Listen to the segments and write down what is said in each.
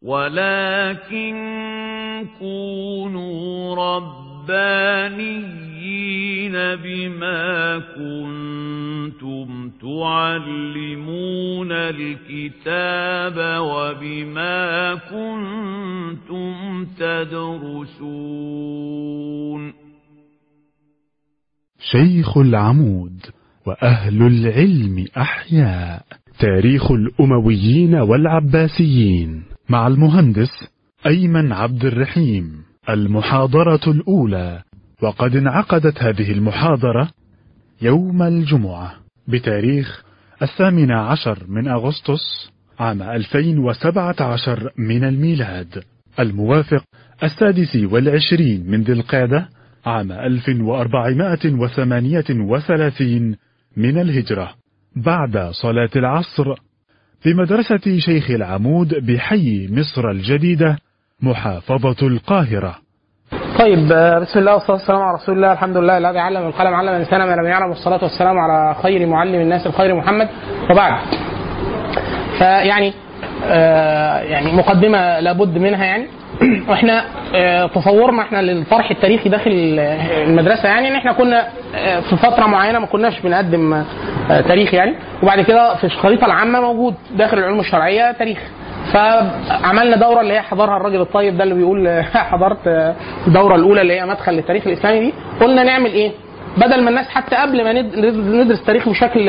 ولكن كونوا ربانيين بما كنتم تعلمون الكتاب وبما كنتم تدرسون. شيخ العمود وأهل العلم أحياء. تاريخ الأمويين والعباسيين مع المهندس أيمن عبد الرحيم. المحاضرة الأولى. وقد انعقدت هذه المحاضرة يوم الجمعة بتاريخ 18 من أغسطس عام 2017 من الميلاد، الموافق 26 من ذي القعدة عام 1438 من الهجرة، بعد صلاة العصر في مدرسة شيخ العمود بحي مصر الجديدة محافظة القاهرة. طيب، بسم الله والصلاة والسلام على رسول الله. الحمد لله الذي علم القلم علم الإنسان ما لم يعلم، والصلاة والسلام على خير معلم الناس الخير محمد. وبعد، فيعني مقدمة لابد منها يعني. واحنا تصورنا احنا للطرح التاريخي داخل المدرسة يعني ان احنا كنا في فترة معينة ما كناش بنقدم تاريخ يعني، وبعد كده في الخريطة العامة موجود داخل العلوم الشرعية تاريخ. فعملنا دورة اللي هي حضرها الراجل الطيب ده اللي بيقول حضرت الدورة الأولى اللي هي مدخل للتاريخ الإسلامي دي. قلنا نعمل إيه؟ بدل ما الناس حتى قبل ما ندرس تاريخ بشكل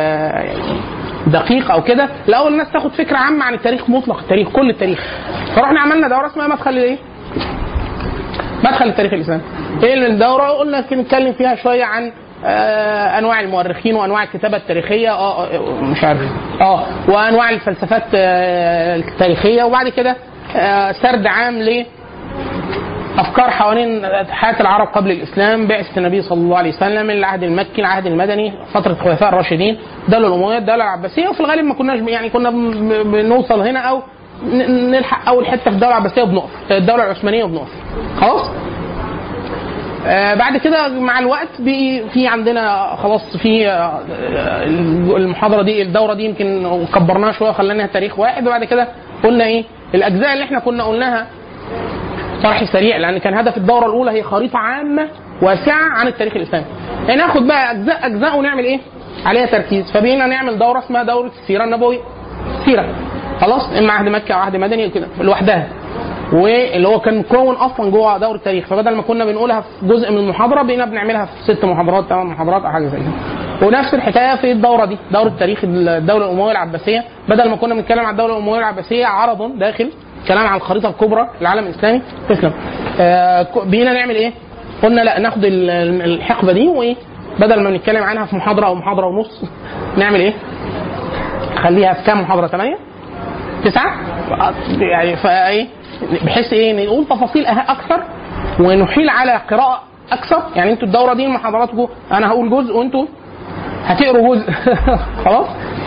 دقيق أو كده، الأول الناس تاخد فكرة عامة عن التاريخ مطلق، التاريخ كل التاريخ. فرحنا عملنا دورة اسمها مدخل لإيه؟ مدخل للتاريخ الإسلامي. إيه الدورة؟ قلنا نتكلم فيها شوية عن انواع المؤرخين وانواع الكتابه التاريخيه مش عارف وانواع الفلسفات التاريخيه، وبعد كده سرد عام لافكار حوالين حياه العرب قبل الاسلام، بعثه النبي صلى الله عليه وسلم، من العهد المكي العهد المدني، فتره الخلفاء الراشدين، الدوله الامويه، الدوله العباسيه. وفي الغالب ما كناش يعني كنا بنوصل هنا او نلحق اول حته في الدوله العباسيه وبنقف، الدوله العثمانيه وبنقف خلاص. بعد كده مع الوقت في عندنا خلاص في المحاضره دي الدوره دي يمكن كبرناها شويه وخليناها تاريخ واحد. وبعد كده قلنا ايه الاجزاء اللي احنا كنا قلناها طرح سريع، لان كان هدف الدوره الاولى هي خريطه عامه واسعه عن التاريخ الاسلامي. ناخد بقى اجزاء ونعمل ايه عليها تركيز. فبقينا نعمل دوره اسمها دوره السيره النبويه، سيره خلاص، اما عهد مكي او عهد مدني وكده لوحدها، واللي هو كان مكون اصلا جوه دورة التاريخ. فبدل ما كنا بنقولها في جزء من المحاضره بقينا بنعملها في 6 محاضرات 8 محاضرات او حاجه زي كده. ونفس الحكايه في الدوره دي، دوره التاريخ الدوله الامويه العباسيه، بدل ما كنا بنتكلم عن الدوله الامويه العباسيه عرض داخل كلام عن الخريطه الكبرى للعالم الاسلامي تسلم. بقينا نعمل ايه؟ قلنا لا، ناخد الحقبه دي وايه، بدل ما نتكلم عنها في محاضره او محاضره ونص، نعمل ايه؟ خليها في كام محاضره؟ 8 9 يعني. فايه بحيث ايه نقول تفاصيل اكثر ونحيل على قراءه اكثر. يعني انتوا الدوره دي محاضراتكم انا هقول جزء وانتوا هتقروا جزء خلاص.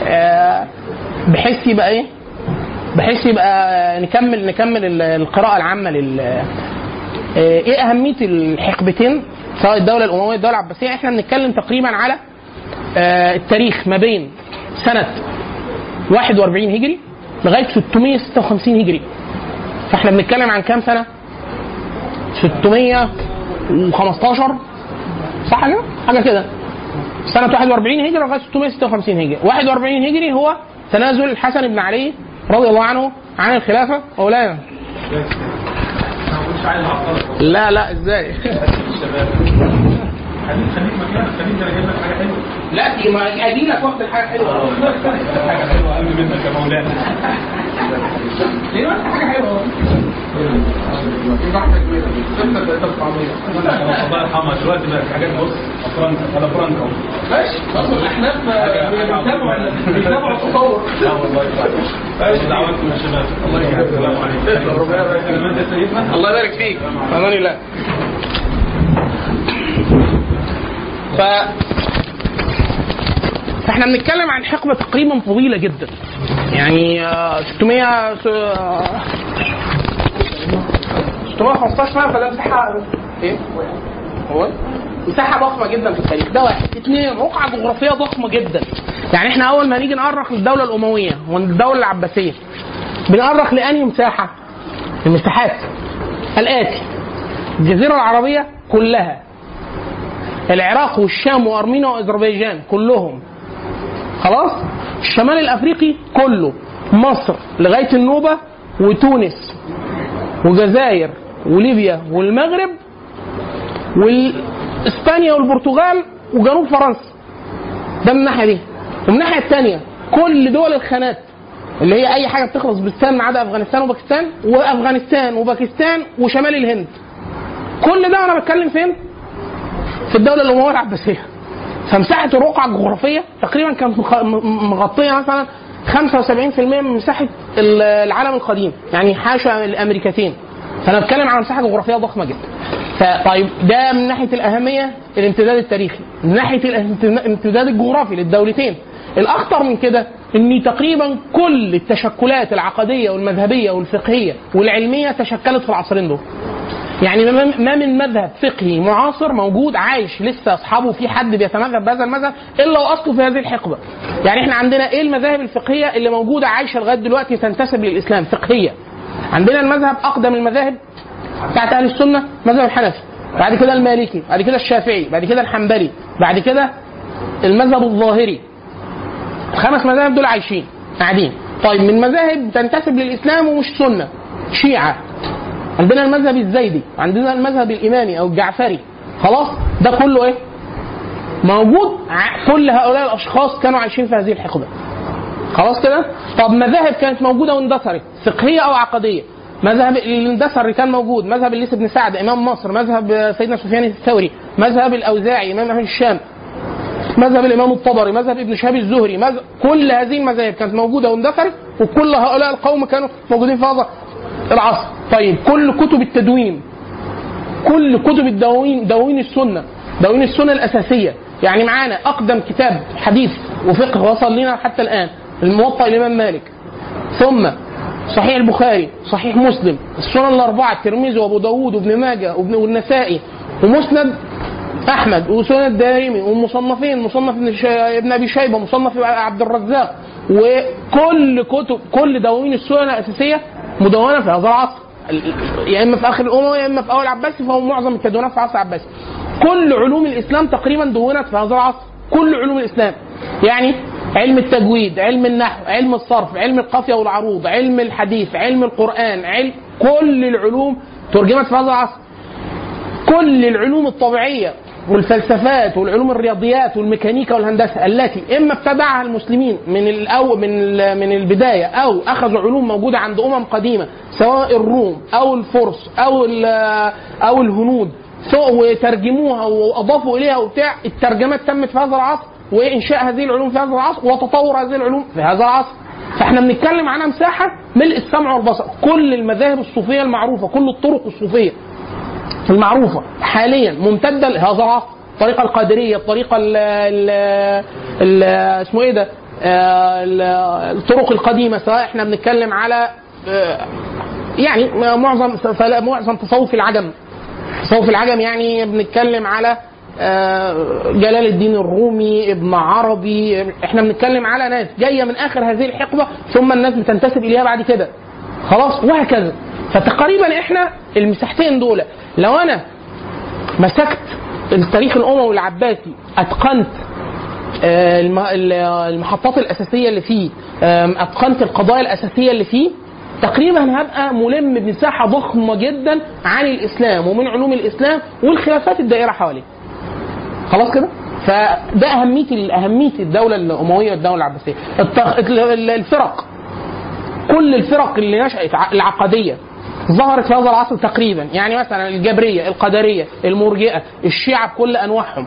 بحيث يبقى ايه، بحيث يبقى نكمل القراءه العامه ايه اهميه الحقبتين سواء الدوله الامويه والدوله العباسيه. احنا بنتكلم تقريبا على التاريخ ما بين سنه 41 هجري لغايه 656 هجري. فاحنا بنتكلم عن كام سنه؟ 615 صح كده؟ حاجه كده. سنه 41 هجري لغايه 656 هجري. 41 هجري هو تنازل الحسن بن علي رضي الله عنه عن الخلافه. او لا ازاي؟ لا دي ما ادينك وقت الحاجه حلوه. حاجه حلوه قبل منك يا مولانا. ليه حاجه حلوه؟ الله يرحمها دلوقتي بقى حاجات بص فرنكا ماشي. اصل الاحناف بيتابعوا التطور. لا والله ماشي. دعواتكم يا شباب. الله يحفظك. الله يبارك فيك. امان الله. فاحنا بنتكلم عن حقبه تقريبا طويله جدا يعني 615 سنه. فده مساحه ايه هو مساحه ضخمه جدا في التاريخ. ده واحد. 2 رقعه جغرافيه ضخمه جدا. يعني احنا اول ما نيجي نأرخ الدوله الامويه والدوله العباسيه بنأرخ لأنهي مساحة؟ المساحات الآتي: الجزيرة العربية كلها، العراق والشام وأرمينيا وأذربيجان كلهم، خلاص؟ الشمال الأفريقي كله، مصر لغاية النوبة وتونس وجزائر وليبيا والمغرب وإسبانيا والبرتغال وجنوب فرنسا. ده من الناحية دي. ومن الناحية الثانية كل دول الخانات اللي هي أي حاجة بتخلص بالسان ما عدا أفغانستان وباكستان، وأفغانستان وباكستان وشمال الهند. كل ده أنا بتكلم فين؟ في الدولة الأموية العباسية. فمساحة الرقعة الجغرافية تقريبا كانت مغطية مثلا 75% من مساحة العالم القديم، يعني حاشا الأمريكتين. فأنا بتكلم عن مساحة جغرافية ضخمة جدا. طيب ده من ناحية الأهمية الامتداد التاريخي، من ناحية الامتداد الجغرافي للدولتين. الأخطر من كده إن تقريبا كل التشكلات العقدية والمذهبية والفقهية والعلمية تشكلت في العصرين دول. يعني ما من مذهب فقهي معاصر موجود عايش لسه أصحابه في حد بيتمذهب بهذا المذهب إلا وأصله في هذه الحقبة. يعني إحنا عندنا إيه المذاهب الفقهية اللي موجودة عايشة لغاية دلوقتي تنتسب للإسلام فقهية؟ عندنا المذهب أقدم المذاهب بتاعت أهل السنة مذهب الحنفي، بعد كده المالكي، بعد كده الشافعي، بعد كده الحنبلي، بعد كده المذهب الظاهري. الخمس مذاهب دول عايشين قاعدين. طيب من مذاهب تنتسب للإسلام ومش سنة، شيعة، عندنا المذهب الزيدي، عندنا المذهب الإمامي أو الجعفري. خلاص ده كله إيه؟ موجود. كل هؤلاء الأشخاص كانوا عايشين في هذه الحقبة. خلاص كده؟ طب مذاهب كانت موجودة واندثرت فقهية أو عقدية. مذهب الاندثر كان موجود مذهب الليث بن سعد إمام مصر، مذهب سيدنا سفيان الثوري، مذهب الأوزاعي إمام أهل الشام، مذهب الإمام الطبري، مذهب ابن شهاب الزهري، كل هذه المذاهب كانت موجودة واندثرت، وكل هؤلاء القوم كانوا موجودين في هذا العصر. طيب كل كتب التدوين، كل كتب الدواوين، دواوين السنة، دواوين السنة الأساسية، يعني معانا أقدم كتاب حديث وفقه وصل لنا حتى الآن الموطأ الإمام مالك، ثم صحيح البخاري، صحيح مسلم، السنن الأربعة، الترمذي وأبو داود وابن ماجه والنسائي، ومسند أحمد، وسنن الدارمي، والمصنفين، مصنف ابن أبي شيبة، مصنف عبد الرزاق، وكل كتب كل دواوين السنن الأساسية مدونة في هذا العصر، يا إما في آخر الأموي يا إما في أول العباسي، فهو معظم التدوينات في عصر العباسي. كل علوم الإسلام تقريبا دونت في هذا العصر، كل علوم الإسلام، يعني علم التجويد، علم النحو، علم الصرف، علم القافية والعروض، علم الحديث، علم القرآن، علم كل العلوم ترجمت في هذا العصر. كل العلوم الطبيعية والفلسفات والعلوم الرياضيات والميكانيكا والهندسة التي إما ابتدعها المسلمين من البداية أو أخذوا علوم موجودة عند أمم قديمة سواء الروم أو الفرس أو الهنود وترجموها وأضافوا إليها وبتاع، الترجمات تمت في هذا العصر، وإنشاء هذه العلوم في هذا العصر، وتطور هذه العلوم في هذا العصر. فإحنا بنتكلم عن مساحة ملء السمع والبصر. كل المذاهب الصوفية المعروفة، كل الطرق الصوفية المعروفة حاليا ممتدة لهذا العصر. الطريقة القادرية، الطريقة اسمه ايه ده، الطرق القديمة، سواء احنا بنتكلم على يعني معظم تصوف العجم. تصوف العجم يعني بنتكلم على جلال الدين الرومي، ابن عربي، احنا بنتكلم على ناس جاية من آخر هذه الحقبة ثم الناس بتنتسب إليها بعد كده، خلاص، وهكذا. فتقريبا احنا المساحتين دول لو انا مسكت التاريخ الأموي العباسي، أتقنت المحطات الأساسية اللي فيه، أتقنت القضايا الأساسية اللي فيه، تقريبا هبقى ملم بمساحة ضخمة جدا عن الإسلام ومن علوم الإسلام والخلافات الدائرة حواليه. خلاص كده؟ فده أهمية الدولة الأموية والدولة العباسية. الفرق، كل الفرق اللي نشأت العقدية ظهرت في هذا العصر تقريبا، يعني مثلا الجبرية، القدرية، المرجئة، الشيعة بكل أنواعهم،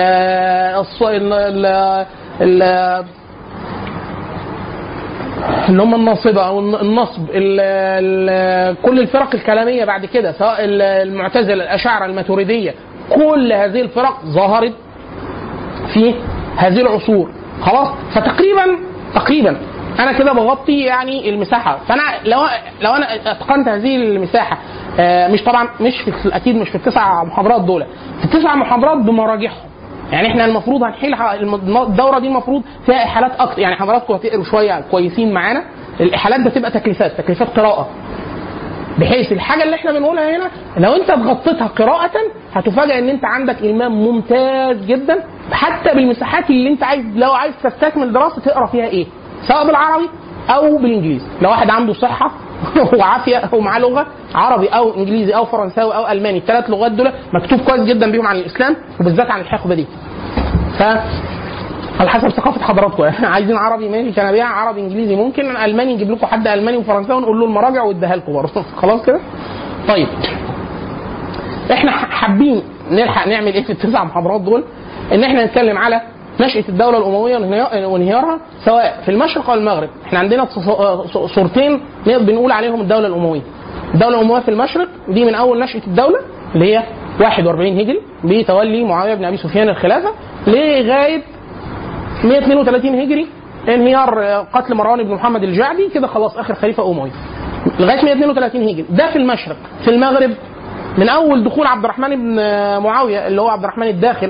اللي هم الناصبة أو النصب، كل الفرق الكلامية بعد كده، سواء المعتزلة، الأشاعرة، الماتريدية، كل هذه الفرق ظهرت في هذه العصور. خلاص، فتقريبا أنا كده بغطي يعني المساحة. فأنا لو أنا أتقنت هذه المساحة، مش طبعا أكيد مش في التسع محاضرات دول، في التسع محاضرات بمراجعهم. يعني احنا المفروض هنحل الدورة دي، المفروض فيها حالات أكتر، يعني حضراتكم شوية كويسين معانا، الاحالات ده تبقى تكليفات قراءه، بحيث الحاجه اللي احنا بنقولها هنا لو انت غطيتها قراءه هتفاجئ ان انت عندك امام ممتاز جدا حتى بالمساحات اللي انت لو عايز تستكمل دراسه تقرا فيها ايه، سواء بالعربي او بالانجليزي. لو واحد عنده صحه وعافيه ومعاه لغه عربي او انجليزي او فرنساوي او الماني، الثلاث لغات دول مكتوب كويس جدا بيهم عن الاسلام وبالذات عن الحقبه دي. ف على حسب ثقافه حضراتكم عايزين عربي ماشي كان بيها، عربي انجليزي ممكن، الماني نجيب لكم حد الماني وفرنساوي ونقول له المراجع واديها لكم برضه خلاص كده. طيب احنا حابين نلحق نعمل ايه في التسع محاضرات دول؟ ان احنا نتكلم على نشأة الدولة الأموية وانهيارها سواء في المشرق أو المغرب. احنا عندنا صورتين بنقول عليهم الدولة الأموية. الدولة الأموية في المشرق دي من أول نشأة الدولة اللي هي 41 هجري بتولي معاوية بن أبي سفيان الخلافة لغاية 132 هجري انهيار قتل مروان بن محمد الجعدي، كده خلاص آخر خليفة أموي لغاية 132 هجري. ده في المشرق. في المغرب من أول دخول عبد الرحمن بن معاوية اللي هو عبد الرحمن الداخل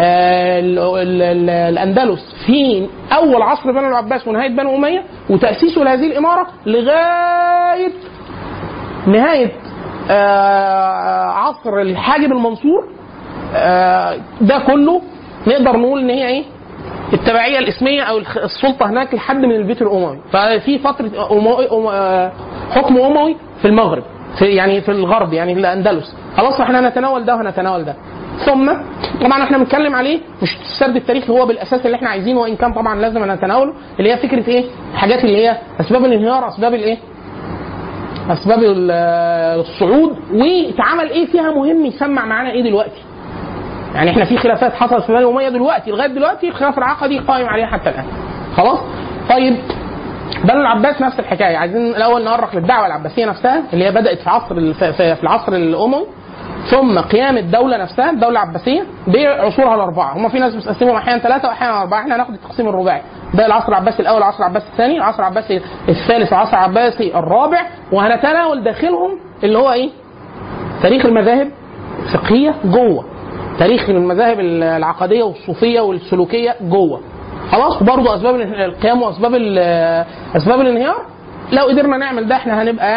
الأندلس في أول عصر بني العباس ونهاية بني أمية وتأسيسه لهذه الإمارة لغاية نهاية عصر الحاجب المنصور، ده كله نقدر نقول إن هي إيه التبعية الإسمية أو السلطة هناك لحد من البيت الأموي. ففي فترة حكم أموي في المغرب يعني في الغرب يعني الأندلس. خلاص احنا هنتناول ده وهنتناول ده. ثم طبعا احنا بنتكلم عليه مش السرد التاريخي هو بالاساس اللي احنا عايزينه، وان كان طبعا لازم نتناوله، اللي هي فكره ايه الحاجات اللي هي اسباب الانهيار، اسباب الايه اسباب الصعود، واتعمل ايه فيها مهم يسمع معانا ايه دلوقتي. يعني احنا في خلافات حصلت في بني اميه دلوقتي لغايه دلوقتي الخلاف العقدي قائم عليها حتى الان. خلاص طيب بنو العباس نفس الحكايه. عايزين الاول نؤرخ للدعوه العباسيه نفسها اللي هي بدات في العصر الاموي، ثم قيام الدوله نفسها الدوله العباسيه بعصورها الاربعه. هم في ناس بتقسمهم احيانا ثلاثه واحيانا اربعه، احنا هناخد التقسيم الرباعي. ده العصر العباسي الاول، العصر العباسي الثاني، العصر العباسي الثالث، العصر العباسي الرابع. وهنتناول داخلهم اللي هو ايه تاريخ المذاهب الفقهيه جوه، تاريخ المذاهب العقديه والصوفيه والسلوكيه جوه. خلاص وبرضه اسباب القيام واسباب اسباب الانهيار. لو قدرنا نعمل ده احنا هنبقى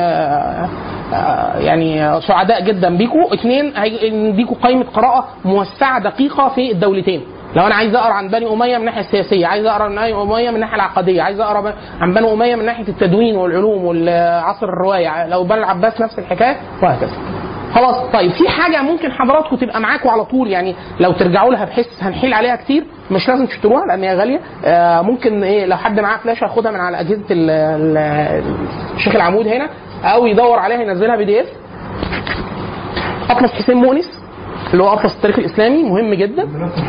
يعني سعداء جدا بيكم. اثنين هنديكم قائمه قراءه موسعه دقيقه في الدولتين. لو انا عايز اقرا عن بني اميه من الناحيه السياسيه، عايز اقرا عن بني اميه من الناحيه العقديه، عايز اقرا عن بني اميه من ناحيه التدوين والعلوم والعصر الروايه، لو بني العباس نفس الحكايه وهكذا. خلاص طيب في حاجه ممكن حضراتكم تبقى معاكم على طول، يعني لو ترجعوا لها بحيث هنحيل عليها كتير، مش لازم تشتروها لان هي غاليه. ممكن ايه لو حد معاه فلاشه ياخدها من على اجهزه الشيخ العمود هنا، او يدور عليها ينزلها PDF. اطلس حسين مؤنس اللي هو اطلس التاريخ الاسلامي مهم جدا.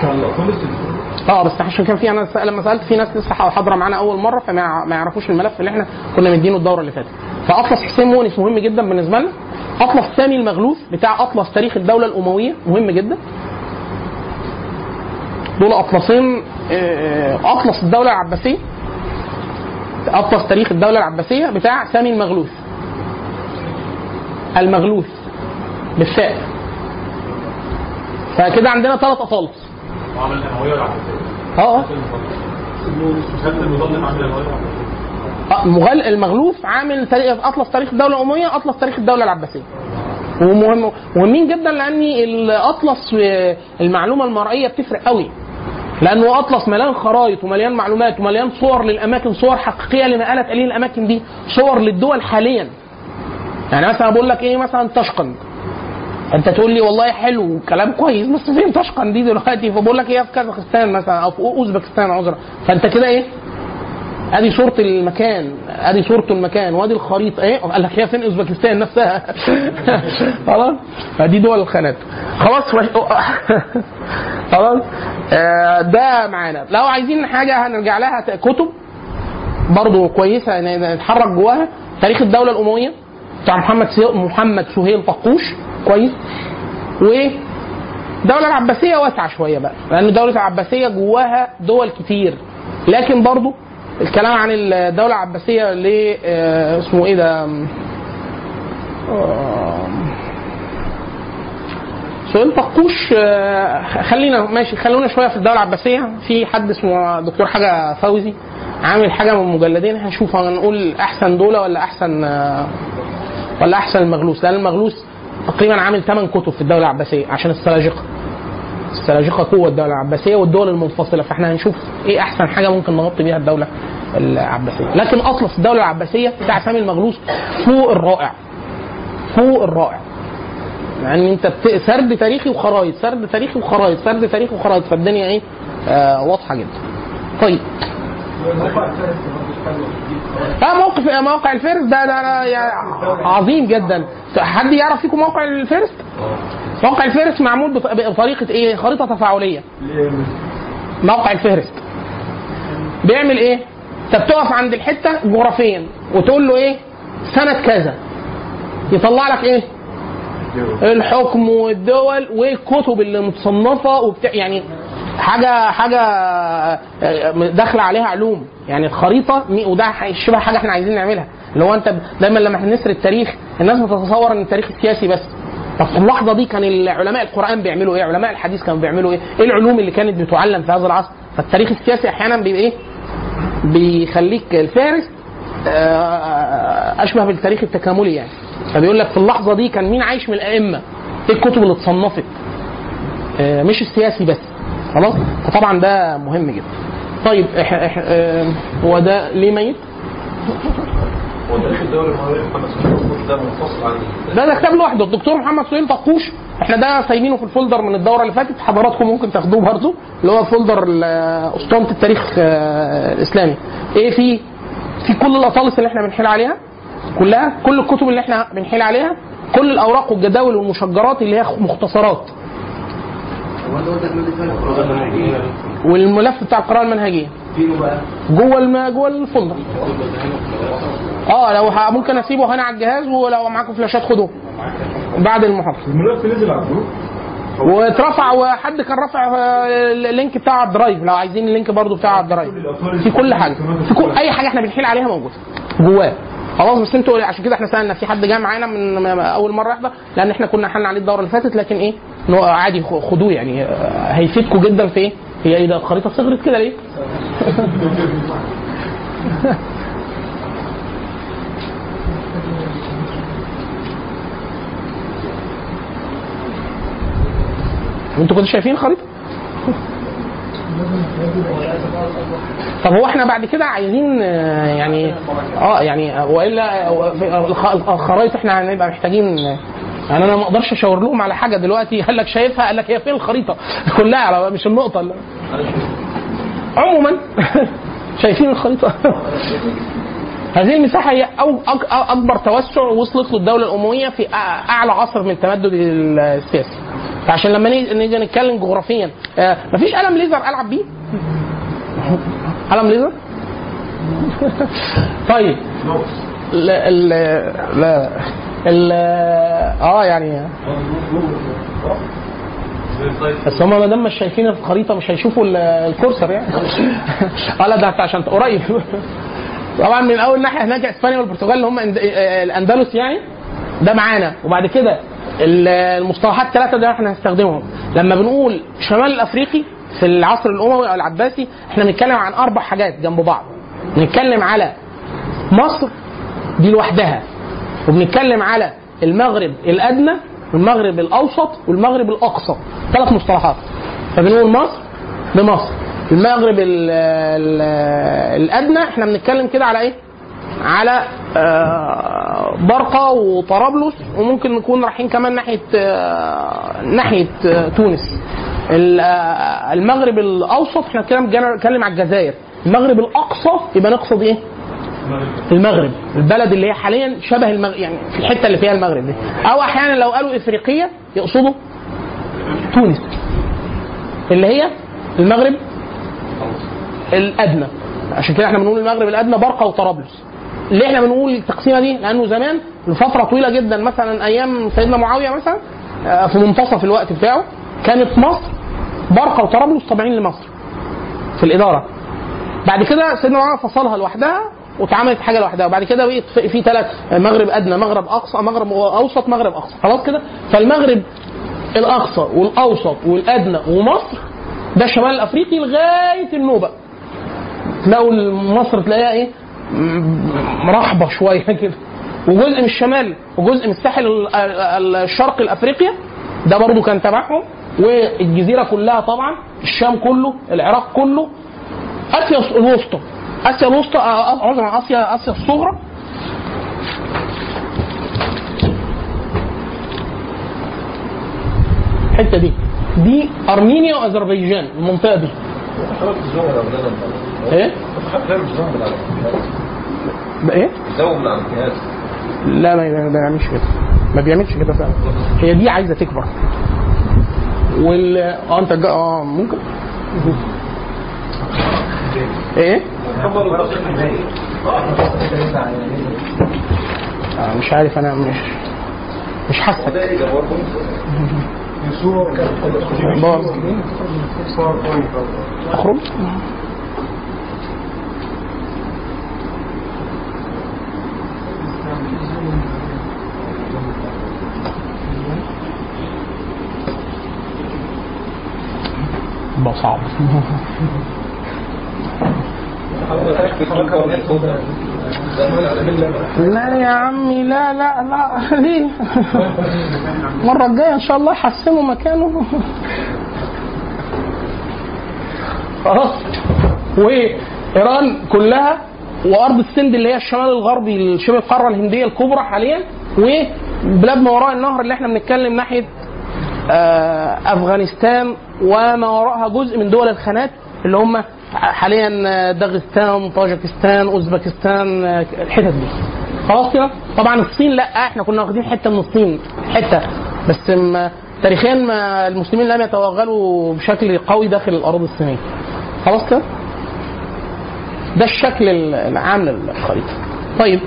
بس عشان كان في انا لما سالت في ناس لسه حاضره معانا اول مره فما يعرفوش الملف اللي احنا كنا مدينه الدوره اللي فاتت. فاطلس حسين مؤنس مهم جدا بالنسبه لنا. اطلس ثاني المغلوث بتاع اطلس تاريخ الدوله الامويه مهم جدا. دول اطلسين، اطلس الدوله العباسيه، اطلس تاريخ الدوله العباسيه بتاع ثاني المغلوث، المغلوث بالفاء. فكده عندنا 3 اطالس. وعمل الامويه العباسيه. المغلوث عامل اطلس تاريخ الدوله الامويه، اطلس تاريخ الدوله العباسيه. ومهمين جدا لان الاطلس المعلومه المرئيه بتفرق قوي، لانه اطلس مليان خرائط ومليان معلومات ومليان صور للاماكن، صور حقيقيه لما قالت عليه الاماكن دي، صور للدول حاليا. يعني مثلا بقول لك ايه مثلا طشقند، انت تقول لي والله حلو كلام كويس بس فين طشقند دي دلوقتي؟ فبقول لك ايه في كازاخستان مثلا او في اوزبكستان عذرا. فانت كده ايه ادي صوره المكان، ادي صورته المكان، وادي الخريطه ايه قال لك هي فين اوزبكستان نفسها. خلاص فدي دول الخانات. خلاص خلاص ده معانا. لو عايزين حاجه هنرجع لها كتب برضو كويسه نتحرك جواها. تاريخ الدوله الامويه بتاع محمد سهيل طقوش كويس. والدوله العباسيه واسعه شويه بقى، لان الدوله العباسيه جواها دول كتير، لكن برضو الكلام عن الدوله العباسيه اللي اسمه ايه ده سهيل طقوش. خلينا ماشي، خلونا شويه في الدوله العباسيه. في حد اسمه دكتور حاجه فوزي عامل حاجه من مجلدين، هنشوف هنقول احسن دولة ولا احسن المغلوس، لان المغلوس تقريبا عامل 8 كتب في الدوله العباسيه عشان السلاجقه قوه الدوله العباسيه والدول المنفصله، فاحنا هنشوف ايه احسن حاجه ممكن نغطي بيها الدوله العباسيه. لكن اصل في الدوله العباسيه بتاع سامي المغلوس فوق الرائع يعني انت سرد تاريخي وخرايط، فالدنيا ايه واضحه جدا. طيب موقع الفهرست ده عظيم جدا. حد يعرف فيكم موقع الفهرست؟ موقع الفهرست معمول بطريقه ايه؟ خريطه تفاعليه. موقع الفهرست بيعمل ايه؟ انت بتقف عند الحته جغرافيا وتقول له ايه سنه كذا، يطلع لك ايه الحكم والدول والكتب اللي متصنفه يعني حاجه داخله عليها علوم يعني الخريطه. وده شبه حاجه احنا عايزين نعملها، اللي هو انت دايما لما نسرد التاريخ الناس بتتصور ان التاريخ السياسي بس. طب في اللحظه دي كان علماء القران بيعملوا ايه؟ علماء الحديث كانوا بيعملوا ايه؟ ايه العلوم اللي كانت بتعلم في هذا العصر؟ فالتاريخ السياسي احيانا بيبقى ايه؟ بيخليك الفارس اشبه بالتاريخ التكاملي يعني. فبيقول لك في اللحظه دي كان مين عايش من الائمه؟ ايه الكتب اللي اتصنفت؟ مش السياسي بس. خلاص؟ فطبعا ده مهم جدا. طيب هو ده ليه ميت؟ هو تاريخ الدولة المصرية محمد سهيل ده منفصل عن ده كتاب لوحده الدكتور محمد سهيل طقوش. احنا ده سايبينه في الفولدر من الدوره اللي فاتت، حضراتكم ممكن تاخدوه برضه، اللي هو فولدر اسطوانه التاريخ الاسلامي. ايه في كل الاطالس اللي احنا بنحيل عليها كلها، كل الكتب اللي احنا بنحيل عليها، كل الاوراق والجداول والمشجرات اللي هي مختصرات، والملف بتاع القراءه المنهجيه جوه الفولدر. لو ممكن اسيبه هنا على الجهاز، ولو معاكم فلاشات خدوه بعد المحاضره. الملف نزل على الجروب واترفع، وحد كان رافع اللينك بتاع الدرايف، لو عايزين اللينك برضو بتاع الدرايف. في كل حاجه، اي حاجه احنا بنحيل عليها موجوده جواه. خلاص بس انتوا عشان كده احنا سالنا في حد جاي معانا من اول مره يحضر، لان احنا كنا حلنا عليه الدوره اللي فاتت، لكن ايه عادي خدوه يعني هيفيدكم جدا في ايه. هي ايه ده الخريطه صغرت كده ليه؟ انتوا كنتوا شايفين الخريطه؟ طب هو احنا بعد كده عايزين يعني يعني والا الخرايط احنا هنبقى محتاجين يعني. انا ما اقدرش اشاور لهم على حاجه دلوقتي. قال لك شايفها، قال لك هي فين الخريطه كلها مش النقطه عموما. شايفين الخريطه؟ هذه المساحه هي اكبر توسع وصلت له الدوله الامويه في اعلى عصر من التمدد السياسي. عشان لما نيجي نتكلم جغرافيا مفيش قلم ليزر العب بيه. قلم ليزر؟ طيب لا يعني بس هم ما دام مش شايفين الخريطه مش هيشوفوا الكورسر يعني. لا ده عشان قريب. طبعا من اول ناحيه هناك اسبانيا والبرتغال اللي هم الاندلس يعني ده معانا. وبعد كده المصطلحات الثلاثه دي احنا هنستخدمهم لما بنقول شمال الافريقي في العصر الاموي او العباسي. احنا بنتكلم عن 4 حاجات جنب بعض. بنتكلم على مصر دي لوحدها، وبنتكلم على المغرب الادنى والمغرب الاوسط والمغرب الاقصى. 3 مصطلحات. فبنقول مصر بمصر، المغرب الادنى احنا بنتكلم كده على ايه؟ على برقة وطرابلس، وممكن نكون رايحين كمان ناحية تونس. المغرب الاوسط احنا كده بنتكلم على الجزائر. المغرب الاقصى يبقى نقصد ايه؟ المغرب، البلد اللي هي حاليا شبه المغرب يعني في الحته اللي فيها المغرب دي. او احيانا لو قالوا افريقيه يقصدوا تونس اللي هي المغرب الادنى. عشان كده احنا بنقول المغرب الادنى برقة وطرابلس. ليه احنا بنقول التقسيمه دي؟ لانه زمان لفتره طويله جدا مثلا ايام سيدنا معاويه مثلا في منتصف الوقت بتاعه كانت مصر برقة وطرابلس تابعين لمصر في الاداره. بعد كده سيدنا معاويه فصلها لوحدها واتعملت حاجه لوحدها. وبعد كده بقيت في 3 مغرب ادنى، مغرب اقصى، مغرب اوسط، مغرب اقصى. خلاص كده. فالمغرب الاقصى والاوسط والادنى ومصر ده الشمال الافريقي لغايه النوبه. تلاقوا مصر تلاقيها ايه مرحبه شويه كده، وجزء من الشمال وجزء من الساحل الشرقي الافريقيا ده برضو كان تبعهم، والجزيره كلها طبعا، الشام كله، العراق كله، اسيا الوسطى، اسيا الوسطى، عذرا اسيا الصغرى، الحته دي ارمينيا واذربيجان، المنطقه دي. ايه؟ ايه؟ لا ما بيعملش كده، ما بيعملش كده فعلا. هي دي عايزه تكبر. انت ممكن ايه؟ مش عارف، انا مش حاسس. اخرج. بقى صعب. لا يا عمي، لا لا لا، ليه؟ المرة الجاية إن شاء الله يحسنوا مكانه. خلاص. وإيران كلها وأرض السند اللي هي الشمال الغربي شبه القارة الهندية الكبرى حاليا، وبلاد ما وراء النهر اللي احنا بنتكلم ناحية أفغانستان وما وراءها جزء من دول الخانات اللي هم حاليا داغستان، طاجكستان، اوزبكستان، الحتت دي. خلاص كده. طبعا الصين لا، احنا كنا واخدين حته من الصين، حته بس تاريخيا المسلمين لم يتوغلوا بشكل قوي داخل الاراضي الصينيه. خلاص كده. ده الشكل العام للخريطه. طيب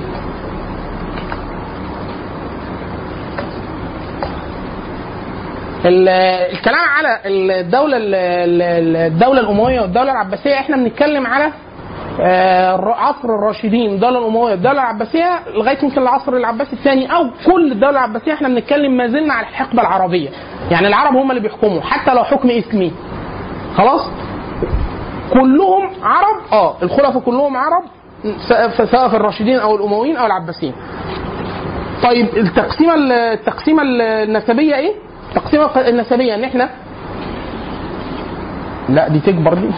الكلام على الدولة الأموية والدولة العباسية، احنا بنتكلم على عصر الراشدين، الدولة الأموية والدولة العباسية لغاية يمكن العصر العباسي الثاني أو كل الدولة العباسية. احنا بنتكلم ما زلنا على الحقبة العربية، يعني العرب هم اللي بيحكموا حتى لو حكم إسلامي. خلاص كلهم عرب، الخلفاء كلهم عرب سواء في الراشدين أو الأمويين أو العباسيين. طيب التقسيمة النسبية ايه؟ التقسيمة النسبية ان احنا لا دي تكبر دي.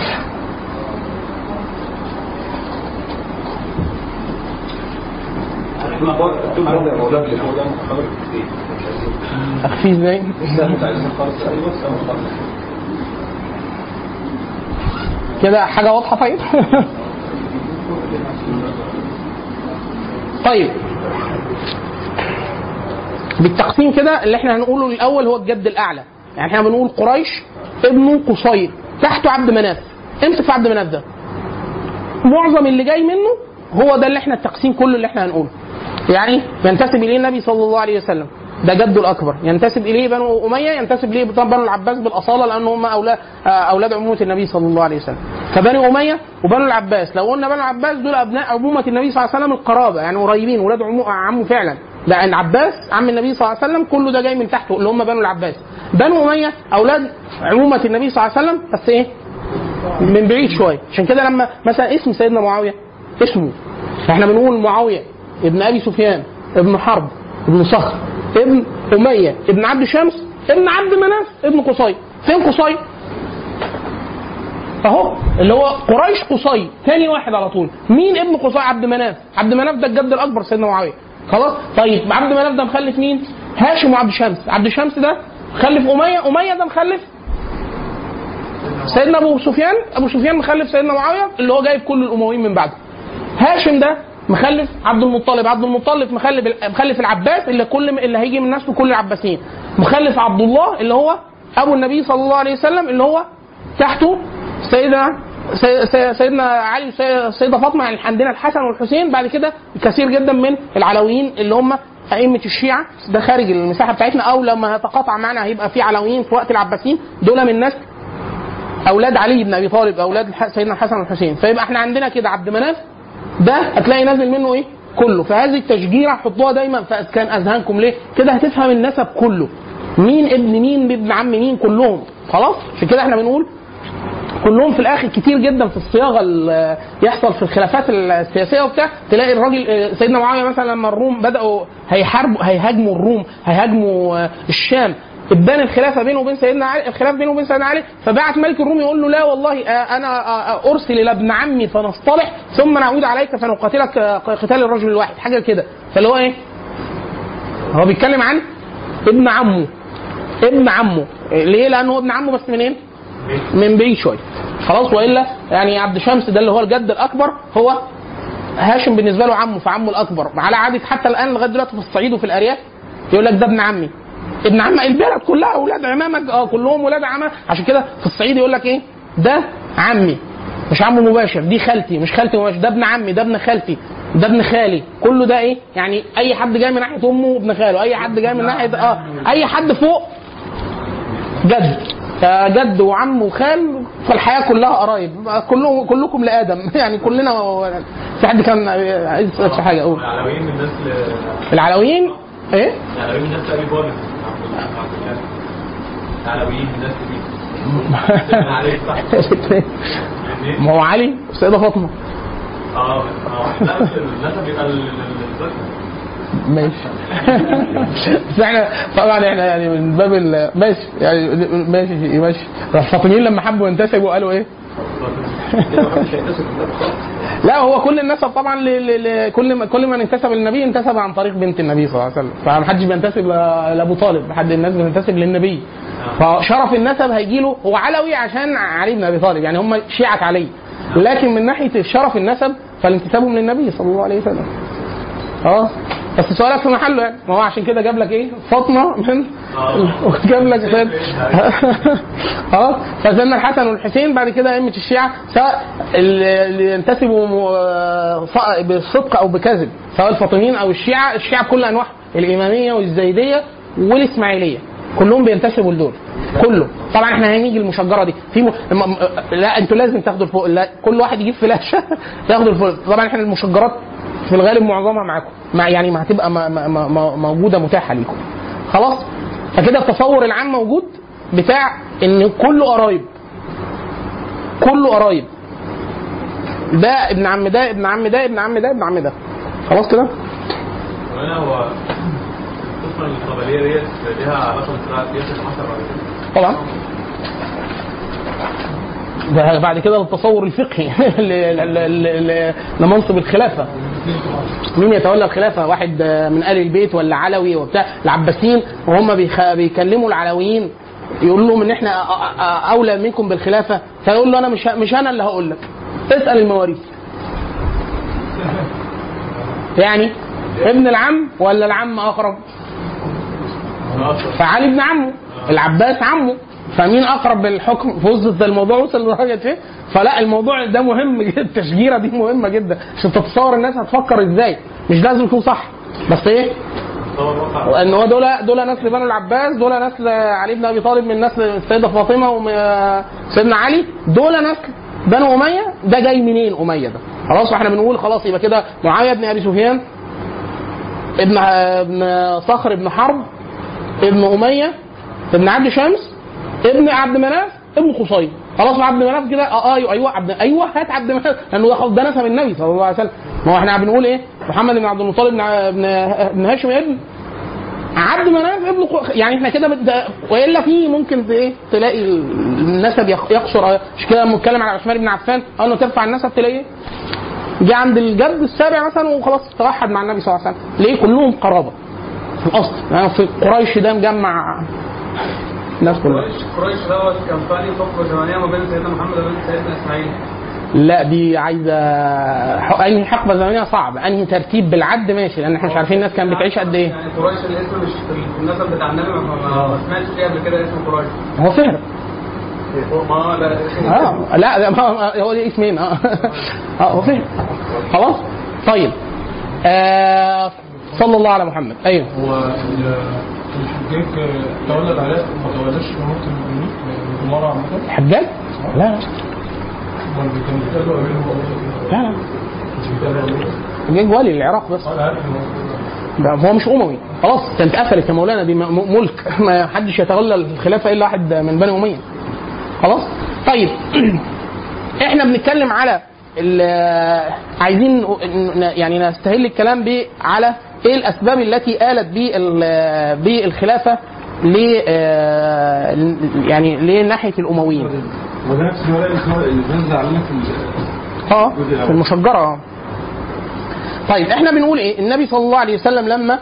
اخفيه ازاي؟ كده حاجة واضحة. طيب طيب بالتقسيم كده اللي احنا هنقوله الاول هو الجد الاعلى، يعني احنا بنقول قريش ابن قصي تحته عبد مناف. امسك في عبد مناف ده، معظم اللي جاي منه هو ده اللي احنا التقسيم كله اللي احنا هنقوله. يعني ينتسب اليه النبي صلى الله عليه وسلم، ده جده الاكبر. ينتسب اليه بنو اميه، ينتسب اليه بنو العباس بالاصاله لان هم اولاد عمومه النبي صلى الله عليه وسلم. فبني اميه وبنو العباس، لو قلنا بنو العباس دول ابناء عمومه النبي صلى الله عليه وسلم القرابه، يعني قريبين، ولاد عمه فعلا. ده العباس عم النبي صلى الله عليه وسلم كله ده جاي من تحته اللي هم بنو العباس. بنو اميه اولاد عمومه النبي صلى الله عليه وسلم بس ايه من بعيد شويه. عشان كده لما مثلا اسم سيدنا معاويه اسمه، احنا بنقول معاويه ابن ابي سفيان ابن حرب ابن صخر ابن اميه ابن عبد شمس ابن عبد مناف ابن قصي. فين قصي؟ اهو اللي هو قريش قصي ثاني واحد على طول. مين ابن قصي؟ عبد مناف. عبد مناف ده الجد الاكبر سيدنا معاويه. خلاص. طيب عبد مناف ده مخلف مين؟ هاشم وعبد شمس. عبد شمس ده مخلف اميه، اميه ده مخلف سيدنا ابو سفيان، ابو سفيان مخلف سيدنا معاويه اللي هو جايب كل الامويين من بعده. هاشم ده مخلف عبد المطلب، عبد المطلب مخلف العباس اللي هيجي من نسله كل العباسيين. مخلف عبد الله اللي هو ابو النبي صلى الله عليه وسلم اللي هو تحته سيدنا علي وسيدة فاطمه. يعني عندنا الحسن والحسين، بعد كده كثير جدا من العلويين اللي هم ائمه الشيعه. ده خارج المساحه بتاعتنا، او لما يتقاطع معنا هيبقى في علويين في وقت العباسيين، دول من نسل اولاد علي بن ابي طالب، اولاد سيدنا الحسن والحسين. فيبقى احنا عندنا كده عبد مناف ده هتلاقي نازل منه ايه كله. فهذه التشجيره حطوها دايما في اسكان اذهانكم. ليه كده؟ هتفهم النسب كله، مين ابن مين، ابن عم مين، كلهم. خلاص. عشان كده احنا بنقول كلهم في الاخر كتير جدا في الصياغه اللي يحصل في الخلافات السياسيه وبتاع، تلاقي الراجل سيدنا معاويه مثلا لما الروم بداوا هيهاجموا الروم، هيهاجموا الشام، ابان الخلافه بينه وبين سيدنا علي، الخلاف بينه وبين سيدنا علي، فبعت ملك الروم يقول له لا والله انا ارسل الى ابن عمي فنصطلح ثم نعود عليك فنقاتلك قتال الرجل الواحد، حاجه كده. فاللي هو ايه؟ هو بيتكلم عن ابن عمه، ابن عمه ليه؟ لانه هو ابن عمه بس منين؟ من بعيد شويه خلاص. والا يعني عبد شمس ده اللي هو الجد الاكبر، هو هاشم بالنسبه له عمه، فعمه الاكبر على عاده حتى الان لغايه دلوقتي في الصعيد وفي الارياف يقول لك ده ابن عمي، ابن عم البلد كلها اولاد عمامك، كلهم ولاد عمه. عشان كده في الصعيد يقول لك ايه؟ ده عمي مش عمه مباشر، دي خالتي مش خالتي مباشر، ده ابن عمي، ده ابن خالتي، ده ابن خالي، كله ده ايه؟ يعني اي حد جاي من ناحيه امه ابن خاله، اي حد جاي من ناحيه اي حد فوق جد، جد وعم وخال، فالحياه كلها قرايب، كلكم لادم يعني كلنا. في حد كان عايز يسال في حاجه؟ اقول العلويين من الناس العلويين ايه؟ العلويين من الناس ابي طالب، العلويين من الناس ما هو علي والسيده فاطمه. لا بس الناس بيبقى الذكر ماشي. بس احنا طبعا احنا يعني من باب ماشي يعني ماشي. الفاطميين لما حبوا ينتسبوا قالوا ايه؟ لا هو كل النسب طبعا كل من انتسب للنبي انتسب عن طريق بنت النبي صلى الله عليه وسلم، فمحدش بينتسب لابو طالب، حد الناس بتنتسب للنبي. فشرف النسب هيجي له، هو علوي عشان علي بن ابي طالب، يعني هم شيعة علي، لكن من ناحيه شرف النسب فالانتسابهم للنبي صلى الله عليه وسلم. بس سؤالك في محله يعني، ما هو عشان كده جاب لك ايه؟ فاطمه من وجاب لك سيد فسيدنا الحسن والحسين، بعد كده ائمه الشيعه سواء اللي ينتسبوا بالصدق او بكذب، سواء الفاطميين او الشيعه بكل انواعهم، الاماميه والزيديه والاسماعيليه، كلهم بينتسبوا لدول كله. طبعا احنا هنيجي المشجره دي في لا انتوا لازم تاخدوا الفوق، لا كل واحد يجيب فلاشه ياخدوا الفوق. طبعا احنا المشجرات في الغالب معظمها معاكم، يعني ما هتبقى موجوده متاحه ليكم خلاص. فكده التصور العام موجود بتاع ان كله قرايب، كله قرايب، ده ابن عم ده ابن عم ده ابن عم ده ابن عم ده، خلاص كده. وانا هو القسمه القبليه ديت ليها علاقه بالصراع السياسي اللي حصل بعد كده طبعا. بعد كده التصور الفقهي لمنصب الخلافه، مين يتولى الخلافه؟ واحد من آل البيت ولا علوي وبتاع؟ العباسيين وهم بيكلموا العلويين يقول لهم ان احنا اولى منكم بالخلافه، فيقول له انا مش انا اللي هقول لك، اسال المواريث. يعني ابن العم ولا العم اقرب؟ فعلي ابن عمه، العباس عمه، فمين اقرب بالحكم؟ وصلت الموضوع وصل لدرجه ايه؟ فلا الموضوع ده مهم جدا، التشجيره دي مهمه جدا عشان تتصور الناس هتفكر ازاي، مش لازم يكون صح بس ايه؟ ان هو دول نسل بنو العباس، دول نسل علي بن ابي طالب من نسل السيده فاطمه وسيدنا علي، دول نسل بنو اميه، ده جاي منين اميه ده؟ خلاص احنا بنقول خلاص يبقى كده معاويه بن ابي سفيان ابن صخر ابن حرب ابن اميه ابن عبد شمس ابن عبد مناف ابن قصي، خلاص عبد مناف كده. ايوه هات عبد مناف لانه ده نسب النبي صلى الله عليه وسلم. ما هو احنا بنقول ايه؟ محمد بن عبد المطلب ابن هاشم ابن عبد مناف ابن يعني احنا كده والا في ممكن ايه تلاقي النسب يقصر. مش كده لما نتكلم على عثمان بن عفان قال له ترفع النسب تلاقيه جه عند الجد السابع مثلا وخلاص توحد مع النبي صلى الله عليه وسلم. ليه؟ كلهم قرابه في الاصل، يعني في قريش ده مجمع الناس كلها. قريش دوت كان فاني حقبه زمنيه ما بين سيدنا محمد وبين سيدنا اسماعيل. لا دي عايزه انهي حقبه زمنيه صعب، انهي ترتيب بالعد ماشي، لان احنا مش عارفين الناس كانت بتعيش قد ايه. يعني قريش الاسم مش في النسب بتاع النبي، ما سمعتش فيه قبل كده اسم قريش. هو فهر لا هو ليه اسمين هو فهر خلاص. طيب صلى الله على محمد. ايوه هو الحجاج تولى العراق ما تولىش ممكن المرة عامة؟ الحجاج؟ لا لا الحجاج ولي العراق بس، هو مش أموي خلاص، كانت قفلت يا مولانا، دي ملك ما حدش يتولى الخلافة إلا واحد من بني أمية خلاص. طيب احنا بنتكلم على عايزين يعني نستهل الكلام على ايه الاسباب التي آلت بالخلافه يعني لناحيه الامويين. وده نفس الورق اللي بنزل علينا في المشجره. طيب احنا بنقول ايه؟ النبي صلى الله عليه وسلم لما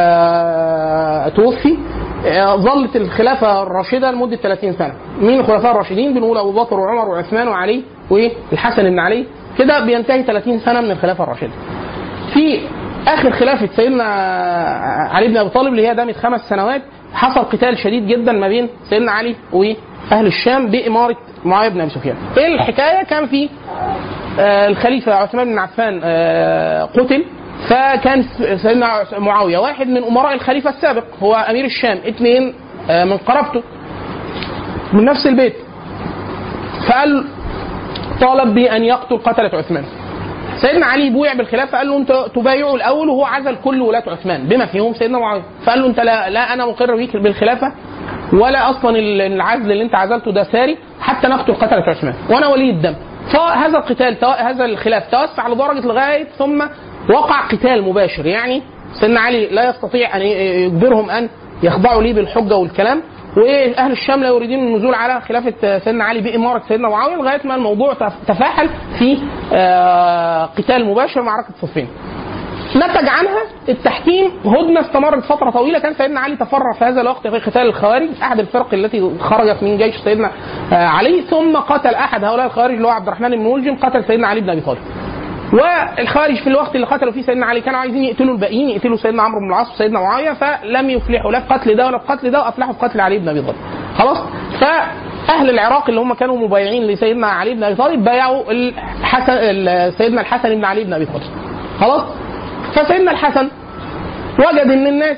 توفي ظلت الخلافه الراشده لمده 30 سنه. مين الخلفاء الراشدين؟ بنقول ابو بكر وعمر وعثمان وعلي والحسن بن علي. كده بينتهي 30 سنه من الخلافه الراشده. في اخر خلافه سيدنا علي بن ابي طالب اللي هي دامت 5 سنوات، حصل قتال شديد جدا ما بين سيدنا علي واهل الشام باماره معاويه بن ابي سفيان. ايه الحكايه؟ كان في الخليفه عثمان بن عفان قتل، فكان سيدنا معاويه واحد من امراء الخليفه السابق هو امير الشام، 2 من قرابته من نفس البيت، فقال طالب بان يقتل قتله عثمان. سيدنا علي بويع بالخلافه، قال له انت تبايعه الاول، وهو عزل كل ولاة عثمان بما فيهم سيدنا معاويه، فقال له انت لا انا مقر بيك بالخلافه، ولا اصلا العزل اللي انت عزلته ده ساري حتى نقتل قتله عثمان، وانا ولي الدم. فهذا القتال هذا الخلاف توسع لدرجه لغايه ثم وقع قتال مباشر، يعني سيدنا علي لا يستطيع ان يجبرهم ان يخضعوا ليه بالحجه والكلام، واهل الشام لا يريدون النزول على خلافه سيدنا علي باماره سيدنا معاويه، لغايه ما الموضوع تفاحل في قتال مباشر معركه صفين. نتج عنها التحكيم هدنه استمرت فتره طويله. كان سيدنا علي تفرع في هذا الوقت في قتال الخوارج، احد الفرق التي خرجت من جيش سيدنا علي، ثم قتل احد هؤلاء الخوارج اللي هو عبد الرحمن بن ملجم، قتل سيدنا علي بن ابي طالب. والخوارج في الوقت اللي قتلوا فيه سيدنا علي كانوا عايزين يقتلوا الباقيين، يقتلوا سيدنا عمرو بن العاص وسيدنا معاويه، فلم يفلحوا لا في قتل ده ولا في قتل ده، وافلحوا في قتل علي بن ابي طالب. خلاص، فاهل العراق اللي هم كانوا مبايعين لسيدنا علي بن ابي طالب بايعوا سيدنا الحسن بن علي بن ابي طالب. خلاص، فسيدنا الحسن وجد ان الناس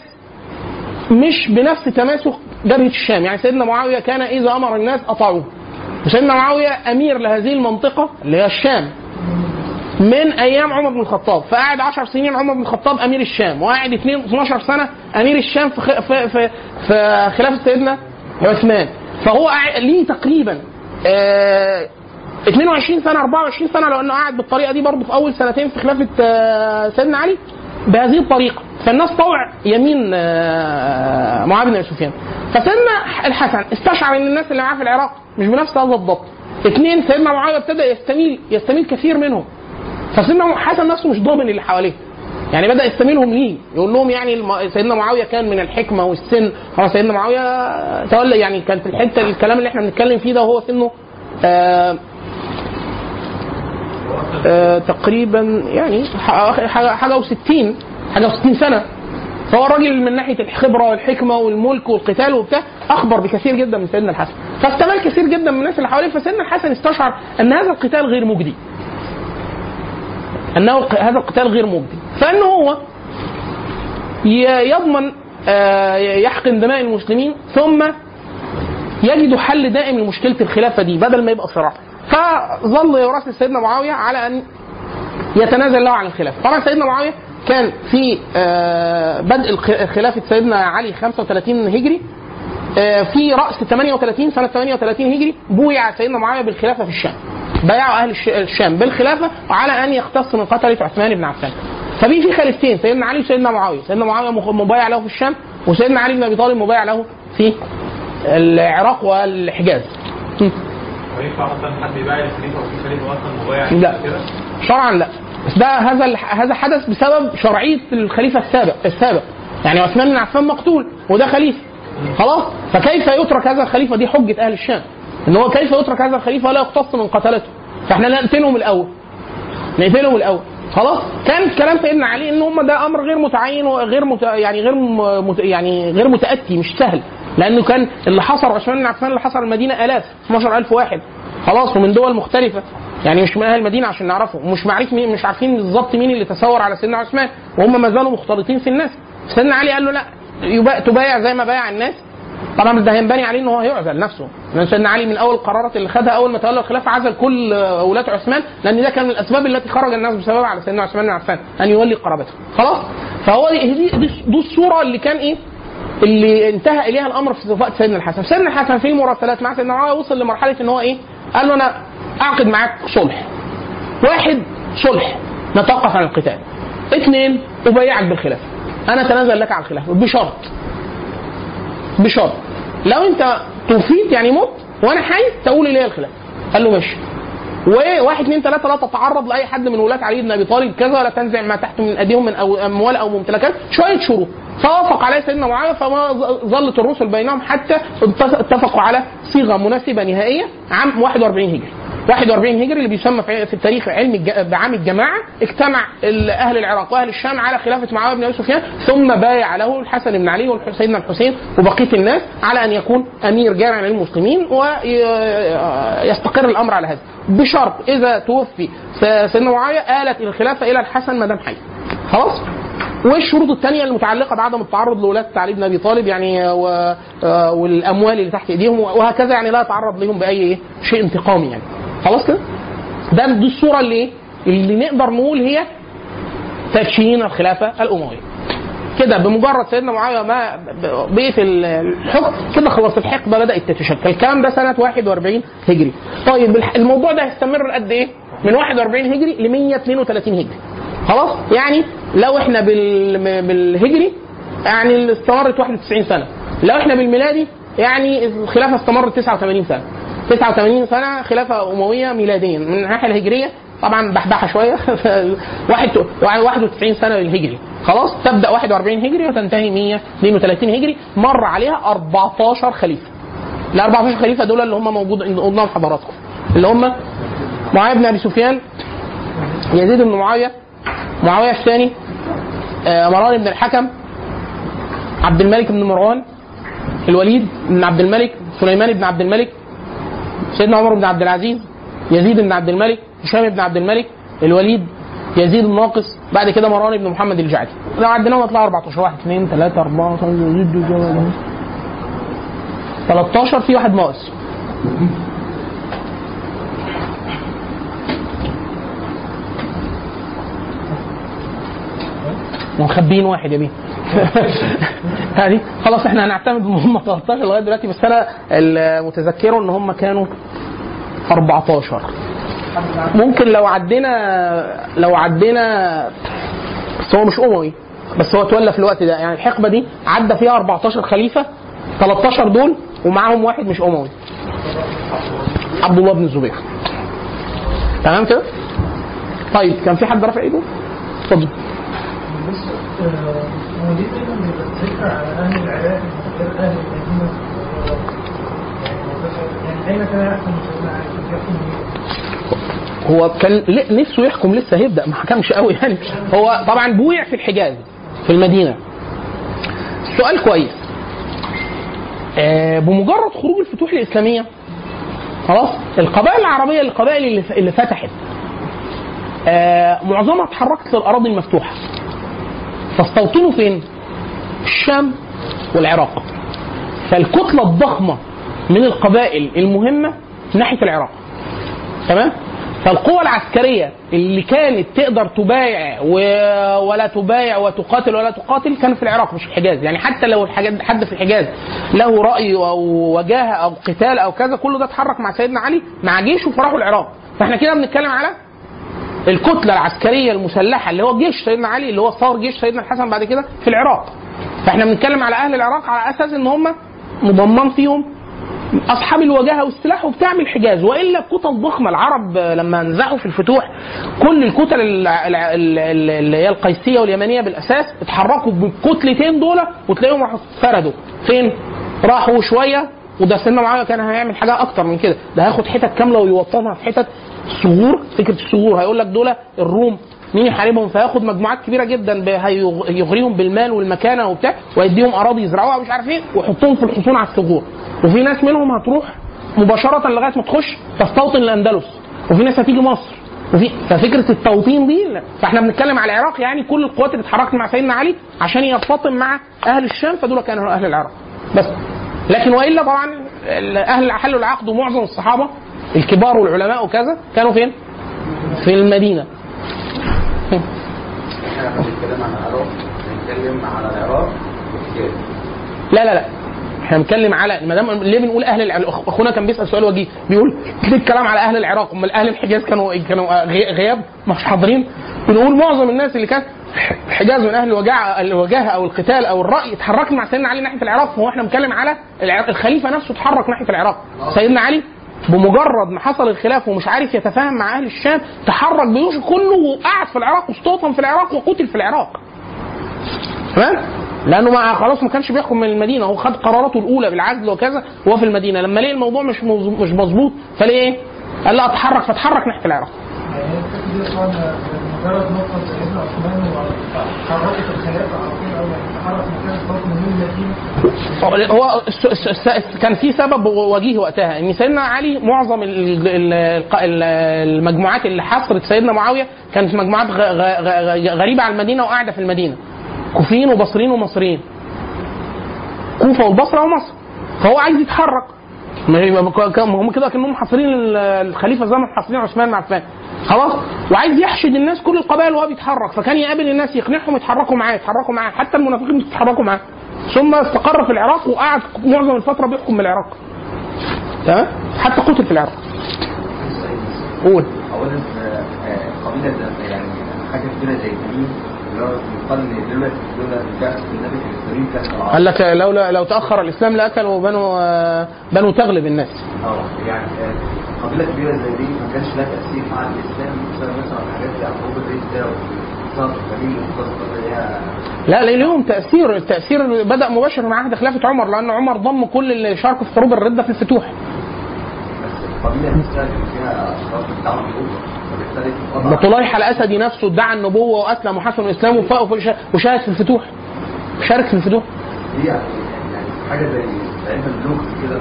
مش بنفس تماسك جبهه الشام، يعني سيدنا معاويه كان اذا امر الناس اطاعوه، وسيدنا معاويه امير لهذه المنطقه اللي هي الشام من ايام عمر بن الخطاب، فقعد 10 سنين عمر بن الخطاب امير الشام، وقعد 12 سنه امير الشام في خلافه سيدنا عثمان، فهو ليه تقريبا 22 سنه 24 سنه، لو انه قاعد بالطريقه دي برضه في اول سنتين في خلافه سيدنا علي بهذه الطريقه، فالناس طوع يمين معاويه بن ابي سفيان. فسيدنا الحسن استشعر ان الناس اللي معاه في العراق مش بنفس هذا الضبط. 2 سيدنا معاويه ابتدى يستميل كثير منهم، فسيدنا الحسن نفسه مش ضامن اللي حواليه، يعني بدا يستميلهم ليه، يقول لهم يعني سيدنا معاويه كان من الحكمه والسن، هو سيدنا معاويه تولى يعني كان في الحته الكلام اللي احنا بنتكلم فيه ده وهو سنه تقريبا يعني حاجه و60 سنه، فهو الراجل من ناحيه الخبره والحكمه والملك والقتال وبتاع اخبر بكثير جدا من سيدنا الحسن، فاستمال كثير جدا من الناس اللي حواليه. فسيدنا الحسن استشعر ان هذا القتال غير مجدي، هذا القتال غير مجدي، فانه هو يضمن يحقن دماء المسلمين ثم يجد حل دائم لمشكله الخلافه دي بدل ما يبقى صراع. فظل يراسل سيدنا معاويه على ان يتنازل له عن الخلافه. طبعا سيدنا معاويه كان في بدء خلافه سيدنا علي 35 هجري، في راس 38 سنه 38 هجري بويع سيدنا معاويه بالخلافه في الشام، بايعوا اهل الشام بالخلافه على ان يختص من قتله عثمان بن عفان. في خليفتين، سيدنا علي وسيدنا معاويه، سيدنا معاويه مبايع له في الشام، وسيدنا علي بن ابي طالب مبايع له في العراق والحجاز. وينفع اصلا حد يبايع الخليفه وفي خليفه اصلا مبايع لا كده؟ شرعا لا، بس ده هذا حدث بسبب شرعيه الخليفه السابق، يعني عثمان بن عفان مقتول وده خليفه، خلاص، فكيف يترك هذا الخليفه؟ دي حجه اهل الشام ان هو كيف يترك هذا الخليفه ولا يقتص من قتلته، فاحنا نقتلهم الاول خلاص. كان كلام سيدنا علي ان هم ده امر غير متعين وغير غير متاتي، مش سهل، لانه كان اللي حصر عثمان بن عفان اللي حصر المدينه 12,000 واحد خلاص، ومن دول مختلفه، يعني مش من اهل المدينه عشان نعرفه، ومش مش عارفين بالظبط مين اللي تسور على سيدنا عثمان، وهم ما زالوا مختلطين في الناس. سيدنا علي قال له لا، تبايع زي ما بايع الناس. طبعا ده هينبني عليه ان هو هيعزل نفسه، لان سيدنا علي من اول القرارات اللي خدها اول ما تولى الخلافه عزل كل ولاة عثمان، لان ده كان من الاسباب التي خرج الناس بسببها على سيدنا عثمان بن عفان ان يولي قرابته، خلاص. فهو دي الصوره اللي كان اللي انتهى اليها الامر في وقت سيدنا الحسن. سيدنا الحسن في المراسلات مع سيدنا معاويه وصل لمرحله ان هو قال له انا اعقد معاك صلح. 1 صلح نتوقف عن القتال. 2 ابايعك بالخلافه، انا اتنازل لك عن الخلافه بشرط لو انت توفيت يعني مت وانا حي تقول لي الخلافه. قال له ماشي. و1 2 3 لا تتعرض لاي حد من ولاة علي بن ابي طالب كذا، ولا تنزع ما تحت من ايديهم من اموال او ممتلكات، شويه شروط. فوافق عليه سيدنا معاويه، فما ظلت الرسل بينهم حتى اتفقوا على صيغه مناسبه نهائيه عام 41 هجري. 41 هجري اللي بيسمى في التاريخ بعام الجماعه. اجتمع اهل العراق واهل الشام على خلافه معاويه بن ابي سفيان، ثم بايع له الحسن بن علي وسيدنا الحسين وبقيه الناس على ان يكون امير جامع للمسلمين، ويستقر الامر على هذا بشرط اذا توفي سيدنا معاويه آلت الخلافه الى الحسن ما دام حي. خلاص. والشروط الثانيه المتعلقه بعدم التعرض لولاة علي بن ابي طالب يعني والاموال اللي تحت ايديهم وهكذا، يعني لا يتعرض لهم باي شيء انتقامي يعني. خلاص كده. دي الصوره اللي نقدر نقول هي تدشين الخلافه الامويه. كده بمجرد سيدنا معاويه ما بقيت الحكم كده خلاص الحقبه بدات تتشكل. الكلام ده سنه 41 هجري. طيب الموضوع ده هيستمر قد ايه؟ من 41 هجري ل 132 هجري. خلاص. يعني لو احنا بالهجري يعني استمرت 91 سنه، لو احنا بالميلادي يعني الخلافه استمرت 89 سنه. 89 سنه خلافه امويه ميلاديا. من الناحيه الهجريه طبعا بحبحه شويه 91 سنه للهجري. خلاص. تبدا 41 هجري وتنتهي 132 هجري. مر عليها 14 خليفه. ال 14 خليفه دول اللي هم موجود قدام حضراتكم، اللي هم معاويه بن ابي سفيان، يزيد بن معاويه الثاني، مروان بن الحكم، عبد الملك بن مروان، الوليد بن عبد الملك، سليمان بن عبد الملك، سيدنا عمر بن عبد العزيز، يزيد بن عبد الملك، هشام بن عبد الملك، الوليد، يزيد الناقص، بعد كده مروان بن محمد الجعدي. لو عديناهم يطلعوا 14. 1 2 3 4 13. في واحد ناقص. ومخبيين واحد يا بيه. هذه خلاص احنا هنعتمد ان هم 13 لغايه دلوقتي، بس انا المتذكره ان هم كانوا 14. ممكن لو عدينا بس هو مش اموي، بس هو تولى في الوقت ده. يعني الحقبه دي عدى فيها 14 خليفه، 13 دول ومعاهم واحد مش اموي، عبد الله بن الزبير. تمام كده؟ طيب كان في حد رافع ايده؟ اتفضل. هو ليه دايما بيبقى الذكر على اهل العراق غير اهل المدينه؟ يعني دايما كان يحكم هو كان نفسه يحكم، لسه هيبدا، ما حكمش قوي يعني. هو طبعا بويع في الحجاز في المدينه. السؤال كويس. بمجرد خروج الفتوح الاسلاميه خلاص القبائل العربيه، القبائل اللي فتحت معظمها اتحركت للاراضي المفتوحه، فاستوطنوا فين؟ الشام والعراق. فالكتله الضخمه من القبائل المهمه ناحيه العراق. تمام؟ فالقوى العسكريه اللي كانت تقدر تبايع ولا تبايع وتقاتل ولا تقاتل كان في العراق مش في الحجاز. يعني حتى لو حد في الحجاز له راي او وجاهه او قتال او كذا، كله ده اتحرك مع سيدنا علي مع جيشه فراحوا العراق. فاحنا كده بنتكلم على الكتله العسكريه المسلحه اللي هو جيش سيدنا علي، اللي هو صار جيش سيدنا الحسن بعد كده في العراق. فاحنا بنتكلم على اهل العراق على اساس ان هم مضمن فيهم اصحاب الوجاهه والسلاح وبتعمل الحجاز. والا الكتل ضخمه. العرب لما نزحوا في الفتوح كل الكتل اللي هي القيسيه واليمنيه بالاساس اتحركوا بالكتلتين دول، وتلاقيهم راحوا فردوا فين؟ راحوا شويه. وده سيدنا معاويه كان هيعمل حاجه اكتر من كده، ده هياخد حتت كامله ويوطنها في حتت الثغور. فكره الثغور هيقول لك دول الروم مين يحاربهم، فياخد مجموعات كبيره جدا يغريهم بالمال والمكانه وبتاع، ويديهم اراضي يزرعوها مش عارف ايه، ويحطهم في الحصون على الثغور. وفي ناس منهم هتروح مباشره لغايه ما تخش تستوطن الاندلس، وفي ناس هتيجي مصر. ففكره التوطين دي لا. فاحنا بنتكلم على العراق، يعني كل القوات اللي اتحركت مع سيدنا علي عشان يستوطن مع اهل الشام، فدول كانوا اهل العراق بس. لكن والا طبعا اهل حلوا العقد ومعظم الصحابه الكبار والعلماء وكذا كانوا فين؟ في المدينه. احنا بنتكلم عن العراق، بنتكلم على العراق. لا احنا بنتكلم على ما دام ليه بنقول اخونا كان بيسال سؤال وجيه بيقول ليه الكلام على اهل العراق؟ امال اهل الحجاز كانوا غياب مش حاضرين. بنقول معظم الناس اللي كانت الحجاز من اهل الوجاهه او القتال او الراي اتحركت مع سيدنا علي ناحيه العراق. هو احنا بنتكلم على الخليفه نفسه اتحرك ناحيه العراق. سيدنا علي بمجرد ما حصل الخلاف ومش عارف يتفاهم مع اهل الشام تحرك بيوش كله وقعد في العراق واستوطن في العراق وقتل في العراق. تمام؟ لانه خلاص ما كانش بيحكم من المدينه، هو خد قراراته الاولى بالعزل وكذا وهو في المدينه. لما لقى الموضوع مش مظبوط فليه ايه؟ قال لا اتحرك، فتحرك ناحيه العراق. مجرد نقطة سيدنا عثمان وحركت الخلافة عرفين أو تحرك مكان حكم من المدينة. هو كان في سبب وجيه وقتها ان سيدنا علي معظم المجموعات اللي حصرت سيدنا معاويه كانت مجموعات غريبه على المدينه وقاعده في المدينه، كوفيين وبصريين ومصريين، كوفه والبصره ومصر. فهو عايز يتحرك، هم كده كانهم محاصرين الخليفه زي ما محاصرين عثمان بن عفان خلاص، وعايز يحشد الناس كل القبائل وهو بيتحرك. فكان يقابل الناس يقنعهم يتحركوا معاه حتى المنافقين يتحركوا معاه. ثم استقر في العراق وقعد معظم الفتره بيحكم من العراق. تمام؟ حتى قتل في العراق. قول. اولا قبيله يعني حاجه كبيره زي دي اللي هو يقال دلوقتي البعث النبي الكريم كان قال لك لو تاخر الاسلام لاكلوا بنو تغلب الناس. يعني قبيله كبيره زي دي ما كانش لها تاثير مع الاسلام مثلا حاجات زي عقوبه زي كده لا ليهم تأثير. التأثير بدأ مباشر مع عهد خلافة عمر، لأن عمر ضم كل اللي شاركوا في حروب الردة في الفتوح. ده طليحة الأسدي نفسه ادعى النبوة وأسلم وحسن الإسلام وشارك في الفتوح. شارك في الفتوح. يعني حاجة زي الملوك كده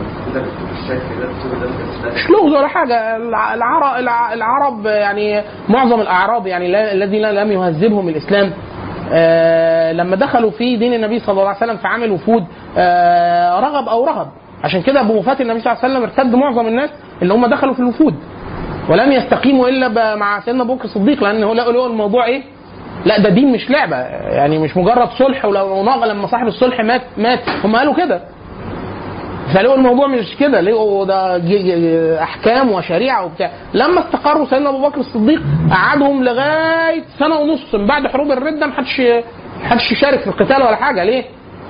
مش لغز ولا حاجة. العرب يعني معظم الأعراب يعني الذين لم يهذبهم الإسلام لما دخلوا في دين النبي صلى الله عليه وسلم فعمل وفود رغب أو رهب. عشان كده بوفاة النبي صلى الله عليه وسلم ارتد معظم الناس اللي هم دخلوا في الوفود ولم يستقيموا إلا مع سيدنا أبو بكر الصديق، لأنه لقوا الموضوع إيه؟ لا ده دين مش لعبة، يعني مش مجرد صلح. ولو لما صاحب الصلح مات هم قالوا كده، فلقوا الموضوع مش كده، لقوا ده احكام وشريعه وبتاع. لما استقروا سيدنا ابو بكر الصديق قعدهم لغايه سنه ونص من بعد حروب الرده محدش يشارك في القتال ولا حاجه. ليه؟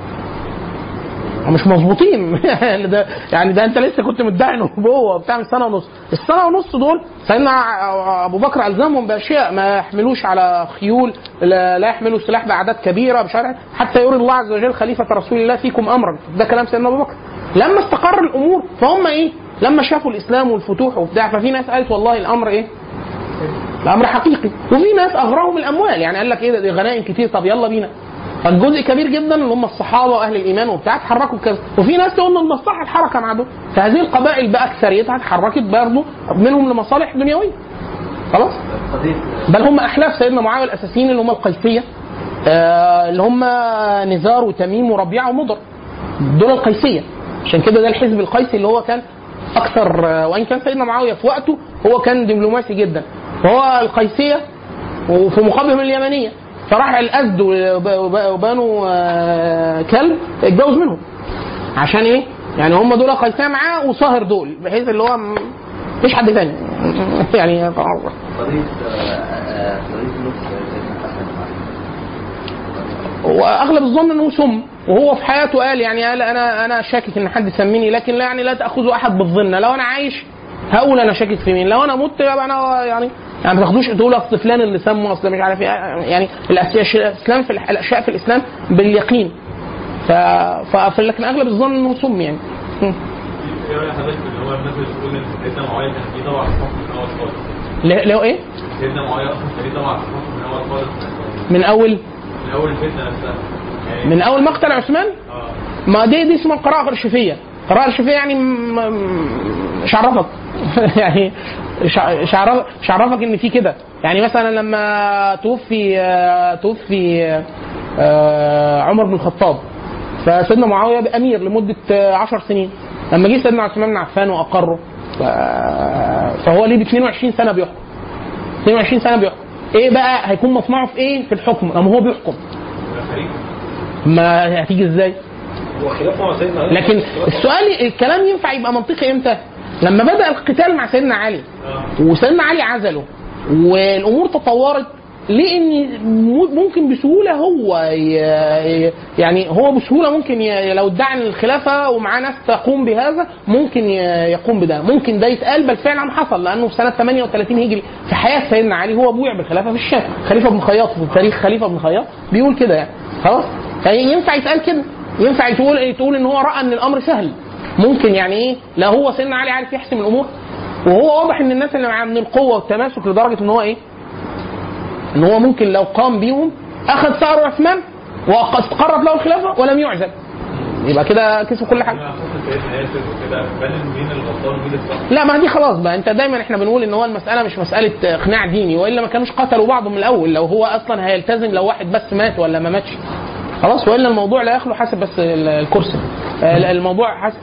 مش مظبوطين. يعني ده انت لسه كنت مدعي نبوه وبتاع من سنه ونص. السنه ونص دول سيدنا ابو بكر الزمهم باشياء ما يحملوش على خيول، لا يحملوا سلاح باعداد كبيره بشرع، حتى يري الله عز وجل خليفه رسول الله فيكم امرا. ده كلام سيدنا ابو بكر. لما استقر الامور فهم ايه؟ لما شافوا الاسلام والفتوح وبتاع، ففي ناس قالت والله الامر ايه؟ الامر حقيقي. وفي ناس اغراهم الاموال، يعني قال لك ايه ده غنائم كتير، طب يلا بينا. فالجزء كبير جدا اللي هم الصحابه واهل الايمان وبتاع اتحركوا كذا، وفي ناس تقول ان مصلحه الحركه مع دول. فهذه القبائل بقى اكثريتها اتحركت برضه منهم لمصالح دنيويه. خلاص؟ بل هم احلاف سيدنا معاويه الاساسيين اللي هم القيسيه، اللي هم نزار وتميم وربيعه ومضر. دول القيسيه. عشان كده ده الحزب القيسي اللي هو كان اكثر، وان كان سيدنا معاويه في وقته هو كان دبلوماسي جدا، وهو القيسيه وفي مقابلهم اليمنيه. فراح الأسد وبنو كلب اتجوز منهم. عشان ايه؟ يعني هم دول قيسيه معاه وصاهر دول، بحيث اللي هو مفيش حد ثاني. يعني واغلب الظن انه سم، وهو في حياته قال انا شاكك ان حد سميني، لكن لا يعني لا تاخذوا احد بالظن. لو انا عايش هقول انا شاكك في مين، لو انا مت يبقى انا يعني ما تاخدوش تقولوا اصل فلان اللي سمه، اصل مش عارف ايه. يعني الاسلام في الاشياء في الاسلام باليقين. لكن اغلب الظن انه سم يعني. ايه راي حضرتك اللي هو الناس اللي بتقول ان سيدنا معاويه كان فيه طبعا حكم من اول خالص؟ لو ايه؟ سيدنا معاويه اصلا كان فيه طبعا حكم من اول خالص. من اول الفتنه نفسها. من اول مقتل عثمان؟ ما دي اسمها القراءه الارشفيه. القراءه الارشفيه يعني مش عرفك. يعني مش عرفك ان في كده. يعني مثلا لما توفي عمر بن الخطاب، فسيدنا معاويه بامير لمده 10 سنين. لما جه سيدنا عثمان بن عفان واقره، فهو ليه ب 22 سنه بيحكم. 22 سنه بيحكم. ايه بقى هيكون مصنعه في ايه في الحكم؟ اما هو بيحكم ما هتيجي ازاي؟ لكن السؤال الكلام ينفع يبقى منطقي امتى؟ لما بدأ القتال مع سيدنا علي وسيدنا علي عزله والامور تطورت، لان ممكن بسهوله هو يعني هو بسهوله ممكن لو ادعى الخلافه ومعاه ناس تقوم بهذا ممكن يقوم بده، ممكن ده يتقال بل فعلا حصل، لانه في سنه 38 هجري في حياه سيدنا علي هو بويع بالخلافه في الشام. خليفه بن خياط في التاريخ، خليفه بن خياط بيقول كده يعني خلاص. ينفع يتقال كده، ينفع تقول ان هو راى ان الامر سهل، ممكن يعني ايه، لا هو سيدنا علي عارف يحسم الامور، وهو واضح ان الناس اللي معاه من القوه والتماسك لدرجه ان هو ايه، ان هو ممكن لو قام بيهم اخذ ثار عثمان واستقرت له الخلافه ولم يعزل، يبقى كده كسب كل حاجه. لا ما دي خلاص بقى، انت دايما احنا بنقول ان هو المساله مش مساله اقناع ديني، والا ما كانوش قتلوا بعضهم من الاول لو هو اصلا هيلتزم، لو واحد بس مات ولا ما ماتش خلاص، والا الموضوع لا يخلو حسب بس الكرسي، الموضوع حسب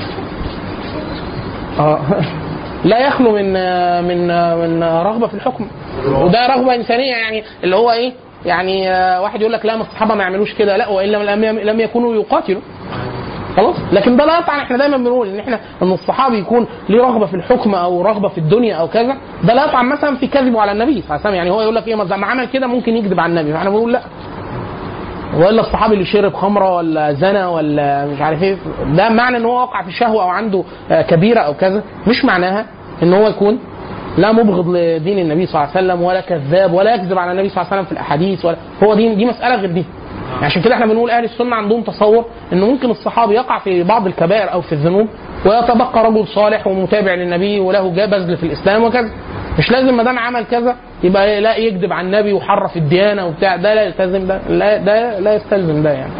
لا يخلو من رغبه في الحكم، وده رغبه انسانيه يعني اللي هو ايه يعني واحد يقول لك لا ما الصحابه ما يعملوش كده، لا والا لم يكونوا يقاتلوا خلاص. لكن ده لا يطعن، احنا دايما بنقول ان احنا ان الصحابي يكون ليه رغبه في الحكم او رغبه في الدنيا او كذا، ده لا يطعن مثلا في كذبه على النبي صلى الله عليه وسلم، يعني هو يقول لك ايه ما عمل كده ممكن يكذب على النبي، فاحنا بنقول لا، ولا الصحابي اللي شرب خمره ولا زنا ولا مش عارف ايه ده معنى ان هو وقع في شهوه او عنده كبيره او كذا، مش معناها ان هو يكون لا مبغض لدين النبي صلى الله عليه وسلم ولا كذاب ولا يكذب على النبي صلى الله عليه وسلم في الاحاديث، ولا هو دي مساله غير دي. عشان كده احنا بنقول اهل السنه عندهم تصور انه ممكن الصحابي يقع في بعض الكبائر او في الذنوب ويتبقى رجل صالح ومتابع للنبي وله بذل في الاسلام وكذا، مش لازم ما دام عمل كذا يبقى لا يكذب على النبي وحرف الديانه وبتاع، ده لا يلتزم ده، لا يستلزم ده يعني.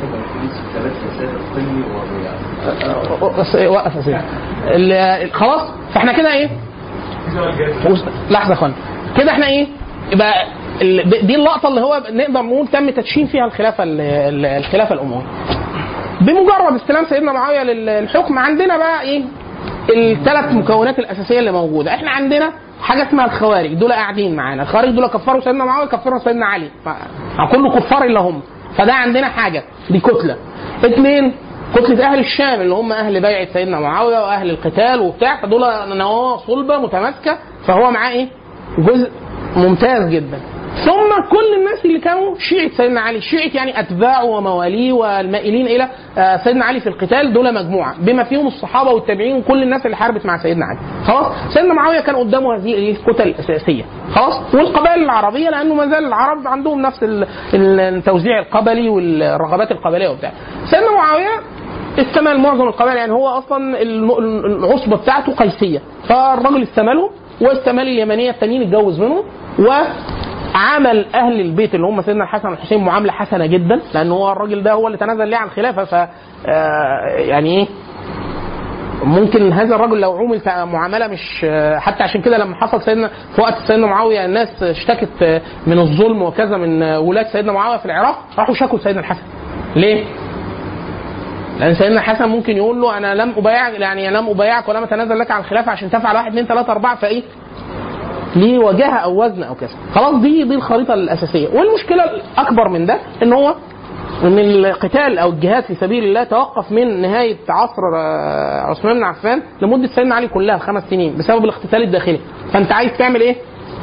وقف خلاص. فاحنا كده ايه، لحظه يا اخوان، كده احنا ايه يبقى دي اللقطه اللي هو نقدر نقول تم تدشين فيها الخلافه الامويه. بمجرد استلام سيدنا معاويه للحكم عندنا بقى ايه الثلاث مكونات الاساسيه اللي موجوده. احنا عندنا حاجه اسمها الخوارج، دول قاعدين معانا، الخوارج دول كفروا سيدنا معاويه، كفروا سيدنا علي، كله كفار الا هم، فده عندنا حاجه دي كتله. اثنين كتله اهل الشام اللي هم اهل بيعه سيدنا معاويه واهل القتال وبتاع، فدول نواه صلبه متماسكه، فهو معاه ايه جزء ممتاز جدا. ثم كل الناس اللي كانوا شيعة سيدنا علي، شيعة يعني أتباعه ومواليه والمائلين إلى سيدنا علي في القتال، دول مجموعة بما فيهم الصحابة والتابعين وكل الناس اللي حاربت مع سيدنا علي. خلاص سيدنا معاوية كان قدامه هذه الكتل الأساسية خلاص، والقبائل العربية لأنه ما زال العرب عندهم نفس التوزيع القبلي والرغبات القبلية وبتاع. سيدنا معاوية استمال معظم القبائل، يعني هو أصلا العصبة بتاعته قيسية، فالرجل استماله واستمال اليمنية التانيين اتجوز منهم، وعمل اهل البيت اللي هم سيدنا الحسن والحسين معامله حسنه جدا، لان هو الراجل ده هو اللي تنازل ليه عن الخلافه، ف يعني ايه ممكن هذا الرجل لو عمل معامله مش حتى، عشان كده لما حصل سيدنا في وقت سيدنا معاويه الناس اشتكت من الظلم وكذا من ولاد سيدنا معاويه في العراق، راحوا شكوا سيدنا الحسن. ليه؟ لان سيدنا الحسن ممكن يقول له انا لم ابايعك ولم اتنازل لك عن الخلافه عشان تفعل 1 2 3 4 فايه ليه وجهه او وزن او كذا. خلاص دي الخريطه الاساسيه. والمشكله الاكبر من ده ان هو ان القتال او الجهاد في سبيل الله توقف من نهايه عصر عثمان بن عفان لمده سيدنا علي كلها 5 سنين بسبب الاقتتال الداخلي. فانت عايز تعمل ايه؟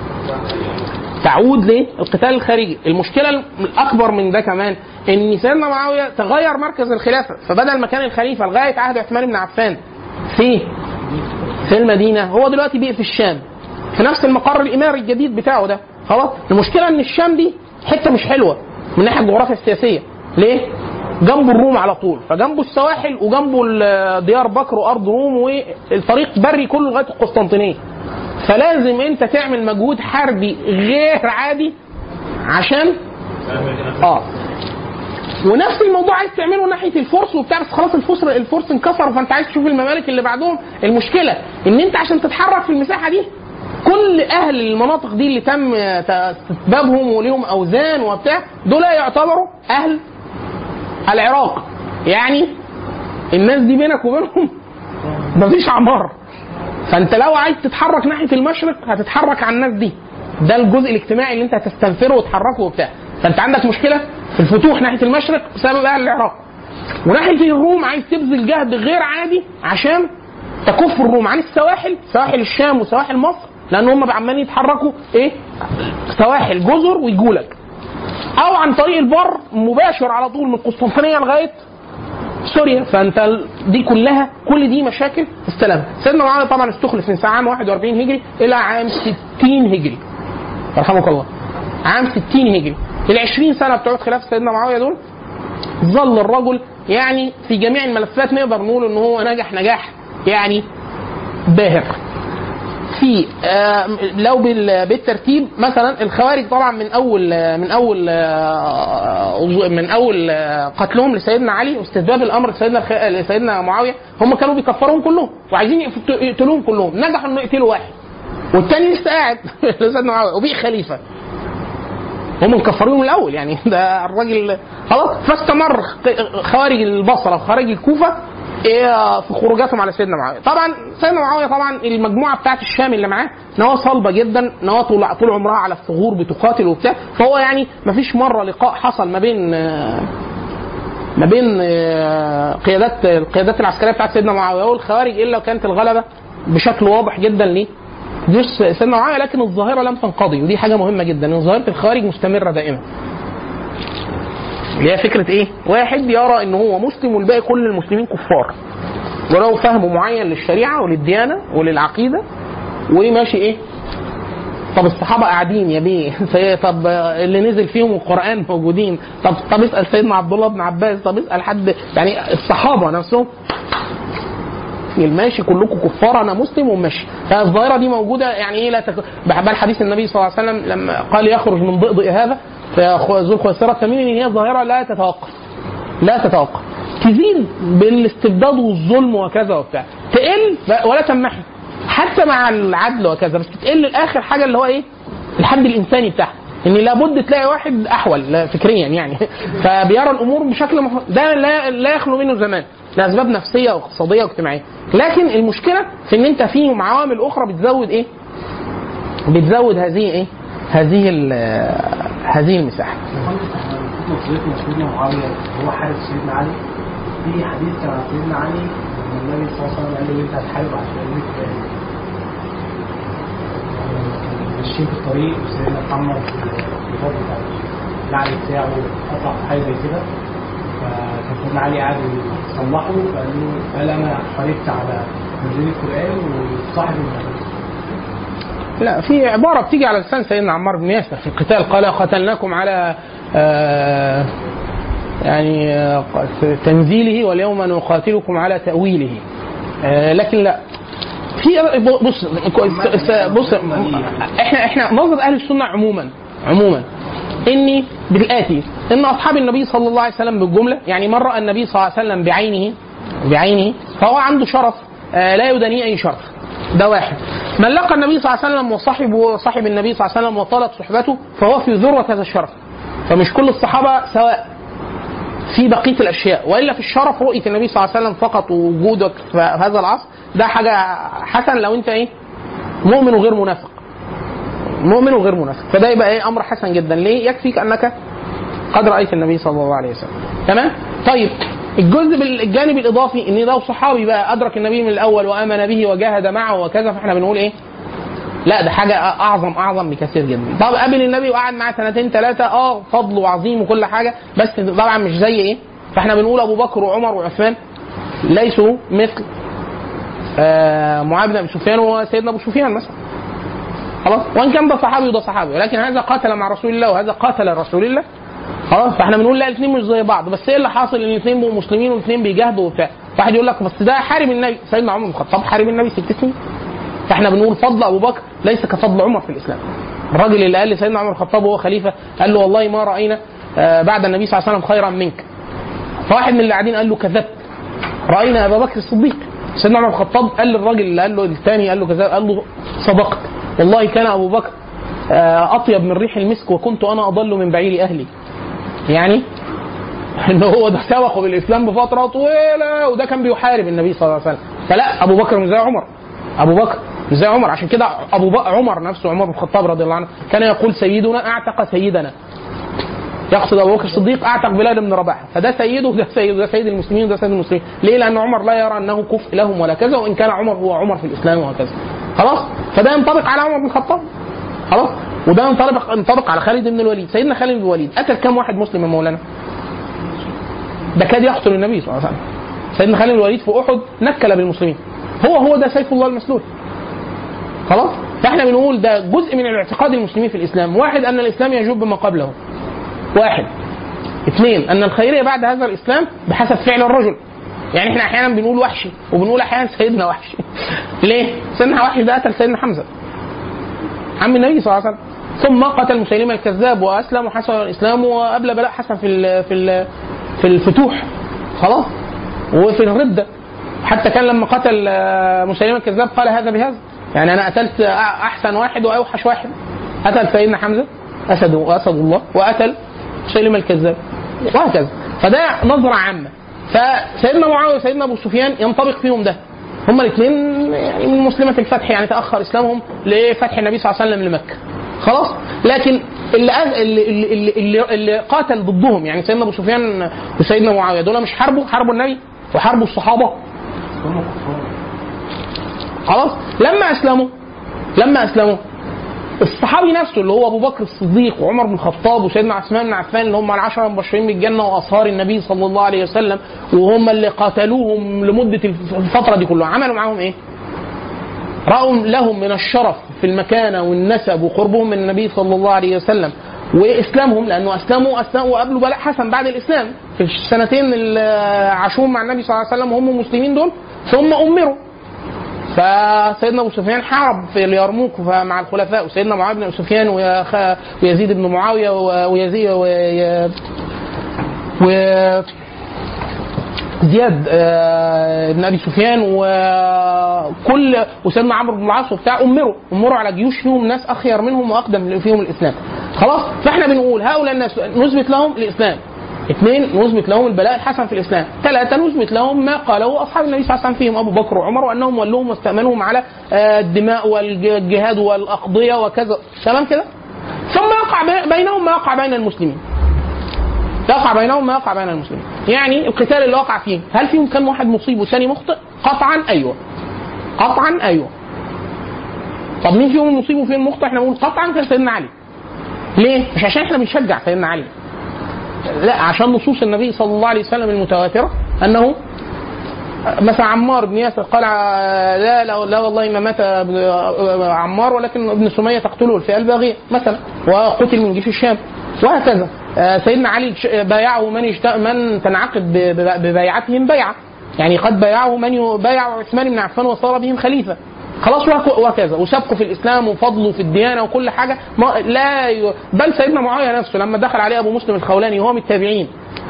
تعود للقتال الخارجي. المشكله الاكبر من ده كمان ان سيدنا معاويه تغير مركز الخلافه، فبدل ما كان الخليفه لغايه عهد عثمان بن عفان في المدينه، هو دلوقتي بقى في الشام في نفس المقر الاماري الجديد بتاعه ده. خلاص المشكله ان الشام دي حته مش حلوه من ناحيه الجغرافيا السياسيه. ليه؟ جنبه الروم على طول، فجنبه السواحل وجنبه ديار بكر وارض روم والطريق بري كله لغايه القسطنطينيه، فلازم انت تعمل مجهود حربي غير عادي عشان ونفس الموضوع عايز تعمله ناحيه الفرس وبتاع، بس خلاص الفرس انكسروا، فانت عايز تشوف الممالك اللي بعدهم. المشكله ان انت عشان تتحرك في المساحه دي كل اهل المناطق دي اللي تم استتبابهم وليهم اوزان وبتاع دول يعتبروا اهل العراق، يعني الناس دي بينك وبينهم مفيش عمار، فانت لو عايز تتحرك ناحيه المشرق هتتحرك على الناس دي، ده الجزء الاجتماعي اللي انت هتستنفره وتحركه وبتاع. فانت عندك مشكله في الفتوح ناحيه المشرق بسبب اهل العراق، وناحيه الروم عايز تبذل جهد غير عادي عشان تكف الروم عن السواحل، سواحل الشام وسواحل مصر، لان هم عمالين يتحركوا ايه سواحل جزر ويجولك، او عن طريق البر مباشر على طول من قسطنطينيه لغايه سوريا. فانت دي كلها كل دي مشاكل استلمها. سيدنا معاويه طبعا استخلف من عام 41 هجري الى عام 60 هجري رحمه الله، عام 60 هجري. ال20 سنه بتوع خلافه سيدنا معاويه دول ظل الرجل يعني في جميع الملفات نقدر نقول ان هو نجح نجاح يعني باهر. في لو بالترتيب مثلا الخوارج طبعا من اول قتلهم لسيدنا علي واستتباب الامر لسيدنا معاويه، هم كانوا بيكفرون كلهم وعايزين يقتلوهم كلهم، نجحوا انه يقتلوا واحد والثاني لسه قاعد لسيدنا معاويه وبقي خليفه. هم مكفرين من الاول يعني ده الراجل خلاص. فاستمر خوارج البصره وخوارج الكوفه في خروجاتهم على سيدنا معاويه. طبعا سيدنا معاويه طبعا المجموعه بتاعت الشام اللي معاه نواه صلبه جدا، نواه طول عمرها على الثغور بتقاتل وبتاع، فهو يعني ما فيش مره لقاء حصل ما بين القيادات العسكريه بتاعت سيدنا معاويه والخوارج الا وكانت الغلبه بشكل واضح جدا ليه جيش سيدنا معاويه. لكن الظاهره لم تنقضي، ودي حاجه مهمه جدا ان ظاهره الخوارج مستمره دائما، اللي هي فكره ايه؟ واحد يرى ان هو مسلم والباقي كل المسلمين كفار، ولو فهم معين للشريعه وللديانه وللعقيده وماشي ايه؟ طب الصحابه قاعدين يا بيه طب اللي نزل فيهم القران موجودين، طب اسال سيدنا عبد الله بن عباس، طب اسال حد يعني الصحابه نفسهم الماشي كلكم كفار انا مسلم وماشي. فالظاهره دي موجوده يعني ايه؟ لا بل حديث النبي صلى الله عليه وسلم لما قال يخرج من ضئضئ هذا ذو الخويصره التميمي ان هي ظاهره لا تتوقف تزيد بالاستبداد والظلم وكذا وبتاع، تقل ولا تمحي حتى مع العدل وكذا، بس تقل الاخر حاجه اللي هو ايه؟ الحد الانساني بتاعها، ان لابد تلاقي واحد احول فكريا يعني فبيرى الامور بشكل ده لا يخلو منه زمان لاسباب نفسيه واقتصاديه واجتماعيه. لكن المشكله في ان انت فيهم عوامل اخرى بتزود ايه؟ بتزود هذه المساحه. سيدنا معاويه هو حارب سيدنا علي، في حديث كان عن سيدنا علي ان النبي صلى الله عليه وسلم قال له انت هتحارب عشان ماشيين في الطريق وسيدنا محمد في الفضل بتاع النعل بتاعه قطع حاجه زي كده، فكان سيدنا علي قاعد يصلحه قال انا حاربت على نزول القران وصاحب لا في عباره بتيجي على لسان سيدنا عمار بن ياسر في القتال، قال قتلناكم على يعني تنزيله واليوم نقاتلكم على تأويله. لكن لا في بص احنا نظر اهل السنه عموما اني بالاتي ان اصحاب النبي صلى الله عليه وسلم بالجمله، يعني من راى النبي صلى الله عليه وسلم بعينه فهو عنده شرف لا يدانيه اي شرف، ده واحد. من لقى النبي صلى الله عليه وسلم وصاحب النبي صلى الله عليه وسلم وطالت صحبته فهو في ذروه هذا الشرف. فمش كل الصحابه سواء في بقيه الاشياء، والا في الشرف رؤيه النبي صلى الله عليه وسلم فقط ووجودك في هذا العصر ده حاجه حسن لو انت ايه؟ مؤمن وغير منافق. فده يبقى ايه؟ امر حسن جدا. ليه؟ يكفيك انك قد رايت النبي صلى الله عليه وسلم. تمام؟ طيب الجانب الاضافي ان لو صحابي بقى ادرك النبي من الاول وامن به وجاهد معه وكذا، فاحنا بنقول ايه؟ لا ده حاجه اعظم بكثير جدا. طب قابل النبي وقعد معاه 2 3 فضل وعظيم وكل حاجه، بس طبعا مش زي ايه؟ فاحنا بنقول ابو بكر وعمر وعثمان ليسوا مثل معاذ بن ابي سفيان وسيدنا ابو سفيان مثلا. خلاص، وان كان ده صحابي وده صحابي، ولكن هذا قاتل مع رسول الله وهذا قاتل رسول الله. خلاص، فاحنا بنقول لا الاثنين مش زي بعض، بس ايه اللي حاصل؟ ان الاثنين بقوا مسلمين والاثنين بيجاهدوا وبتاع. واحد يقول لك بس ده حارب النبي، سيدنا عمر بن الخطاب حارب النبي 6 سنين. فاحنا بنقول فضل ابو بكر ليس كفضل عمر في الاسلام. الراجل اللي قال لسيدنا عمر بن الخطاب وهو خليفه قال له والله ما راينا بعد النبي صلى الله عليه وسلم خيرا منك. فواحد من اللي قاعدين قال له كذبت، راينا ابا بكر الصديق. سيدنا عمر بن الخطاب قال للراجل اللي قال له الثاني قال له كذب، قال له صدقت والله كان ابو بكر اطيب من ريح المسك وكنت انا اضل من بعير اهلي. يعني ان هو ده سبقه بالاسلام بفتره طويله، وده كان بيحارب النبي صلى الله عليه وسلم. فلا، ابو بكر مش زي عمر، ابو بكر مش زي عمر. عشان كده عمر نفسه، عمر بن الخطاب رضي الله عنه، كان يقول سيدنا اعتق سيدنا. يقصد ابو بكر الصديق اعتق بلال بن رباحه، فده سيده وده سيده، ده سيد المسلمين وده سيد المسلمين. ليه؟ لان عمر لا يرى انه كفء لهم ولا كذا، وان كان عمر هو عمر في الاسلام وهكذا. خلاص؟ فده ينطبق على عمر بن الخطاب. خلاص؟ وده ينطبق على خالد بن الوليد. سيدنا خالد بن الوليد قتل كم واحد مسلم يا مولانا؟ ده كاد يقتل النبي صلى الله عليه وسلم. سيدنا خالد بن الوليد في احد نكل بالمسلمين. هو ده سيف الله المسلول. خلاص؟ فاحنا بنقول ده جزء من الاعتقاد المسلمين في الاسلام. واحد، ان الاسلام يجب ما قبله. واحد. اثنين، ان الخيريه بعد هذا الاسلام بحسب فعل الرجل. يعني احنا احيانا بنقول وحشي وبنقول احيانا سيدنا وحشي. ليه؟ سيدنا وحشي ده قتل سيدنا حمزه عم النبي صلى الله عليه وسلم، ثم قتل مسيلمة الكذاب واسلم وحسن الاسلام وقبل بلاء حسن في الفتوح. خلاص؟ وفي الردة حتى كان لما قتل مسيلمة الكذاب قال هذا بهذا، يعني انا قتلت احسن واحد واوحش واحد. قتل سيدنا حمزة اسد الله، وقتل مسيلمة الكذاب وهكذا. فده نظرة عامة. فسيدنا معاوية وسيدنا ابو سفيان ينطبق فيهم ده، هما الاثنين يعني من مسلمة الفتح، يعني تأخر اسلامهم لفتح النبي صلى الله عليه وسلم لمكة. خلاص؟ لكن اللي قاتل ضدهم يعني سيدنا ابو سفيان وسيدنا معاوية دول مش حاربوا النبي وحاربوا الصحابة. خلاص؟ لما اسلموا الصحابي نفسه اللي هو ابو بكر الصديق وعمر بن الخطاب وسيدنا عثمان بن عفان اللي هم العشرة المبشرين بالجنة واصهار النبي صلى الله عليه وسلم، وهم اللي قاتلوهم لمدة الفترة دي كلها، عملوا معاهم ايه؟ رأوا لهم من الشرف في المكانة والنسب وقربهم من النبي صلى الله عليه وسلم وإسلامهم، لأنه أسلموا وقبلوا بلاء حسن بعد الإسلام في السنتين اللي عاشوهم مع النبي صلى الله عليه وسلم وهم المسلمين دول، ثم أمروا. فسيدنا أبو سفيان حارب في اليرموك مع الخلفاء، وسيدنا معاوية بن أبي سفيان ويزيد بن معاوية ويزيد زياد بن ابي سفيان وسيدنا عمرو بن العاص وبتاع امروا على جيوش فيهم ناس اخير منهم واقدم فيهم الاسلام. خلاص؟ فاحنا بنقول هؤلاء الناس نثبت لهم الاسلام. اثنين، نثبت لهم البلاء الحسن في الاسلام. ثلاثه، نثبت لهم ما قاله اصحاب النبي صلى الله عليه وسلم فيهم ابو بكر وعمر، وانهم ولوهم واستامنوهم على الدماء والجهاد والاقضيه وكذا. تمام كده؟ ثم يقع بينهم ما يقع بين المسلمين. يقع بينهم ما يقع بين المسلمين. يعني القتال اللي وقع فيه هل فيهم كان واحد مصيب وثاني مخطئ؟ قطعا ايوه. طب مين فيهم المصيب وفين المخطئ؟ احنا بنقول قطعا كان سيدنا علي. ليه؟ مش عشان احنا بنشجع سيدنا علي، لا، عشان نصوص النبي صلى الله عليه وسلم المتواتره انه مثلا عمار بن ياسر قال لا والله ما مات عمار ولكن ابن سميه تقتله الفئه الباغيه مثلا، وقتل من جيش الشام وهكذا. سيدنا علي بايعه من تنعقد ببيعتهم بيعه، يعني قد بايعه من بايع عثمان بن عفان وصار بهم خليفه. خلاص؟ وكذا، وسبقوا في الاسلام وفضلوا في الديانه وكل حاجه. بل سيدنا معاويه نفسه لما دخل عليه ابو مسلم الخولاني وهو من التابعين،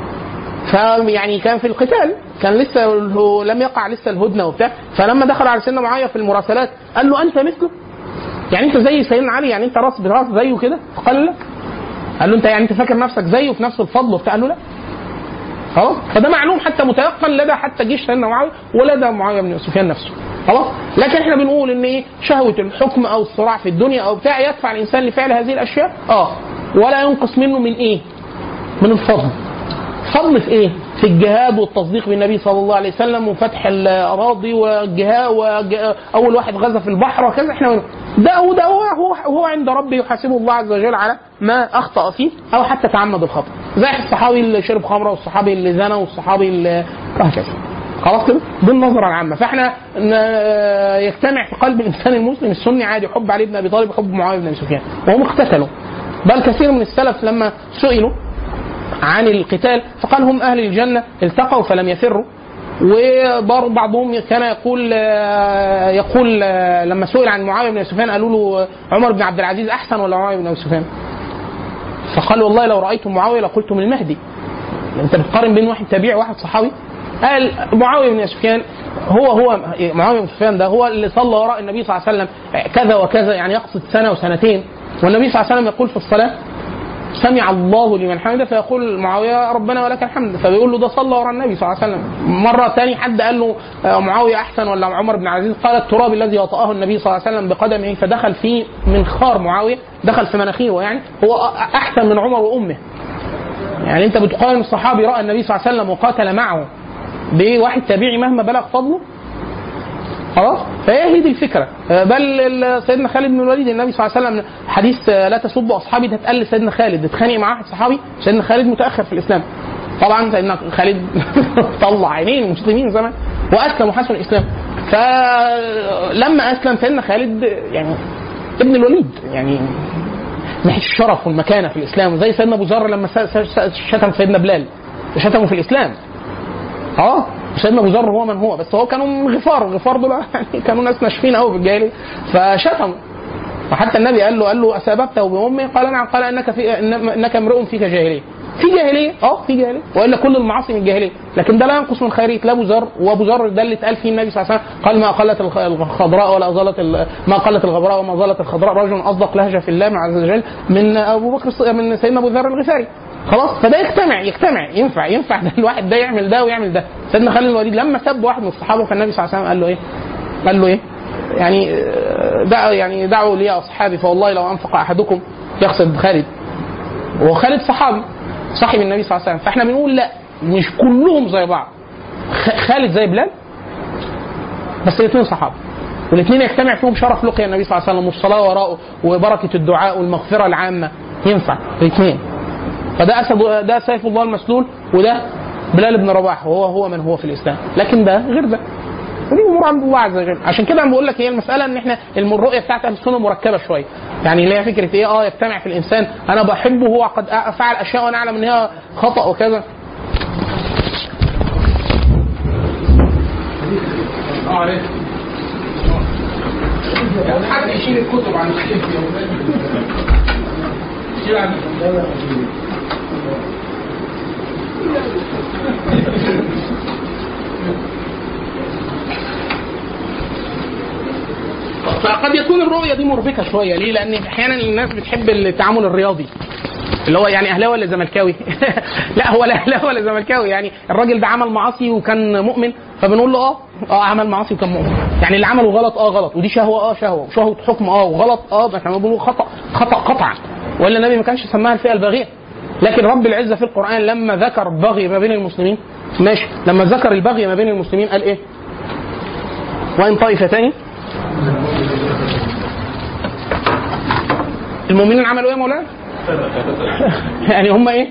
فيعني كان في القتال، كان لسه لم يقع لسه الهدنه وبتاع، فلما دخل على سيدنا معاويه في المراسلات قال له انت مثله؟ يعني انت زي سيدنا علي؟ يعني انت راس براس زيه كده؟ فقال لا. قال له انت يعني انت فاكر نفسك زيه في نفس الفضل وبتاع؟ قال له لا. خلاص؟ فده معلوم حتى متيقن لدى حتى جيش سيدنا معاويه ولدى معاويه بن سفيان نفسه. خلاص؟ لكن احنا بنقول ان ايه؟ شهوه الحكم او الصراع في الدنيا او بتاع يدفع الانسان لفعل هذه الاشياء، ولا ينقص منه من ايه؟ من الفضل. فضل في ايه؟ في الجهاد والتصديق بالنبي صلى الله عليه وسلم وفتح الاراضي والجهاد، اول واحد غزا في البحر وكذا. احنا ده هو عند ربه يحاسبه الله عز وجل على ما اخطا فيه او حتى تعمد الخطا، زي الصحابي اللي شرب خمره والصحابي اللي زنى والصحابي اللي وهكذا. خلاص كده؟ دي النظره العامه. فاحنا يجتمع في قلب الانسان المسلم السني عادي حب علي بن ابي طالب وحب معاويه بن ابي سفيان، وهم اقتتلوا. بل كثير من السلف لما سئلوا عن القتال فقال هم أهل الجنة التقوا فلم يفروا. وبعضهم كان يقول لما سئل عن معاوية بن سفيان قالوا له عمر بن عبد العزيز أحسن ولا معاوية بن سفيان؟ فقال والله لو رأيتم معاوية لقلتم المهدي. أنت بتقارن بين واحد تابعي وواحد صحابي. قال معاوية بن سفيان هو معاوية بن سفيان ده هو اللي صلى وراء النبي صلى الله عليه وسلم كذا وكذا، يعني يقصد سنة وسنتين، والنبي صلى الله عليه وسلم يقول في الصلاة سمع الله لمن حمده، فيقول معاوية ربنا ولك الحمد، فبيقول له ده صلى وراء النبي صلى الله عليه وسلم. مرة ثاني حد قال له معاوية أحسن ولا عمر بن عزيز؟ قال التراب الذي وطأه النبي صلى الله عليه وسلم بقدمه فدخل فيه منخار معاوية، دخل في مناخيره، يعني هو أحسن من عمر وأمه. يعني انت بتقارن الصحابي راى النبي صلى الله عليه وسلم وقاتل معه بواحد تابعي مهما بلغ فضله؟ خلاص. فهي دي الفكره. بل سيدنا خالد بن الوليد النبي صلى الله عليه وسلم حديث لا تسبوا اصحابي ده اتقال لسيدنا خالد، اتخانق مع واحد صحابي، سيدنا خالد متاخر في الاسلام طبعا، سيدنا خالد طلع عينين المسلمين زمان واسلم وحسن الاسلام. فلما اسلم سيدنا خالد يعني ابن الوليد يعني ناحيه الشرف والمكانه في الاسلام، زي سيدنا ابو ذر لما شتم سيدنا بلال شتمه في الاسلام. سيدنا ابو ذر هو من هو، بس هو كانوا من غفار دول يعني كانوا ناس ناشفين قوي في الجاهليه فشتموا. وحتى النبي قال له اسببته بامه؟ قال نعم. قال انك امرؤ فيك جاهليه. في جاهليه في جاهليه، والا كل المعاصي من الجاهليه، لكن ده لا ينقص من خيريه لا ابو ذر. وابو ذر ده اللي اتقال فيه النبي صلى الله عليه وسلم قال ما قلت الخضراء ولا ازالت ما قلت الغبراء وما زالت الخضراء رجل اصدق لهجه في الله عز وجل من ابو بكر من سيدنا ابو ذر الغفاري. خلاص. فده يجتمع ينفع ده الواحد ده يعمل ده ويعمل ده. سيدنا خالد بن الوليد لما سب واحد من الصحابه فالنبي صلى الله عليه وسلم قال له ايه يعني دعوا لي اصحابي فوالله لو انفق احدكم، يقصد خالد، وخالد صحابي صاحب النبي صلى الله عليه وسلم. فاحنا بنقول لا، مش كلهم زي بعض. خالد زي بلال بس الاثنين صحابه، والاثنين يجتمع فيهم شرف لقيا النبي صلى الله عليه وسلم والصلاه وراءه وبركه الدعاء والمغفره العامه، ينفع الاثنين. فده سيف الله المسلول، وده بلال بن رباح وهو من هو في الاسلام، لكن ده غير ده. ودي امور عند الله عز وجل. عشان كده انا بقول لك هي المساله ان احنا الرؤيه بتاعت اهل السنه مركبه شويه، يعني اللي هي فكره ايه يجتمع في الانسان انا بحبه وهو قد فعل اشياء وانا اعلم ان هي خطا وكذا. حد يشيل الكتب عن فقد يكون الرؤيه دي مربكه شويه. ليه؟ لان احيانا الناس بتحب التعامل الرياضي اللي هو يعني اهلاوي ولا زملكاوي لا هو لا اهلاوي ولا زملكاوي، يعني الراجل ده عمل معاصي وكان مؤمن فبنقول له عمل معاصي وكان مؤمن، يعني اللي عمله غلط غلط، ودي شهوه شهوه حكم وغلط احنا بنقول خطا قطعا، ولا النبي ما كانش سماها الفئه الباغيه. لكن رب العزه في القران لما ذكر البغي ما بين المسلمين ماشي، لما ذكر البغي ما بين المسلمين قال ايه؟ وان طائفتان المؤمنين عملوا ايه يا مولانا؟ يعني هم ايه؟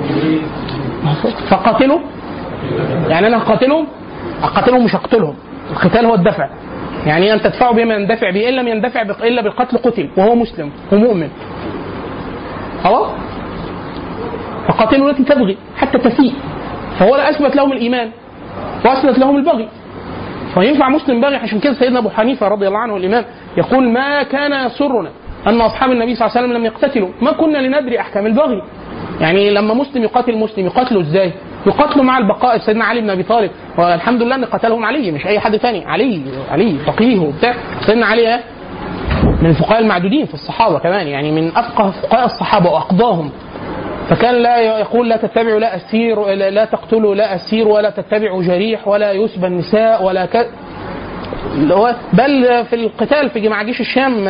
فقاتلوا، يعني انا اقاتلهم مش اقتلهم. القتال هو الدفع، يعني ان تدفعوا بما يندفع به، ان لم يندفع الا بالقتل قتل وهو مسلم ومؤمن. خلاص؟ فقاتلوا التي تبغي حتى تفيء، فهو لا اثبت لهم الايمان واثبت لهم البغي، فينفع مسلم باغي. عشان كده سيدنا ابو حنيفه رضي الله عنه الامام يقول ما كان يسرنا ان اصحاب النبي صلى الله عليه وسلم لم يقتتلوا، ما كنا لندري احكام البغي. يعني لما مسلم يقاتل مسلم يقاتله ازاي؟ يقاتله مع البقاء. سيدنا علي بن ابي طالب والحمد لله ان قتلهم علي مش اي حد ثاني، علي فقيه وبتاع. سيدنا علي من الفقهاء المعدودين في الصحابه كمان، يعني من افقه فقهاء الصحابه واقضاهم. فكان لا يقول لا تتبعوا لا اسير، لا تقتلوا لا اسير، ولا تتبعوا جريح، ولا يسبى النساء، ولا بل في القتال في مع جيش الشام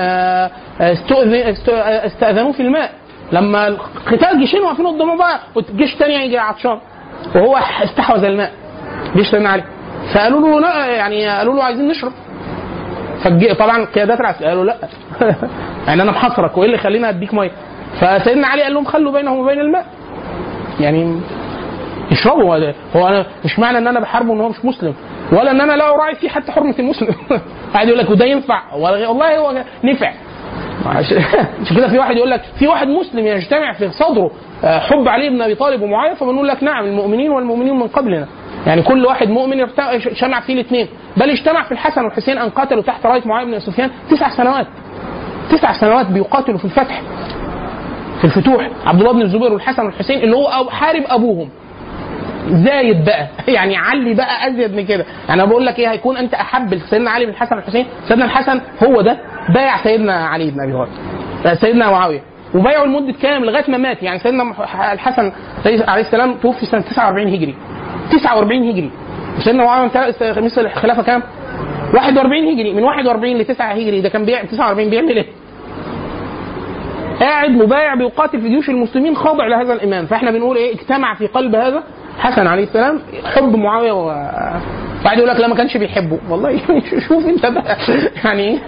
استأذنوه في الماء. لما القتال جيشين واقفين قدام بعض والجيش الثاني يجي عطشان وهو استحوذ الماء جيش سيدنا علي، فقالوا له يعني قالوا له عايزين نشرب. طبعا قيادات العسكر قالوا لا يعني انا محاصرك وايه اللي يخلينا اديك ميه؟ فسيدنا علي قال لهم خلوا بينهم وبين الماء، يعني يشربوا. هو انا مش معنى ان انا بحاربه ان هو مش مسلم، ولا ان انا لا اراعي فيه حتى حرمه المسلم. قاعد يقول لك وده ينفع والله هو نفع. عشان كده في واحد يقول لك في واحد مسلم يجتمع في صدره حب علي بن ابي طالب ومعاويه، فبنقول لك نعم المؤمنين والمؤمنين من قبلنا، يعني كل واحد مؤمن اجتمع فيه الاثنين. بل اجتمع في الحسن والحسين ان قاتلوا تحت رايه معاويه بن سفيان 9 سنوات. 9 سنوات بيقاتلوا في الفتح في الفتوح. عبد الله بن الزبير والحسن والحسين اللي هو حارب ابوهم زايد بقى يعني علي بقى ازيد من كده. انا بقول لك ايه، هيكون انت احب سيدنا علي بن الحسن والحسين. سيدنا الحسن هو ده بايع سيدنا علي بن ابي طالب، سيدنا معاويه، وبايعوا لمده كام لغايه ما مات. يعني سيدنا الحسن عليه السلام توفي سنه 49 هجري 49 هجري، وسيدنا معاويه مثل الخلافه كام 41 هجري. من 41 ل 9 هجري ده كان 49 بيعمل ايه؟ قاعد مبايع بيقاتل في جيوش المسلمين خاضع لهذا الامام. فاحنا بنقول ايه؟ اجتمع في قلب هذا حسن عليه السلام حب معاويه بعد يقول لك لا ما كانش بيحبه. والله شوف انت بقى يعني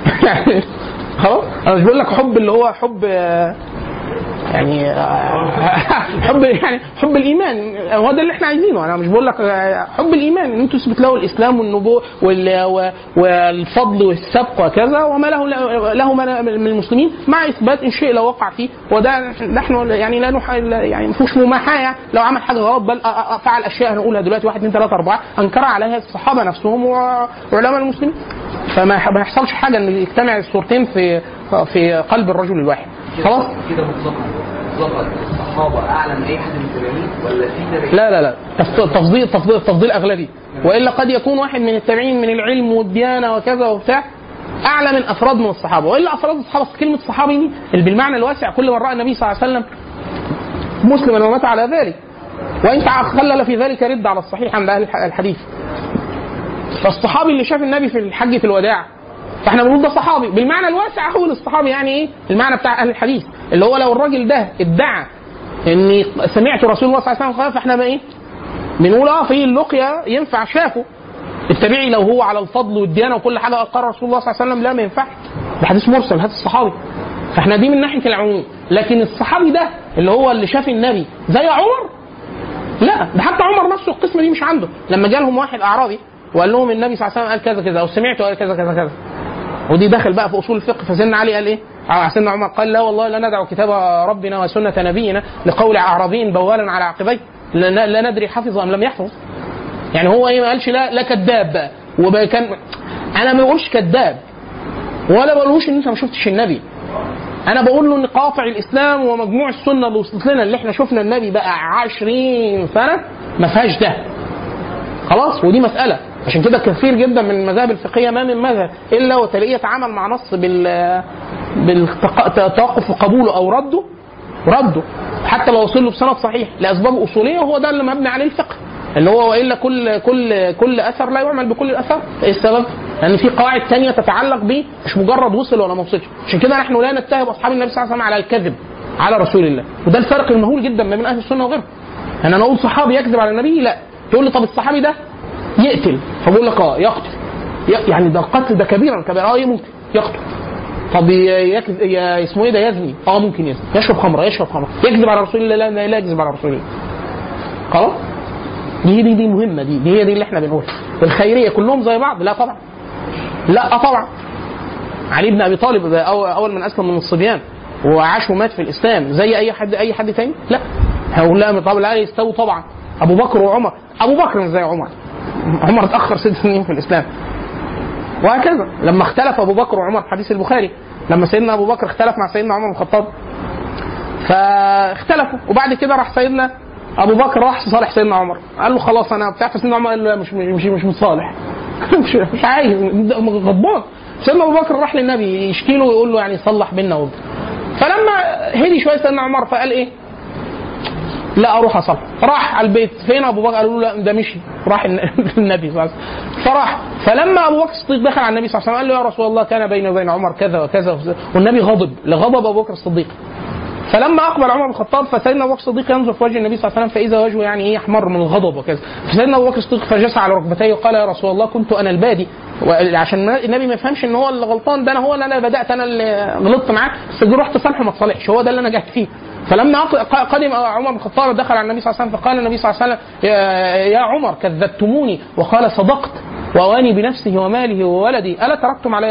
خلاص انا مش بقول لك حب اللي هو حب يعني حب يعني حب الايمان، هو ده اللي احنا عايزينه. انا مش بقول لك حب الايمان ان انتوا تثبت له الاسلام والنبوه والفضل والسبق وكذا وما له من المسلمين، مع اثبات ان شيء لو وقع فيه. وده نحن يعني لا يعني ما فيهوش مماحاه. لو عمل حاجه غلط بل فعل اشياء هنقولها دلوقتي 1 2 3 4 انكر عليها الصحابه نفسهم وعلماء المسلمين. فما يحصلش حاجه ان يجتمع الصورتين في قلب الرجل الواحد. خلاص كده مطلقا الصحابه اعلى من اي حد من التابعين ولا في تابعين؟ لا تفضيل اغلبي، والا قد يكون واحد من التابعين من العلم والديانه وكذا وبتاع اعلى من افراد من الصحابه. والا افراد الصحابه كلمه صحابي دي اللي بالمعنى الواسع كل من راى النبي صلى الله عليه وسلم مسلما ومات على ذلك، وان خلل في ذلك رد على الصحيح عند اهل الحديث. فالصحابي اللي شاف النبي في حجه الوداع فاحنا بنقول ده صحابي بالمعنى الواسع. هو الصحابي يعني ايه؟ المعنى بتاع اهل الحديث اللي هو لو الراجل ده ادعى اني سمعت رسول الله صلى الله عليه وسلم فاحنا بقى ايه؟ بنقول في اللقيا ينفع شافه. التابعي لو هو على الفضل والديانه وكل حاجه قال رسول الله صلى الله عليه وسلم لا ما ينفعش، ده حديث مرسل هذا الصحابي. فاحنا دي من ناحيه العموم. لكن الصحابي ده اللي هو اللي شاف النبي زي عمر، لا ده حتى عمر نفسه القسمه دي مش عنده. لما جالهم واحد اعرابي وقال لهم النبي صلى الله عليه وسلم قال كذا كذا او سمعته قال كذا كذا كذا، ودي دخل بقى في اصول الفقه. فسيدنا علي قال ايه؟ سيدنا عمر قال لا والله لا ندع كتاب ربنا وسنه نبينا لقول اعرابي بوالا على عقبيه لا ندري حفظ ام لم يحفظ. يعني هو ايه؟ ما قالش لا كذاب بقى. وكان انا ما بقولش كذاب ولا بقولوش ان انت ما شفتش النبي، انا بقول له ان قاطع الاسلام ومجموع السنه اللي وصلت لنا اللي احنا شفنا النبي بقى 20 سنه ما فيهاش ده. خلاص ودي مساله. عشان كده كثير جدا من المذاهب الفقهيه ما من مذهب الا وتلاقيه يتعامل مع نص بالتوقف قبوله او رده حتى لو وصل له بسند صحيح لاسباب اصوليه، وهو ده اللي مبني عليه الفقه اللي هو والا كل اثر لا يعمل بكل الاثار. ايه السبب؟ لان يعني في قواعد ثانيه تتعلق به مش مجرد وصل ولا ما وصلش. عشان كده نحن لا نتهم اصحاب النبي صلى الله عليه وسلم على الكذب على رسول الله، وده الفرق المهول جدا ما بين اهل السنه وغيرهم. يعني انا اقول صحابي يكذب على النبي، لا تقول لي طب الصحابي ده يقتل، فبقول لك يقتل يعني ده القتل ده كبيرا ممكن يقتل. طب اسمه ايه ده؟ يزني، ممكن يزني. يشرب خمره يكذب على رسول الله، لا يكذب على رسول الله. خلاص دي مهمه، دي هي دي اللي احنا بنقولها. الخيريه كلهم زي بعض؟ لا طبعا علي بن ابي طالب اول من اسلم من الصبيان وعاش ومات في الاسلام زي اي حد تاني؟ لا هؤلاء طبعا لا يستووا. طبعا ابو بكر وعمر، ابو بكر زي عمر اتاخر 6 سنين في الاسلام. وهكذا لما اختلف ابو بكر وعمر في حديث البخاري، لما سيدنا ابو بكر اختلف مع سيدنا عمر بن الخطاب فاختلفوا، وبعد كده راح سيدنا ابو بكر راح صالح سيدنا عمر قال له خلاص انا بتاع. سيدنا عمر قال له مش متصالح مش عايز، غضبان. سيدنا ابو بكر راح للنبي يشكي له ويقول له يعني صلح بيننا وبين. فلما هدي شويه سيدنا عمر فقال ايه؟ لا اروح اصلح. راح على البيت، فين ابو بكر؟ قالوا له لا ده مشي راح النبي صلى الله عليه وسلم. فراح فلما ابو بكر الصديق دخل على النبي صلى الله عليه وسلم قال له يا رسول الله كان بيني وبين عمر كذا وكذا، والنبي غضب لغضب ابو بكر الصديق. فلما اقبل عمر بن الخطاب فسيدنا ابو بكر الصديق ينظر في وجه النبي صلى الله عليه وسلم فاذا وجهه يعني ايه؟ احمر من الغضب وكذا. فسيدنا ابو بكر الصديق فجس على ركبتيه وقال يا رسول الله كنت انا البادي، عشان النبي ما يفهمش ان هو اللي غلطان، ده هو اللي انا بدات، انا اللي غلطت معاه، بس رحت صالحه ما تصالحش، هو ده اللي انا جهت فيه. فلما قدم عمر بن الخطاب دخل على النبي صلى الله عليه وسلم فقال النبي صلى الله عليه وسلم يا عمر كذبتموني، وقال صدقت وأواني بنفسه وماله وولدي، ألا تركتم علي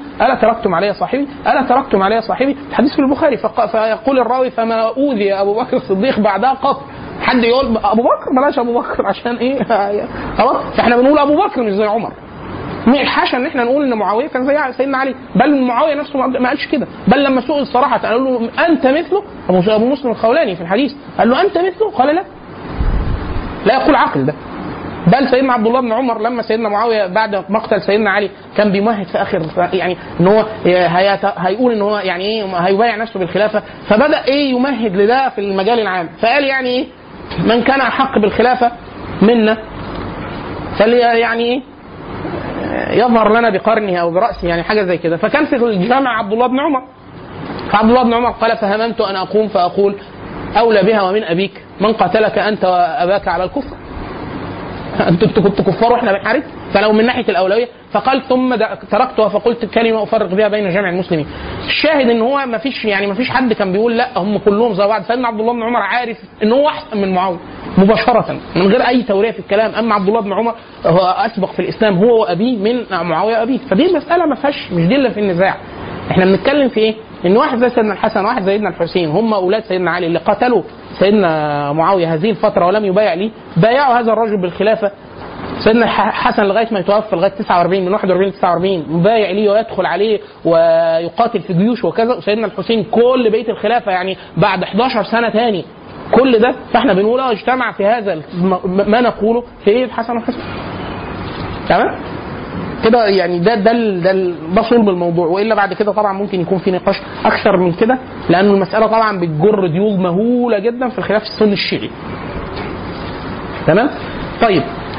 صاحبي الحديث في البخاري. فيقول الراوي فما أوذي أبو بكر الصديق بعدها قط. حد يقول أبو بكر؟ بلاش أبو بكر عشان إيه؟ خلاص فإحنا بنقول أبو بكر مش زي عمر. حاشا ان احنا نقول ان معاويه كان زي سيدنا علي، بل معاويه نفسه ما قالش كده، بل لما سئل صراحه قال له انت مثله. ابو مسلم الخولاني في الحديث قال له انت مثله، قال لا يقول عقل ده. بل سيدنا عبد الله بن عمر لما سيدنا معاويه بعد مقتل سيدنا علي كان بيمهد في اخر يعني ان هو هيقول ان هو يعني ايه هيبايع نفسه بالخلافه، فبدا ايه يمهد لده في المجال العام، فقال يعني ايه من كان احق بالخلافه منا فلي يعني ايه يظهر لنا بقرنه او براسه، يعني حاجه زي كده. فكان في الجامع عبد الله بن عمر فعبد الله بن عمر قال فهممت ان اقوم فاقول اولى بها ومن ابيك من قاتلك انت واباك على الكفر. انتوا كنتوا كفار واحنا بنحارب، فلو من ناحيه الاولويه. فقال ثم تركتها فقلت كلمه افرق بها بين جميع المسلمين. الشاهد ان هو ما فيش حد كان بيقول لا هم كلهم زي بعض. سيدنا عبد الله بن عمر عارف ان هو احسن من معاويه مباشره من غير اي توريه في الكلام. اما عبد الله بن عمر هو اسبق في الاسلام هو وابيه من معاويه ابيه. فدي مساله ما فيهاش، مش دي اللي في النزاع. احنا بنتكلم في ايه؟ ان واحد زي سيدنا الحسن واحد زي سيدنا الحسين هم اولاد سيدنا علي اللي قتلوا سيدنا معاويه هذه الفتره ولم يبايع ليه، بايعوا هذا الرجل بالخلافه. سيدنا حسن لغايه ما يتوفى لغايه 49 من 41 ل 49 مبايع ليه ويدخل عليه ويقاتل في جيوش وكذا. وسيدنا الحسين كل بيت الخلافه يعني بعد 11 سنه ثاني كل ده. فاحنا بنقول اجتمع في هذا ما نقوله في ايه الحسن والحسين. تمام كده يعني ده صلب الموضوع. والا بعد كده طبعا ممكن يكون في نقاش اكثر من كده، لان المساله طبعا بتجر ديوج مهوله جدا في الخلاف السني الشيعي. تمام. طيب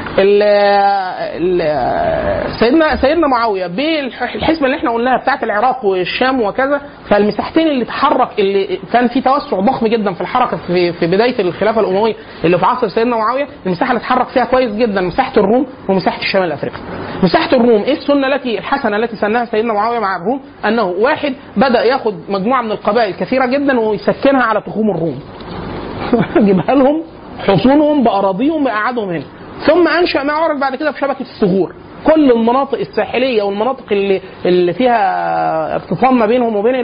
سيدنا معاويه بالحسبه اللي احنا قلناها بتاعه العراق والشام وكذا، فالمساحتين اللي تحرك اللي كان في توسع ضخم جدا في الحركه في بدايه الخلافه الامويه اللي في عصر سيدنا معاويه، المساحه اللي اتحرك فيها كويس جدا مساحه الروم ومساحه الشمال الافريقي. مساحه الروم ايه السنه الحسنه التي سنها سيدنا معاويه مع الروم؟ انه واحد بدا ياخد مجموعه من القبائل كثيره جدا ويسكنها على تخوم الروم جيبها لهم حصونهم باراضيهم بقعدهم هنا. ثم انشا ما عرف بعد كده بشبكه الثغور. كل المناطق الساحليه والمناطق اللي فيها ارتطام ما بينهم وبين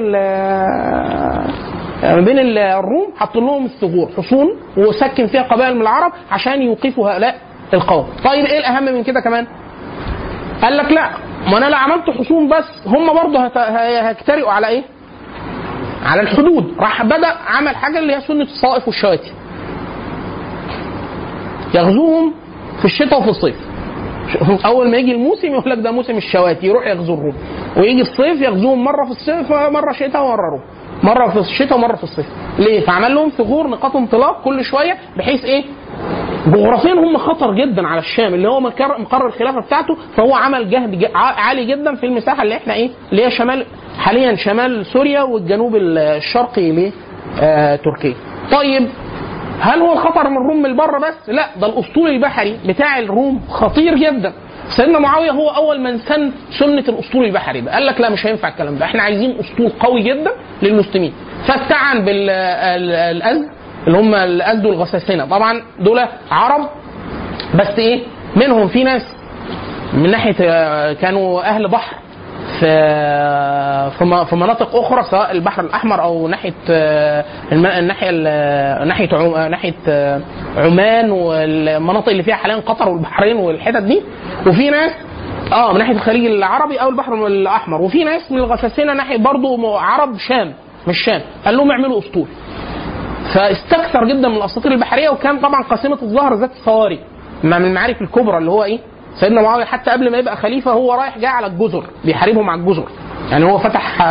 الروم حط لهم الثغور حصون وسكن فيها قبائل من العرب عشان يوقفوا هؤلاء القوم. طيب ايه الاهم من كده كمان؟ قال لك لا، ما انا لا عملت حصون بس هم برضه هيجترئوا على ايه؟ على الحدود. راح بدا عمل حاجه اللي هي سنه الصائف والشواتي، يغزوهم في الشتاء وفي الصيف. اول ما يجي الموسم يقول لك ده موسم الشواتي، يروح يغزو الروم. ويجي الصيف يغزوهم مره في الصيف مره شتاء ومره روم، مره في الشتاء ومره في الصيف. ليه؟ فعمل لهم ثغور نقاط انطلاق كل شويه، بحيث ايه؟ جغرافيا هم خطر جدا على الشام اللي هو مقر الخلافه بتاعته. فهو عمل جهد عالي جدا في المساحه اللي احنا ايه اللي هي شمال حاليا شمال سوريا والجنوب الشرقي لتركيا. طيب هل هو الخطر من الروم من بره بس؟ لا، ده الاسطول البحري بتاع الروم خطير جدا. سيدنا معاويه هو اول من سن سنه الاسطول البحري ده. قال لك لا مش هينفع الكلام ده، احنا عايزين اسطول قوي جدا للمسلمين. فاستعان بالازد اللي هم الازد والغساسنه. طبعا دول عرب بس ايه منهم في ناس من ناحيه كانوا اهل بحر في مناطق اخرى سواء البحر الاحمر او ناحيه ناحيه عمان والمناطق اللي فيها حاليا قطر والبحرين والحتت دي. وفي ناس من ناحيه الخليج العربي او البحر الاحمر. وفي ناس من الغساسنه ناحيه برضو عرب شام مش شام. قال لهم اعملوا اسطول. فاستكثر جدا من الاساطير البحريه. وكان طبعا قاسمه الظهر ذات الصواري من المعارك الكبرى اللي هو ايه سيدنا معاويه حتى قبل ما يبقى خليفه هو رايح جاي على الجزر بيحاربهم على الجزر. يعني هو فتح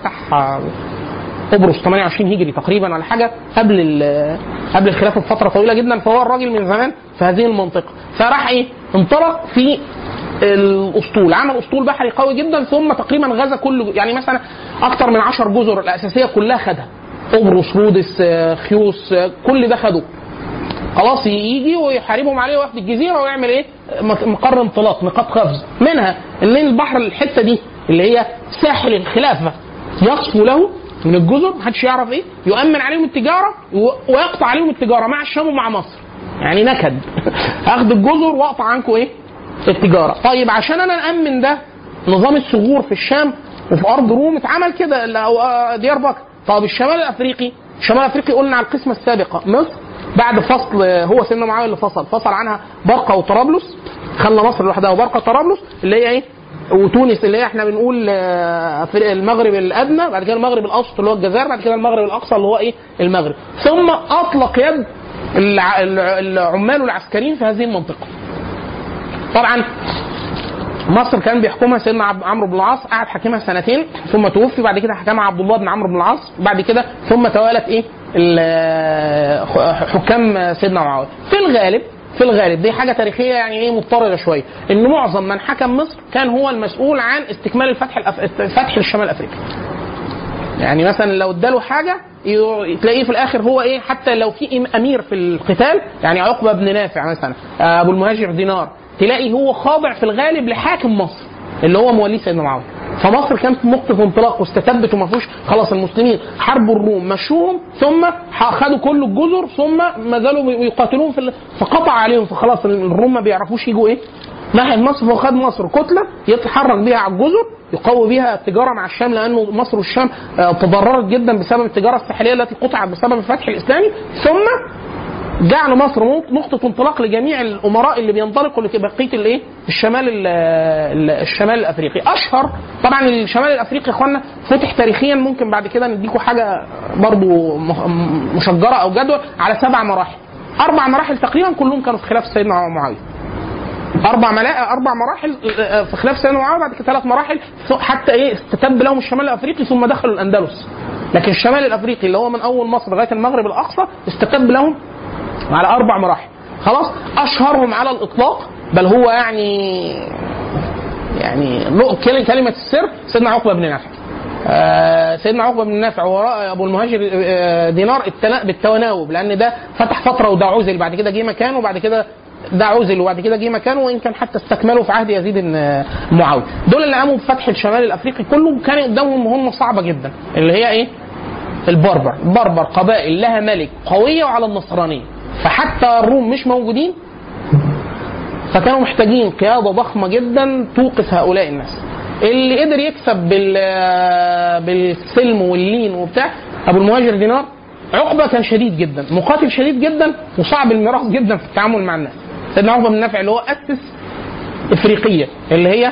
قبرص 28 هجري تقريبا ولا حاجه قبل الخلافه بفتره طويله جدا. فهو الراجل من زمان في هذه المنطقه. فراح ايه انطلق في الاسطول، عمل اسطول بحري قوي جدا. ثم تقريبا غزا كل يعني مثلا اكثر من 10 جزر الاساسيه كلها خدها. قبرص، رودس، خيوس، كل ده خدوه. خلاص يجي ويحاربهم عليه وياخد الجزيره ويعمل ايه مقر انطلاق نقاط قفز. منها ان البحر الحته دي اللي هي ساحل الخلافه يصفو له من الجزر محدش يعرف ايه، يؤمن عليهم التجاره ويقطع عليهم التجاره مع الشام ومع مصر. يعني نكد اخد الجزر واقطع عنكم ايه التجاره. طيب عشان انا نامن ده نظام الثغور في الشام وفي ارض روم اتعمل كده ديار بكر. طب الشمال الافريقي قلنا على القسمه السابقه مصر بعد فصل هو سيدنا معاويه اللي فصل عنها برقه وطرابلس، خلى مصر لوحدها وبرقه وطرابلس اللي هي ايه وتونس اللي هي احنا بنقول في المغرب الادنى، بعد كده المغرب الاوسط اللي هو الجزائر، بعد كده المغرب الاقصى اللي هو ايه المغرب. ثم اطلق يد العمال والعسكريين في هذه المنطقه. طبعا مصر كان بيحكمها سيدنا عمرو بن العاص، قعد حاكمها سنتين ثم توفي. بعد كده حكمها عبد الله بن عمرو بن العاص. بعد كده ثم توالت ايه حكام سيدنا معاويه. في الغالب دي حاجه تاريخيه يعني ايه مضطرده شويه، ان معظم من حكم مصر كان هو المسؤول عن استكمال الفتح للشمال الافريقي. يعني مثلا لو اداله حاجه تلاقيه في الاخر هو ايه، حتى لو في امير في القتال، يعني عقبه بن نافع مثلا، ابو المهاجر دينار، تلاقي هو خاضع في الغالب لحاكم مصر اللي هو مواليه سيدنا معاويه. فمصر كانت نقطه انطلاق واستتبت وما فيهوش خلاص. المسلمين حاربوا الروم مشوهم، ثم خدوا كل الجزر، ثم ما زالوا يقاتلون فقطع عليهم، فخلاص الروم ما بيعرفوش يجوا ايه ناحيه مصر. فخد مصر كتله يتحرك بيها على الجزر، يقوي بيها التجاره مع الشام، لانه مصر والشام تضررت جدا بسبب التجاره الساحليه التي قطعت بسبب الفتح الاسلامي. ثم جعل مصر نقطه انطلاق لجميع الامراء اللي بينطلقوا لبقيه الايه الشمال الافريقي. اشهر طبعا الشمال الافريقي اخوانا فتح تاريخيا، ممكن بعد كده نديكم حاجه برضو مشجره او جدول على 7 مراحل. 4 مراحل تقريبا كلهم كانوا في خلافه سيدنا معاويه. 4 مراحل في خلاف سيدنا معاويه، بعد كده 3 مراحل حتى ايه استتب لهم الشمال الافريقي، ثم دخلوا الاندلس. لكن الشمال الافريقي اللي هو من اول مصر لغايه المغرب الاقصى استتب لهم على 4 مراحل. خلاص اشهرهم على الاطلاق، بل هو يعني كلمه السر سيدنا عقبه بن نافع. سيدنا عقبه بن نافع وراء ابو المهاجر دينار بالتناوب، لان ده فتح فتره وده عزل، بعد كده جه مكانه، وبعد كده ده عزل، وبعد كده جه مكانه، وان كان حتى استكملوا في عهد يزيد بن معاويه. دول اللي قاموا بفتح الشمال الافريقي كله. كان قدامهم مهمه صعبه جدا اللي هي ايه؟ البربر قبائل لها ملك قويه وعلى النصرانيه، فحتى الروم مش موجودين، فكانوا محتاجين قياده ضخمه جدا توقف هؤلاء الناس. اللي قدر يكسب بالسلم واللين وبتاع ابو المهاجر دينار. عقبه كان شديد جدا، مقاتل شديد جدا، وصعب المراس جدا في التعامل مع الناس. سيدنا عقبه بن نافع اللي هو اسس افريقيه، اللي هي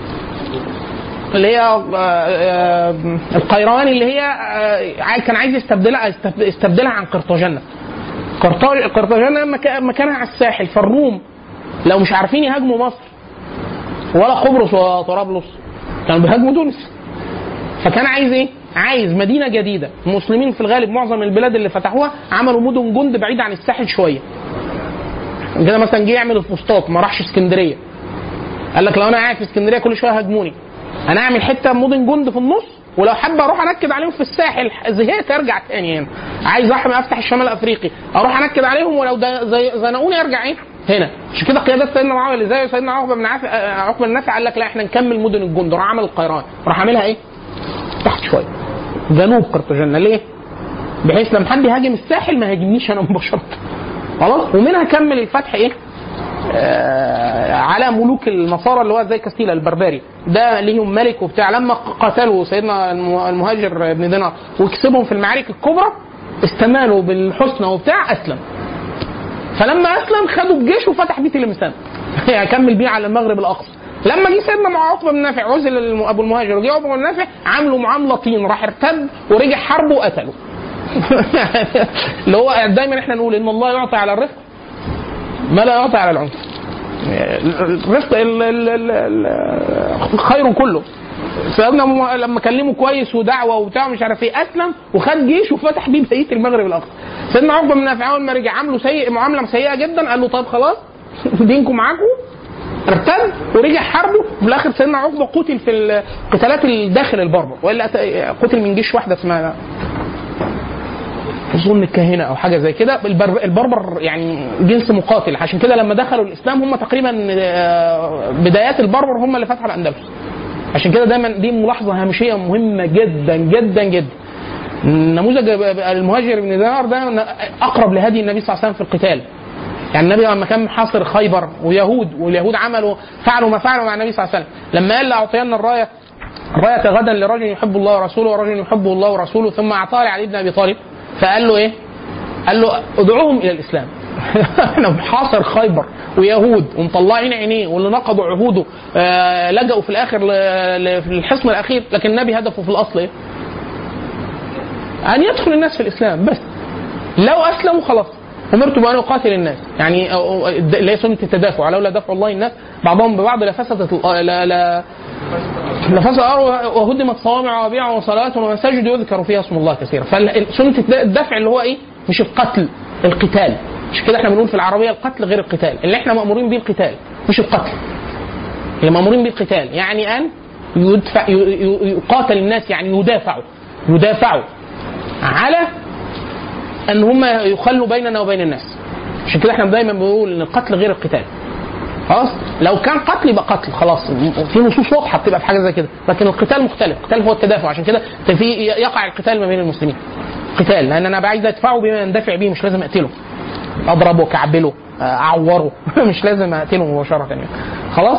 القيروان، اللي هي كان عايز يستبدلها عن قرطاجنة. قرطاجنة مكانها على الساحل، فالروم لو مش عارفين يهاجموا مصر ولا قبرص ولا طرابلس كانوا بيهاجموا تونس. فكان عايز ايه؟ عايز مدينه جديده. المسلمين في الغالب معظم البلاد اللي فتحوها عملوا مدن جند بعيده عن الساحل شويه. كده مثلا جه يعمل الفسطاط، ما راحش اسكندريه. قال لك لو انا قاعد في اسكندريه كل شويه هاجموني، انا اعمل حته مدن جند في النص، ولو حابب اروح انكد عليهم في الساحل زهقت ارجع تاني هنا. عايز افتح الشمال الافريقي، اروح انكد عليهم، ولو زنقوني ارجع ايه هنا. عشان كده قيادات سيدنا معاويه اللي زي سيدنا عقبه بن نافع قال لك لا احنا نكمل مدن الجند. راح عمل القيروان، راح عاملها ايه؟ تحت شويه جنوب قرطاجنة. ليه؟ بحيث لما حد يهاجم الساحل ما يهاجمنيش انا مباشره. خلاص. ومنها كمل الفتح ايه؟ على ملوك النصارى اللي هو زي كاستيلا البربري، ده ليهم ملك وبتاع. لما قتلوا سيدنا المهاجر بن دينار وكسبهم في المعارك الكبرى، استمالوا بالحسنى وبتاع، اسلم. فلما اسلم خدوا الجيش وفتح بيه تلمسان يكمل بيه على المغرب الاقصى. لما جه سيدنا مع عقبه بن نافع عزل ابو المهاجر وجه عقبه بن نافع، عملوا معامله طين، راح ارتد ورجع حربه وقتله. اللي هو دايما احنا نقول ان الله يعطي على الرفق ما لا يعطي على العنف. الرفق خير كله. سيدنا لما كلمه كويس ودعوه وبتاع مش عارف ايه، اسلم وخد جيش وفتح بيه بقيه المغرب الاقصى. سيدنا عقبه بن نافع اول ما رجع عامله معامله سيئه جدا، قال له طيب خلاص دينكم معاكم، ارتد ورجع حربه. وفي الاخر سيدنا عقبه قتل في القتالات الداخل البربر، والا قتل من جيش واحده اسمها اظن الكاهنه او حاجه زي كده. البربر يعني جنس مقاتل، عشان كده لما دخلوا الاسلام هم تقريبا بدايات البربر هم اللي فتحوا الاندلس. عشان كده دايما دي ملاحظه هامشيه مهمه جدا جدا جدا. نموذج المهاجر بن دينار ده اقرب لهدي النبي صلى الله عليه وسلم في القتال. يعني النبي لما كان محاصر خيبر واليهود فعلوا ما فعلوا مع النبي صلى الله عليه وسلم، لما قال اعطينا الرايه غدا لرجل يحب الله ورسوله ورجل يحبه الله ورسوله، ثم اعطاه لعلي بن ابي طالب، فقال له ايه؟ قال له ادعوهم الى الاسلام. احنا محاصر خيبر ويهود ومطلعين عينيه، واللي نقضوا عهوده لجأوا في الاخر في الحصن الاخير، لكن النبي هدفه في الاصل ايه؟ ان يدخل الناس في الاسلام بس. لو اسلموا خلاص امرت بان اقاتل الناس، يعني اللي هي سنه التدافع، لولا دفع الله الناس بعضهم ببعض لفسدت وهدمت صوامع وبيع وصلاه ومساجد يذكر فيها اسم الله كثيرا. فسنه الدفع اللي هو ايه؟ مش القتل، القتال. مش كده احنا بنقول في العربيه القتل غير القتال، اللي احنا مامورين بيه القتال مش القتل. اللي مامورين بيه القتال يعني ان يقاتل الناس، يعني يدافعوا. يدافعوا على ان هم يخلوا بيننا وبين الناس. عشان كده احنا دايما بنقول ان القتل غير القتال. خلاص لو كان قتل يبقى قتل خلاص، في نصوص واضحه بتبقى في حاجه زي كده، لكن القتال مختلف، القتال هو التدافع. عشان كده في يقع القتال ما بين المسلمين قتال، لان انا عايز ادفعه بما يندفع به، مش لازم اقتله، اضربه كعبله اعوره مش لازم اقتله مباشره يعني. خلاص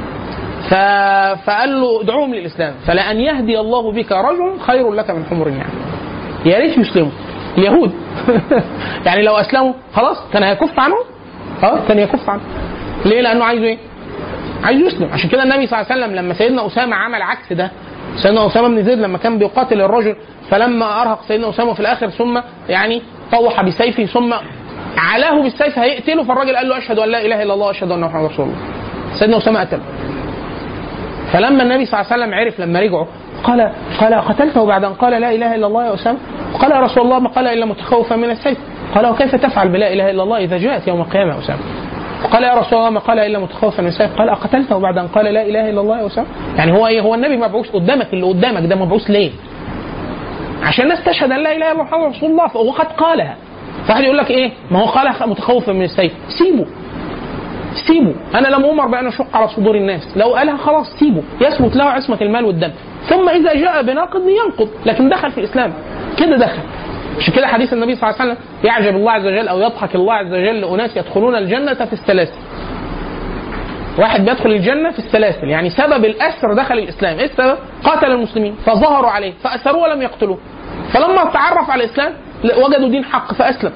فقال له ادعوهم للاسلام فلان يهدي الله بك رجل خير لك من حمر النعم. يا ريت يسلموا اليهود يعني لو اسلموا خلاص كان هيكف عنهم، كان يكف عنهم. ليه؟ لانه عايز ايه؟ عايز يسلم. عشان كده النبي صلى الله عليه وسلم لما سيدنا اسامه عمل عكس ده، سيدنا اسامه بن زيد لما كان بيقاتل الرجل فلما ارهق سيدنا اسامه في الاخر ثم يعني طوح بسيفه ثم علاه بالسيف هيقتله، فالراجل قال له اشهد ان لا اله الا الله واشهد ان محمدا رسول الله. سيدنا اسامه قتله. فلما النبي صلى الله عليه وسلم عرف لما رجعوا قال قتلته بعد ان قال لا اله الا الله يا اسامه؟ قال يا رسول الله ما قال الا متخوفا من السيف. قال وكيف تفعل بلا اله الا الله اذا جاءت يوم القيامه يا اسامه؟ قال يا رسول الله ما قال الا متخوفا من السيف. قال اقتلته بعد ان قال لا اله الا الله يا اسامه؟ يعني هو ايه؟ هو النبي مبعوث قدامك، اللي قدامك ده مبعوث ليه؟ عشان الناس تشهد ان لا اله الا محمد رسول الله وقد قالها. فواحد يقول لك ايه؟ ما هو قال متخوفا من السيف. سيبه، انا لم امر بان اشق على صدور الناس، لو قالها خلاص سيبه يثبت له عصمه المال والدم، ثم اذا جاء بناقض ينقض، لكن دخل في الاسلام كده دخل. عشان كده حديث النبي صلى الله عليه وسلم يعجب الله عز وجل او يضحك الله عز وجل لاناس يدخلون الجنه في السلاسل. واحد بيدخل الجنه في السلاسل، يعني سبب الاسر دخل الاسلام. ايه السبب؟ قاتل المسلمين فظهروا عليه فاسروه ولم يقتلوه، فلما تعرف على الاسلام وجدوا دين حق فاسلم.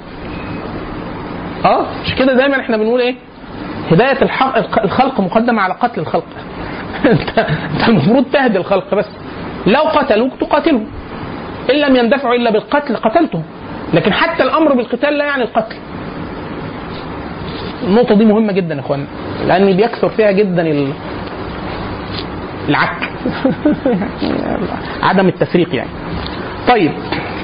عشان كده دايما احنا بنقول ايه؟ هدايه الخلق مقدمه على قتل الخلق. انت المفروض تهدي الخلق، بس لو قتلوك تقاتلهم، ان لم يندفعوا الا بالقتل قتلتهم، لكن حتى الامر بالقتال لا يعني القتل. النقطه دي مهمه جدا يا اخوانا، لان بيكثر فيها جدا العك عدم التفريق يعني. طيب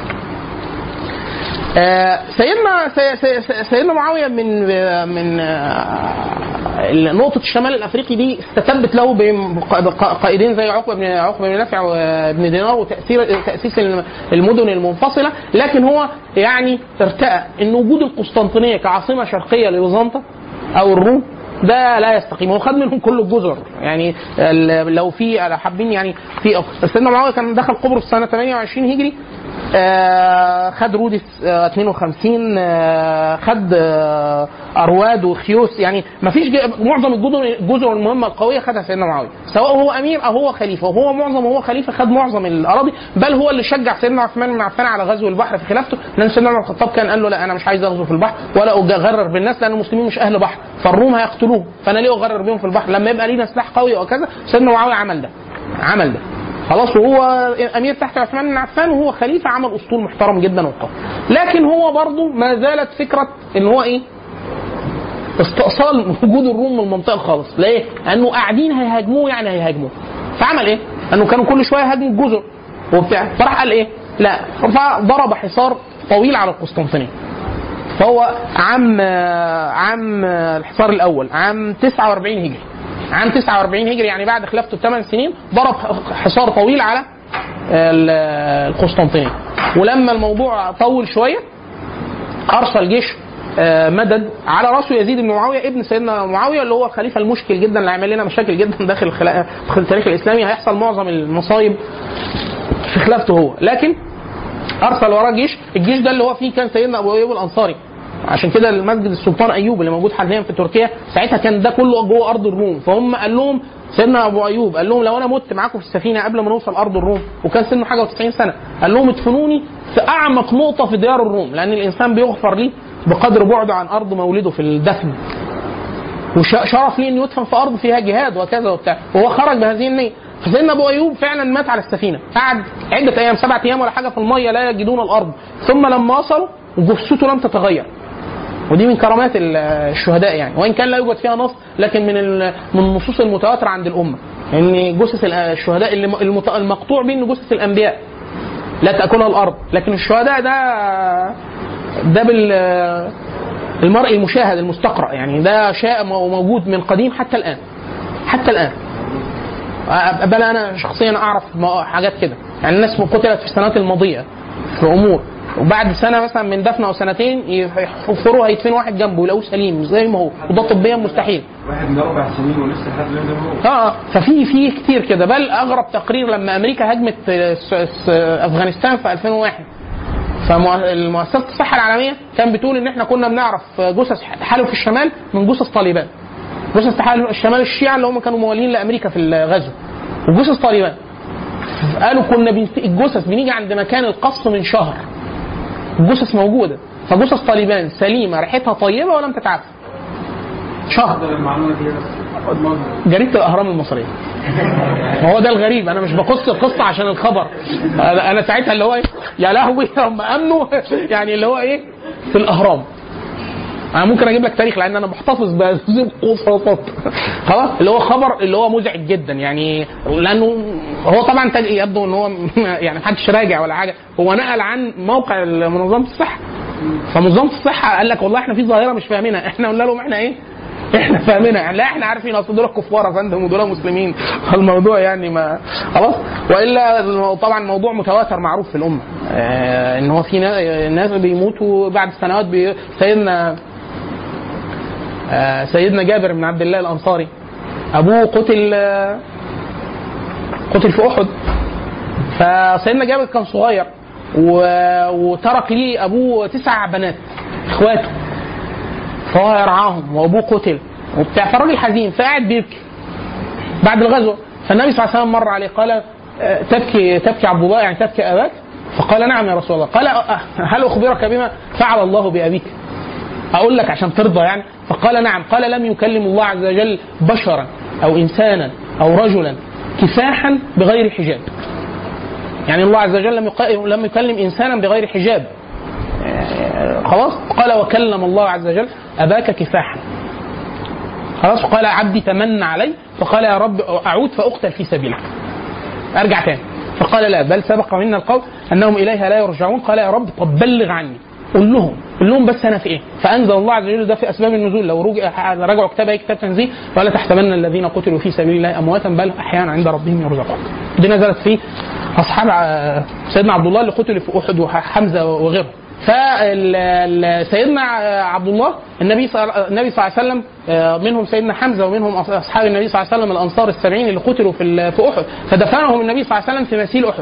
سيدنا معاويه من نقطه الشمال الافريقي دي استتبت له بقائدين زي عقبه بن نافع وابن دينار وتاسيس المدن المنفصله، لكن هو يعني ارتأى ان وجود القسطنطينيه كعاصمه شرقيه لبيزنطة او الروم ده لا يستقيم. هو خد منهم كل الجزر، يعني لو حابين يعني في سيدنا معاويه كان دخل قبرص سنه 28 هجري، خد رودس 52، خد ارواد وخيوس، يعني ما فيش معظم الجزر المهمه القويه خدها سيدنا معاويه، سواء هو امير او هو خليفه، وهو هو خليفه خد معظم الاراضي، بل هو اللي شجع سيدنا عثمان بن عفان على غزو البحر في خلافته، لان سيدنا عمر الخطاب كان قال له لا انا مش عايز اغزو في البحر ولا اغرر بالناس، لان المسلمين مش اهل بحر فالروم هيقتلوه، فانا ليه اغرر بهم في البحر لما يبقى لينا سلاح قوي وكذا. سيدنا معاويه عمل ده خلاص، وهو امير تحت عثمان بن عفان وهو خليفه، عمل اسطول محترم جدا وقوي. لكن هو برضه ما زالت فكره ان هو ايه؟ استئصال وجود الروم من المنطقه خالص. ليه؟ لانه قاعدين هيهاجموه فعمل ايه؟ انه كانوا كل شويه يهاجموا الجزر وبتاع، فراح قال ايه؟ لا، ضرب حصار طويل على القسطنطينيه. فهو عام الحصار الاول عام 49 هجري، عام 49 هجري يعني بعد خلافته ب8 سنين ضرب حصار طويل على القسطنطينيه. ولما الموضوع طول شويه ارسل جيش مدد على راسه يزيد بن معاويه ابن سيدنا معاويه اللي هو الخليفه المشكل جدا اللي عمل لنا مشاكل جدا داخل التاريخ الاسلامي. هيحصل معظم المصايب في خلافته هو، لكن ارسل وراه الجيش ده اللي هو فيه كان سيدنا ابو ايوب الانصاري. عشان كده المسجد السلطان ايوب اللي موجود حاليا في تركيا ساعتها كان ده كله جوه ارض الروم، فهم قال لهم سيدنا ابو ايوب قال لهم لو انا مت معاكم في السفينه قبل ما نوصل ارض الروم، وكان سنه حاجه و90 سنه، قال لهم ادفنوني في اعمق نقطه في ديار الروم، لان الانسان بيغفر ليه بقدر بعده عن ارض مولده في الدفن، وشرف ليه انه يدفن في ارض فيها جهاد وكذا وبتاع، وهو خرج بهذه النيه. فسيدنا ابو ايوب فعلا مات على السفينه، قعد عده ايام 7 ايام ولا حاجه في الميه لا يجدون الارض، ثم لما وصلوا جثته لم تتغير. ودي من كرامات الشهداء يعني، وان كان لا يوجد فيها نص، لكن من النصوص المتواتره عند الامه ان جثث الشهداء المقطوع به ان جثث الانبياء لا تاكلها الارض، لكن الشهداء ده بالمرء المشاهد المستقرأ، يعني ده شيء موجود من قديم حتى الان. بل انا شخصيا اعرف حاجات كده، يعني الناس قتلت في السنوات الماضيه في امور، وبعد سنه مثلا من دفنه او سنتين يحفروا هيدفنوا واحد جنبه يلاقوه سليم زي ما هو، وده طبيا مستحيل. واحد من 4 سنين ولسه لحد الان ففي كتير كده. بل اغرب تقرير لما امريكا هجمت افغانستان في 2001، فمؤسسه الصحه العالميه كان بتقول ان احنا كنا بنعرف جثث تحالف الشمال من جثث طالبان. جثث تحالف الشمال الشيعة اللي هم كانوا موالين لامريكا في الغزو، وجثث طالبان. قالوا كنا الجثث بنيجي عند مكان القصف من شهر، الجثث موجوده، فجثث طالبان سليمه ريحتها طيبه ولم تتعفن شهر. جريده الاهرام المصريه. هو ده الغريب، انا مش بقص القصه عشان الخبر، انا ساعتها اللي هو يا لهوي هم امنوا يعني اللي هو ايه في الاهرام. انا ممكن اجيب لك تاريخ لان انا محتفظ بهذه القصصات. خلاص اللي هو خبر اللي هو مزعج جدا يعني، لانه هو طبعا يبدو ان هو يعني محدش راجع ولا حاجه، هو نقل عن موقع منظمه الصحه. فمنظمه الصحه قال لك والله احنا في ظاهره مش فاهمينها، احنا قلنا لهم احنا ايه؟ احنا فاهمينها يعني، لا احنا عارفين اصل دول كفار يا فندم ودول مسلمين، الموضوع يعني ما خلاص. والا طبعا موضوع متواتر معروف في الامه، ان هو في ناس بيموتوا بعد سنوات. سيدنا جابر بن عبد الله الانصاري ابوه قتل في احد، فسيدنا جابر كان صغير وترك لي ابوه 9 بنات اخواته، فهو يرعاهم وابوه قتل وبتاع، فالراجل حزين فقاعد بيبكي بعد الغزوه. فالنبي صلى الله عليه وسلم مر عليه قال تبكي عبد الله يعني تبكي اباك؟ فقال نعم يا رسول الله. قال هل اخبرك بما فعل الله بابيك؟ اقول لك عشان ترضى يعني؟ فقال نعم. قال لم يكلم الله عز وجل بشرا او انسانا او رجلا كفاحا بغير حجاب. يعني الله عز وجل لم يكلم انسانا بغير حجاب. خلاص. قال وكلم الله عز وجل اباك كفاحا. خلاص. قال عبدي تمنى علي، فقال يا رب اعود فاقتل في سبيلك، ارجع تاني. فقال لا، بل سبق منا القول انهم اليها لا يرجعون. قال يا رب طب بلغ عني، قول لهم بس انا في ايه. فانزل الله عز وجل ده في اسباب النزول، لو رجعوا كتاب اي كتاب تنزيل، ولا تحسبن الذين قتلوا في سبيل الله امواتا بل احيانا عند ربهم يرزقون. دي نزلت في اصحاب سيدنا عبد الله اللي قتلوا في احد وحمزه وغيرهم. فسيدنا عبد الله النبي صلى الله عليه وسلم منهم سيدنا حمزه ومنهم اصحاب النبي صلى الله عليه وسلم الانصار ال70 اللي قتلوا في احد، فدفنهم النبي صلى الله عليه وسلم في مسيل احد.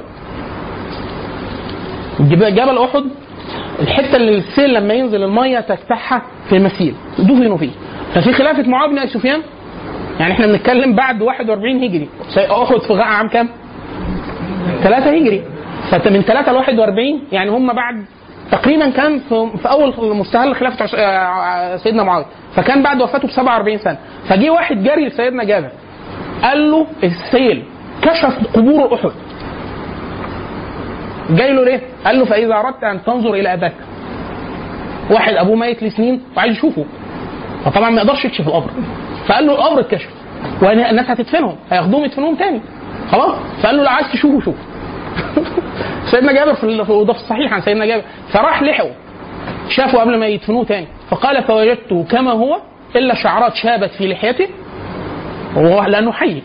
جبل احد الحته اللي السيل لما ينزل الميه تفتحها في مسيل دفنوا فيه. ففي خلافه معاويه بن ابي سفيان، يعني احنا بنتكلم بعد 41 هجري، احد في عام كام؟ 3 هجري. فمن 3 ل 41 يعني هم بعد تقريبا كان في اول مستهل خلافه سيدنا معاويه، فكان بعد وفاته ب 47 سنه. فجي واحد جري لسيدنا جابر قال له السيل كشف قبور احد. جاي له ليه؟ قال له فاذا اردت ان تنظر الى اباك، واحد ابوه ميت لسنين وعايز يشوفه، فطبعا ما يقدرش يكشف القبر، فقال له القبر اتكشف والناس هتدفنهم، هياخدوهم يدفنوهم تاني خلاص. فقال له لو عايز تشوفه شوف. سيدنا جابر في الصحيح عن سيدنا جابر، فراح لحقه شافه قبل ما يدفنوه تاني، فقال فوجدته كما هو الا شعرات شابت في لحيته، وهو لانه حي.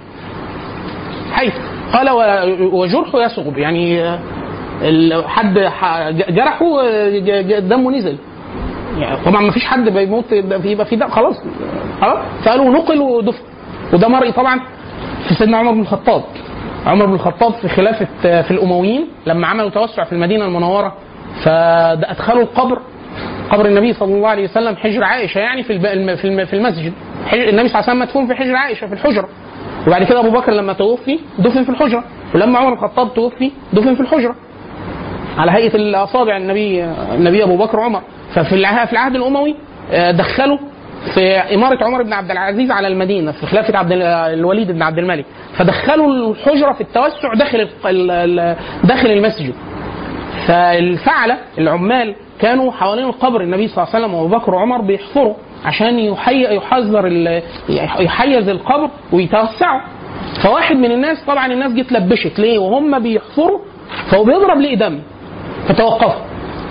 قال وجرحه يصغب، يعني حد جرحه دمه نزل، يعني طبعا ما فيش حد بيموت يبقى في دم خلاص. فقالوا نقل ودفن. وده مرئي طبعا في سيدنا عمر بن الخطاب. عمر بن الخطاب في خلافه في الامويين لما عملوا توسع في المدينه المنوره، فادخلوا قبر النبي صلى الله عليه وسلم حجر عائشه، يعني في المسجد. النبي صلى الله عليه وسلم مدفون في حجر عائشه في الحجره، وبعد كده ابو بكر لما توفي دفن في الحجره، ولما عمر بن الخطاب توفي دفن في الحجره على هيئه الاصابع النبي ابو بكر وعمر. ففي العهد الاموي دخلوا في اماره عمر بن عبد العزيز على المدينه في خلافه الوليد بن عبد الملك، فدخلوا الحجره في التوسع داخل المسجد. فالفعله العمال كانوا حوالين القبر النبي صلى الله عليه وسلم وابو بكر وعمر بيحفروا عشان يحيز القبر ويتوسعوا. فواحد من الناس، طبعا الناس جت لبشت ليه وهم بيحفروا، فهو بيضرب ليه دم، فتوقفوا.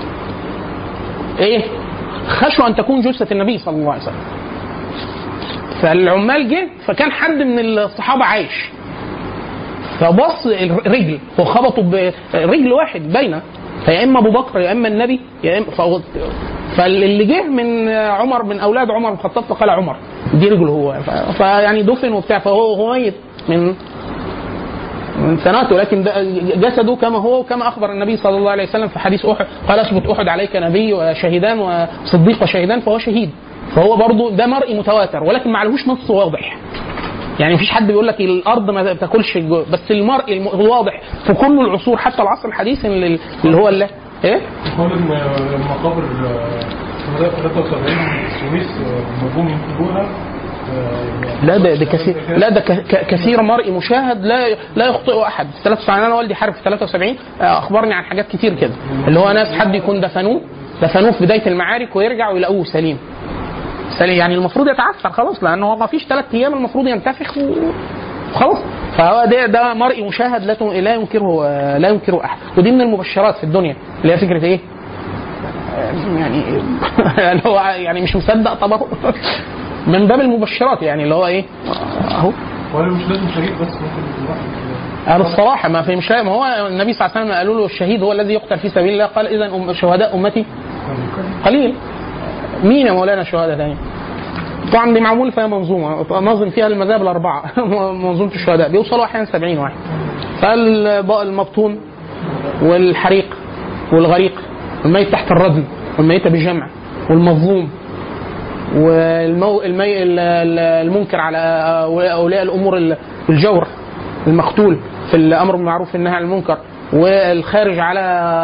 ايه؟ خشوا ان تكون جثه النبي صلى الله عليه وسلم. فالعمال جه، فكان حد من الصحابه عايش، فبص الرجل وخبطوا برجل واحد باينه، فيا اما ابو بكر يا اما النبي يا اما فاللي جه من عمر من اولاد عمر بن الخطاب فقال عمر دي رجله هو، فيعني دفن وبتاع، فهو ميت من سنته، لكن جسده كما هو وكما اخبر النبي صلى الله عليه وسلم في حديث احد قال اثبت احد عليك نبي وشهيدان وصديق وشهيدان فهو شهيد. فهو برضو ده مرئي متواتر ولكن ما عليهوش نص واضح، يعني مفيش حد بيقول لك الارض ما بتاكلش بس المرئي الواضح في كل العصور حتى العصر الحديث اللي هو اللي ايه يقول ان المقابر شهداء 73 السويس نجوم ينتجوها. لا ده كثير، لا ده كثير مرئي مشاهد لا يخطئ احد. 73 انا والدي حارب في 73 اخبرني عن حاجات كتير كده، اللي هو ناس حد يكون دفنوه في بدايه المعارك ويرجع ويلاقوه سليم يعني المفروض يتعثر خلاص لانه هو ما فيش 3 ايام المفروض ينتفخ وخلاص. فهو ده مرئي مشاهد لا ينكره احد. ودي من المبشرات في الدنيا اللي هي فكره ايه يعني هو يعني مش مصدق طبعا من باب المبشرات يعني اللي هو ايه اهو. ولا مش لازم شهيد بس ممكن أنا الصراحه ما في مش ما هو النبي صلى الله عليه وسلم قالوا له الشهيد هو الذي يقتل في سبيل الله، قال اذا شهداء امتي قليل. مين يا مولانا الشهداء ثاني؟ طبعا دي معمول فيها منظومه نظم فيها المذاهب الاربعه منظومه الشهداء بيوصلوا احيانا 70 واحد. فالمبطون والحريق والغريق والميت تحت الردم والميت بجمع والمظلوم المنكر على اولياء الامور والجور المقتول في الامر بالمعروف والنهي عن المنكر والخارج على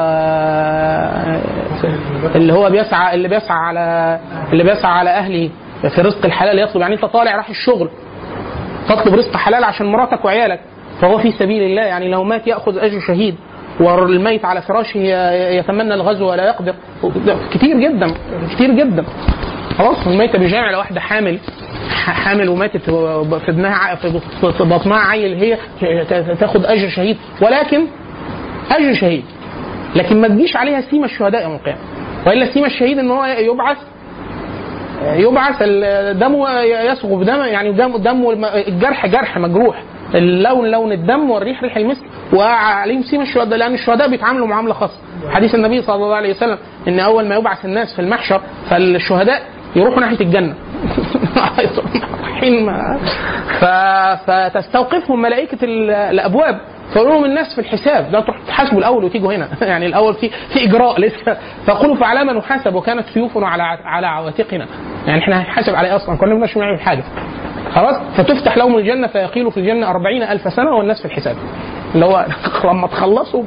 اللي بيسعى على اهله في رزق الحلال يطلب. يعني انت طالع راح الشغل تطلب رزق حلال عشان مراتك وعيالك فهو في سبيل الله، يعني لو مات ياخذ اجر شهيد والميت على فراشه يتمنى الغزو ولا يقدر. كتير جدا خلاص. الميت بجامع لو واحده حامل وماتت في ابنها في بطنها عيل هي تاخذ اجر شهيد، ولكن اجر شهيد لكن ما تجيش عليها سيمه الشهداء يوم القيامه. والا سيمه الشهيد ان هو يبعث الدم يصغب دم، يعني دم الجرح جرح مجروح، اللون لون الدم والريح ريح المسك وعليهم سيمه الشهداء، لان الشهداء بيتعاملوا معامله خاصه. حديث النبي صلى الله عليه وسلم ان اول ما يبعث الناس في المحشر فالشهداء يروحوا ناحيه الجنه فتستوقفهم ملائكه الابواب فيقولوا لهم الناس في الحساب ده تروح تحاسبوا الاول وتيجوا هنا يعني الاول في اجراء لسه. فقولوا فعلى ما نحاسب وكانت سيوفنا على عواتقنا، يعني احنا هنحاسب عليه اصلا كنا مش بنعمل حاجه خلاص. فتفتح لهم الجنه فيقيلوا في الجنه 40,000 سنه والناس في الحساب اللي هو لما تخلصوا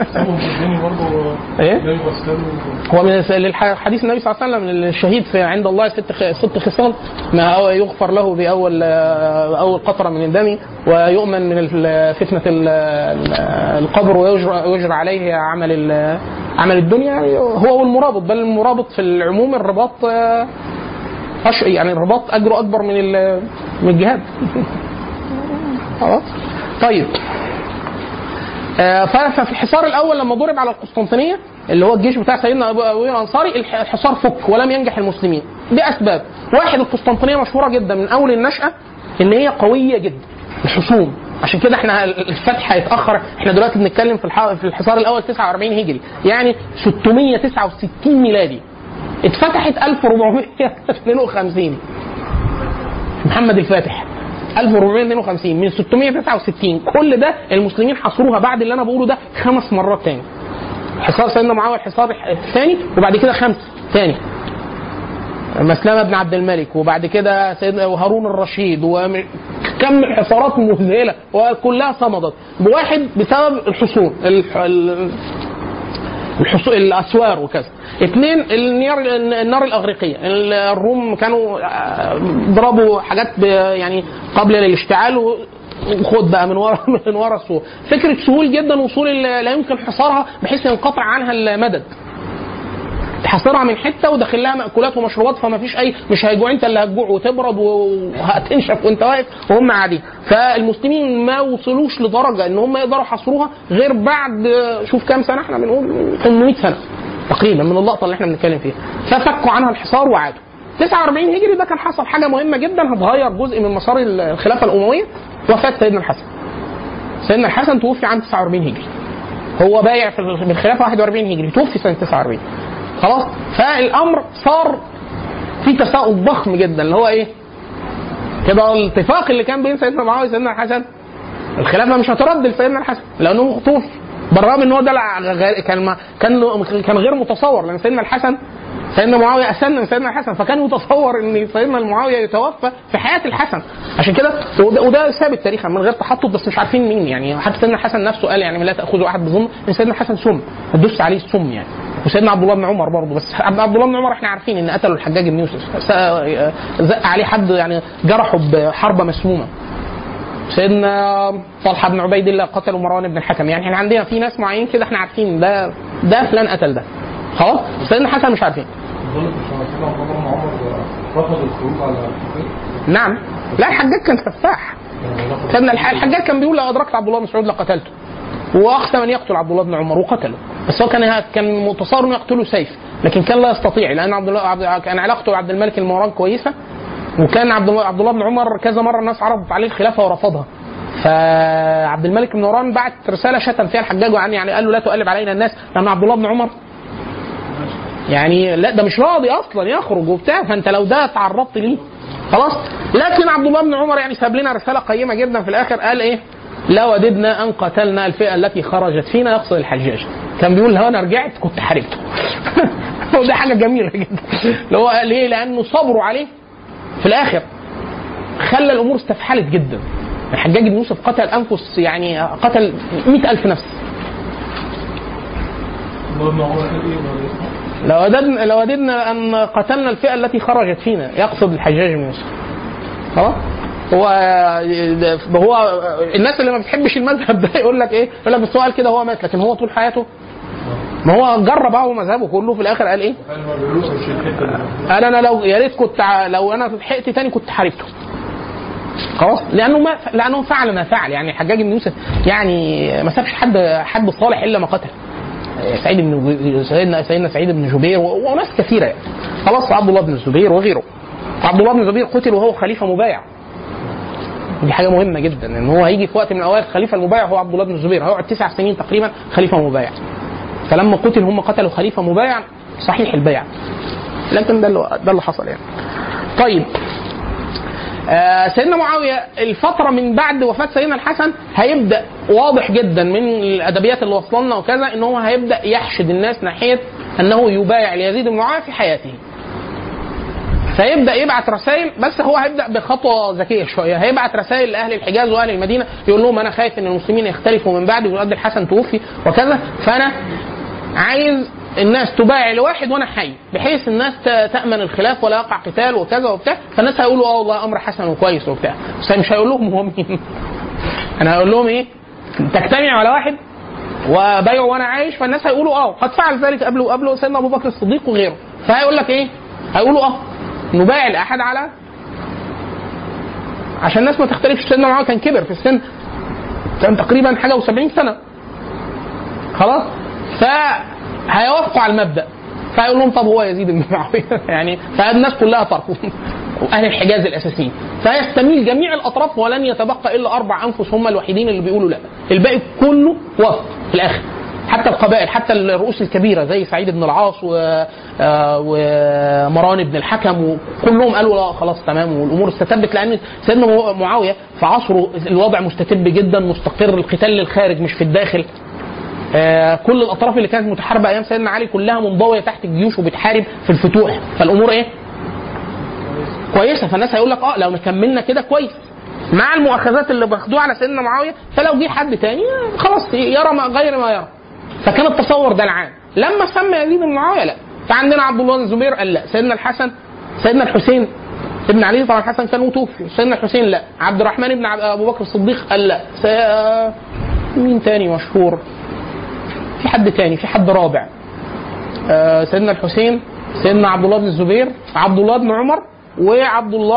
ايه هو من حديث النبي صلى الله عليه وسلم الشهيد عند الله 6 خصال: ما يغفر له باول قطره من الدم، ويؤمن من فتنه القبر، ويجرى عليه عمل الدنيا. هو والمرابط، بل المرابط في العموم الرباط يعني الرباط اجره اكبر من الجهاد. طيب ففي الحصار الاول لما ضرب على القسطنطينيه اللي هو الجيش بتاع سيدنا ابو الانصاري، الحصار فك ولم ينجح المسلمين باسباب. واحد، القسطنطينيه مشهوره جدا من اول النشاه ان هي قويه جدا الحصون، عشان كده احنا الفتح هيتاخر. احنا دلوقتي بنتكلم في الحصار الاول 49 هجري، يعني 669 ميلادي. اتفتحت 1452 محمد الفاتح 1452 من 669. كل ده المسلمين حصروها بعد اللي انا بقوله ده 5 مرات تاني. حصار سيدنا معاويه الحصار الثاني، وبعد كده 5 تاني مسلمة بن عبد الملك، وبعد كده سيدنا هارون الرشيد، وكم حصارات مذهله وكلها صمدت بواحد بسبب الحصون الاسوار وكذا. 2 النار الاغريقيه، الروم كانوا ضربوا حاجات يعني قبل الاشتعال وخد بقى من ورا السور. فكره سهول جدا وصول لا يمكن حصارها بحيث ينقطع عنها المدد، تحصرها من حته وداخل لها مأكولات ومشروبات، فما فيش مش هيجوع، انت اللي هتجوع وتبرد وهتنشف وانت واقف وهم قاعدين. فالمسلمين ما وصلوش لدرجه ان هم يقدروا يحصروها غير بعد شوف كام سنه، احنا بنقول 800 سنه تقريبا من اللقطه اللي احنا بنتكلم فيها. ففكوا عنها الحصار وعادوا. 49 هجري ده كان حصل حاجه مهمه جدا هتغير جزء من مسار الخلافه الامويه، وفاه سيدنا الحسن سيدنا الحسن توفي عام 49 هجري، هو بايع في الخلافه 41 هجري، توفي سنه 49. خلاص، فالامر صار في تساؤل ضخم جدا اللي هو ايه؟ كده الاتفاق اللي كان بين سيدنا معاويه وسيدنا الحسن، الخلافه مش هترد لسيدنا الحسن لانه توفي، بالرغم ان هو ده كان غير متصور، لان سيدنا الحسن سيدنا معاويه اسن من سيدنا الحسن، فكان يتصور ان سيدنا معاويه يتوفى في حياه الحسن. عشان كده وده ثابت تاريخا من غير تحطط، بس مش عارفين مين يعني. حتى سيدنا الحسن نفسه قال يعني لا تاخذوا احد بظن ان سيدنا الحسن سم، هتدوس عليه السم يعني. وسيدنا عبد الله بن عمر برضه، بس عبد الله بن عمر احنا عارفين ان قتلوا الحجاج بن يوسف، زق عليه حد يعني جرحه بحربه مسمومه. سيدنا طلحه بن عبيد الله قتلوا مروان بن الحكم، يعني احنا عندنا في ناس معينين كده احنا عارفين ده فلان قتل ده. خلاص، سيدنا الحسن مش عارفين. نعم، لا الحجاج كان سفاح. سيدنا الحجاج كان بيقول لو ادركت عبد الله بن مسعود لقتلته، واخشى من يقتل عبد الله بن عمر وقتله، بس هو كان متصور انه يقتله سيف، لكن كان لا يستطيع لان كان علاقته بعبد الملك المروان كويسه، وكان عبد الله بن عمر كذا مره الناس عرضت عليه الخلافه ورفضها. فعبد الملك بن مروان بعت رساله شتم فيها الحجاج يعني قال له لا تقلب علينا الناس، لان عبد الله بن عمر يعني لا ده مش راضي اصلا يخرج وبتاع، فانت لو ده تعرضت ليه خلاص. لكن عبد الله بن عمر يعني ساب لنا رساله قيمه جدا في الاخر، قال ايه؟ لا وددنا ان قتلنا الفئه التي خرجت فينا، يقصد الحجاج. كان بيقول لو انا رجعت كنت حاربته. وده حاجه جميله جدا. اللي هو ليه؟ لانه صبروا عليه في الاخر خلى الامور استفحلت جدا. الحجاج بن يوسف قتل انفس، يعني قتل 100,000 نفس. لو وددنا ان قتلنا الفئه التي خرجت فينا، يقصد الحجاج بن يوسف. خلاص، هو الناس اللي ما بتحبش المذهب ده يقول لك ايه؟ يقول لك بس هو قال كده هو مات، لكن هو طول حياته ما هو جرب هو مذهبه كله، في الاخر قال ايه؟ قال انا لو يا ريت لو انا لحقت تاني كنت حاربته. خلاص، لانه فعل ما فعل. يعني الحجاج بن يوسف يعني ما سابش حد صالح الا ما قتل. سيدنا سعيد بن جبير وناس كثيره يعني. خلاص، عبد الله بن الزبير وغيره. عبد الله بن الزبير قتل وهو خليفه مبايع. دي حاجه مهمه جدا، ان هو هيجي في وقت من الاوقات خليفه المبايع هو عبد الله بن الزبير، هيقعد 9 سنين تقريبا خليفه مبايع. فلما قتل هم قتلوا خليفه مبايع صحيح البيع، لكن ده اللي حصل يعني. طيب، سيدنا معاويه الفتره من بعد وفاه سيدنا الحسن هيبدا واضح جدا من الادبيات اللي وصلنا وكذا ان هو هيبدا يحشد الناس ناحيه انه يبايع ليزيد بن معاويه في حياته. فيبدا يبعت رسائل، بس هو هيبدا بخطوه ذكيه شويه، هيبعت رسائل لاهل الحجاز واهل المدينه يقول لهم انا خايف ان المسلمين يختلفوا من بعد ويؤدي الحسن توفي وكذا، فانا عايز الناس تبايع لواحد وانا حي، بحيث الناس تامن الخلاف ولا يقع قتال وكذا وبتاع. فالناس هيقولوا والله امر حسن وكويس وبتاع، بس مش هيقول لهم هو مين. انا هقول لهم ايه؟ تجتمع على واحد وبايعه وانا عايش، فالناس هيقولوا قد فعل ذلك قبله سيدنا ابو بكر الصديق وغيره. فهيقول لك ايه؟ هيقولوا نبايع الاحد على عشان الناس ما تختلفش. سيدنا معاويه كان كبر في السن، كان تقريبا حاجه و70 سنه. خلاص، فهيوافقوا على المبدا، فيقول لهم طب هو يزيد بن معاويه يعني. فالناس كلها ترفض، واهل الحجاز الاساسيين، فيستميل جميع الاطراف ولن يتبقى الا 4 أنفس هم الوحيدين اللي بيقولوا لا، الباقي كله وافق في الاخر. حتى القبائل، حتى الرؤوس الكبيره زي سعيد بن العاص ومروان بن الحكم، وكلهم قالوا لا خلاص تمام والامور استتبت، لان سيدنا معاويه في عصره الوضع مستتب جدا مستقر، القتال للخارج مش في الداخل. كل الاطراف اللي كانت متحاربه ايام سيدنا علي كلها منضويه تحت الجيوش وبتحارب في الفتوح، فالامور ايه؟ كويسه. فالناس هيقول لك لو كملنا كده كويس مع المؤاخذات اللي باخدوها على سيدنا معاويه، فلو جه حد تاني خلاص يرى غير ما يرى. فكان التصور ده العام. لما سمى يزيد بن معاويه لا، فعندنا عبد الله بن الزبير قال لا، سيدنا الحسن، سيدنا الحسين ابن علي طبعا الحسن كان متوفي، سيدنا الحسين لا، عبد الرحمن بن ابو بكر الصديق قال لا، مين تاني مشهور؟ في حد تاني، في حد رابع، سيدنا الحسين، سيدنا عبد الله بن الزبير، عبد الله بن عمر، وعبد الله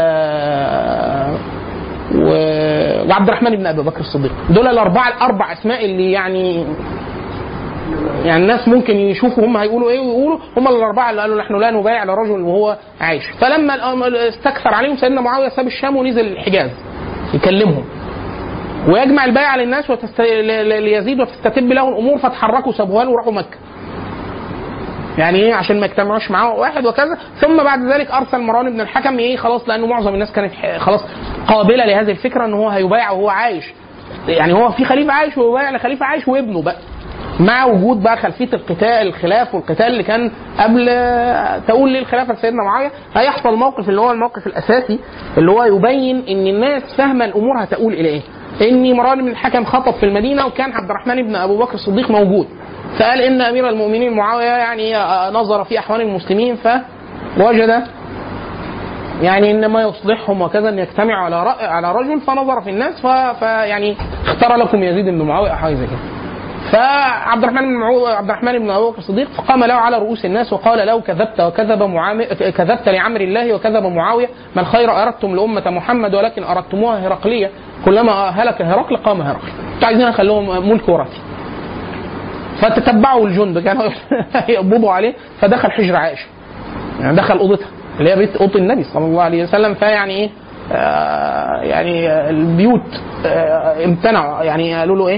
وعبد الرحمن بن ابي بكر الصديق. دول الاربع اسماء اللي يعني الناس ممكن يشوفوا هم هيقولوا ايه ويقولوا، هم الاربعه اللي قالوا نحن لا نبايع لرجل وهو عايش. فلما استكثر عليهم سيدنا معاويه ساب الشام ونزل الحجاز يكلمهم. ويجمع البيعة للناس ليزيد وتستتب له الامور، فتحركوا سابوها له وراحوا مكه. يعني ايه؟ عشان ما يجتمعوش معاه واحد وكذا. ثم بعد ذلك ارسل مروان بن الحكم ايه خلاص، لانه معظم الناس كانت خلاص قابله لهذه الفكره ان هو هيبايع وهو عايش. يعني هو في خليفه عايش ويبايع لخليفه عايش وابنه بقى، مع وجود بقى خلفيه القتال الخلاف والقتال اللي كان قبل تقول لي الخلافه لسيدنا معاويه. هيحصل موقف اللي هو الموقف الاساسي اللي هو يبين ان الناس فاهمه الامور هتقول الى ايه. ان مروان بن الحكم خطب في المدينه وكان عبد الرحمن بن ابو بكر الصديق موجود، فقال ان امير المؤمنين معاويه يعني نظر في احوال المسلمين فوجد يعني ان ما يصلحهم وكذا ان يجتمعوا على رجل، فنظر في الناس فيعني اختار لكم يزيد بن معاويه او حاجه زي كده. فعبد الرحمن بن ابو بكر الصديق فقام له على رؤوس الناس وقال له كذبت كذبت لعمر الله وكذب معاويه، ما الخير اردتم لامه محمد ولكن اردتموها هرقليه، كلما هلك هرقل قام هرقل، انتوا عايزين اخليهم ملك وراثي. فتتبعوا الجند كانوا يقبضوا عليه، فدخل حجر عائشه، يعني دخل اوضتها اللي هي بيت اوضه النبي صلى الله عليه وسلم. فيعني ايه يعني البيوت امتنعوا، يعني قالوا له ايه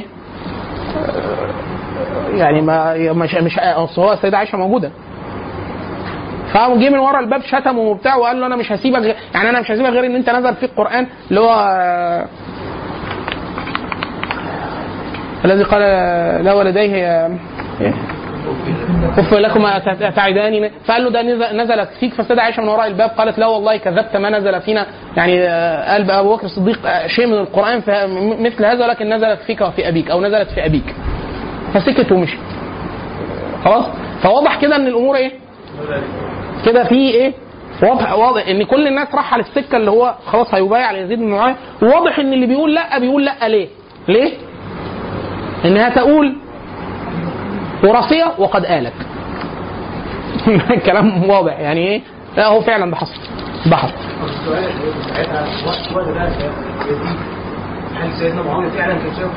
يعني ما مش اصل هو السيده عائشه موجوده. فقام جه من ورا الباب شتمه وبتاع وقال له انا مش هسيبك، يعني انا مش هسيبك غير ان انت نزل في القران اللي هو الذي قال لا ولديه كف لكم تعداني، فقال له ده نزلت فيك. فالسيده عائشه من وراء الباب قالت لا والله كذبت ما نزل فينا، يعني قال ابو بكر الصديق شيء من القران مثل هذا ولكن نزلت فيك وفي ابيك او نزلت في ابيك. فسكت ومشي خلاص. فواضح كده ان الامور ايه كده في ايه واضح ان كل الناس راح على السكه اللي هو خلاص هيبايع على يزيد بن معاويه. وواضح ان اللي بيقول لا ليه انها تقول وراثيه وقد آلك. الكلام واضح يعني ايه. لا هو فعلا ده حصل. هل سيدنا معاويه فعلا كان شاف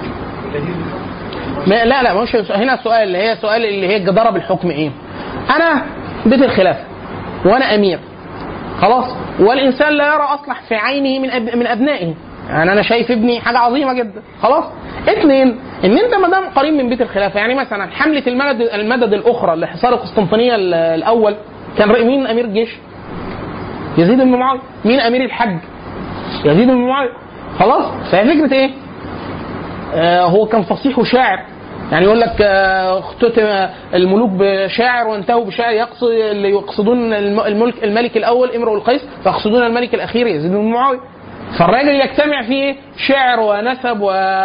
لا مش هنا السؤال اللي هي الجداره بالحكم ايه. انا بيت الخلافه وانا امير خلاص، والانسان لا يرى اصلح في عينه من ابنائه، يعني انا شايف ابني حاجه عظيمه جدا خلاص. اثنين ان انت ما دام قريب من بيت الخلافه، يعني مثلا حمله المدد الاخرى لحصار القسطنطينيه الاول كان مين امير الجيش؟ يزيد بن معاويه. مين امير الحج؟ يزيد بن معاويه خلاص. فهي فكره ايه؟ هو كان فصيح وشاعر، يعني يقول لك اختتم الملوك بشاعر وانتهوا بشاعر، يقصدون الملك الاول امرؤ القيس فيقصدون الملك الاخير يزيد بن معاويه. فالراجل يجتمع فيه شعر ونسب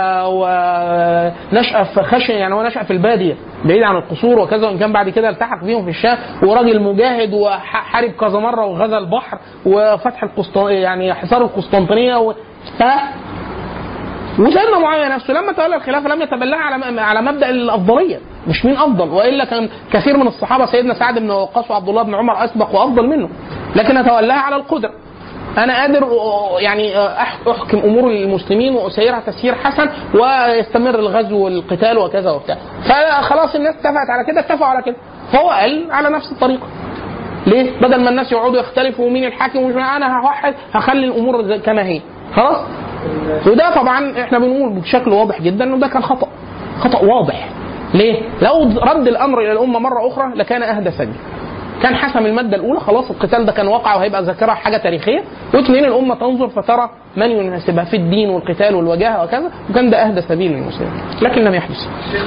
ونشأ في خشن، يعني هو نشأ في الباديه بعيد عن القصور وكذا، وان كان بعد كده التحق بيهم في الشام، وراجل مجاهد وحارب كذا مره وغزا البحر وفتح يعني حصار القسطنطينيه وسيدنا معاويه نفسه لما تولى الخلافه لم يتبلها على مبدا الافضليه، مش مين افضل، والا كان كثير من الصحابه سيدنا سعد بن وقاص وعبد الله بن عمر اسبق وافضل منه، لكن تولها على القدره. انا قادر يعني احكم امور المسلمين واسيرها تسيير حسن ويستمر الغزو والقتال وكذا وبتاع. فخلاص الناس اتفقت على كده، اتفقوا على كده، فهو قال على نفس الطريقه. ليه؟ بدل ما الناس يقعدوا يختلفوا ومين الحاكم ومش انا هوحد، هخلي الامور كما هي خلاص. وده طبعا احنا بنقول بشكل واضح جدا انه ده كان خطأ واضح. ليه؟ لو رد الامر الى الامه مره اخرى لكان اهدى سبيل. كان حسم الماده الاولى خلاص، القتال ده كان واقع وهيبقى ذاكره حاجه تاريخيه، واثنين الامه تنظر فترى من يناسبها في الدين والقتال والوجاهه وكذا، وكان ده اهدى سبيل للمسلمين، لكن لم يحدث.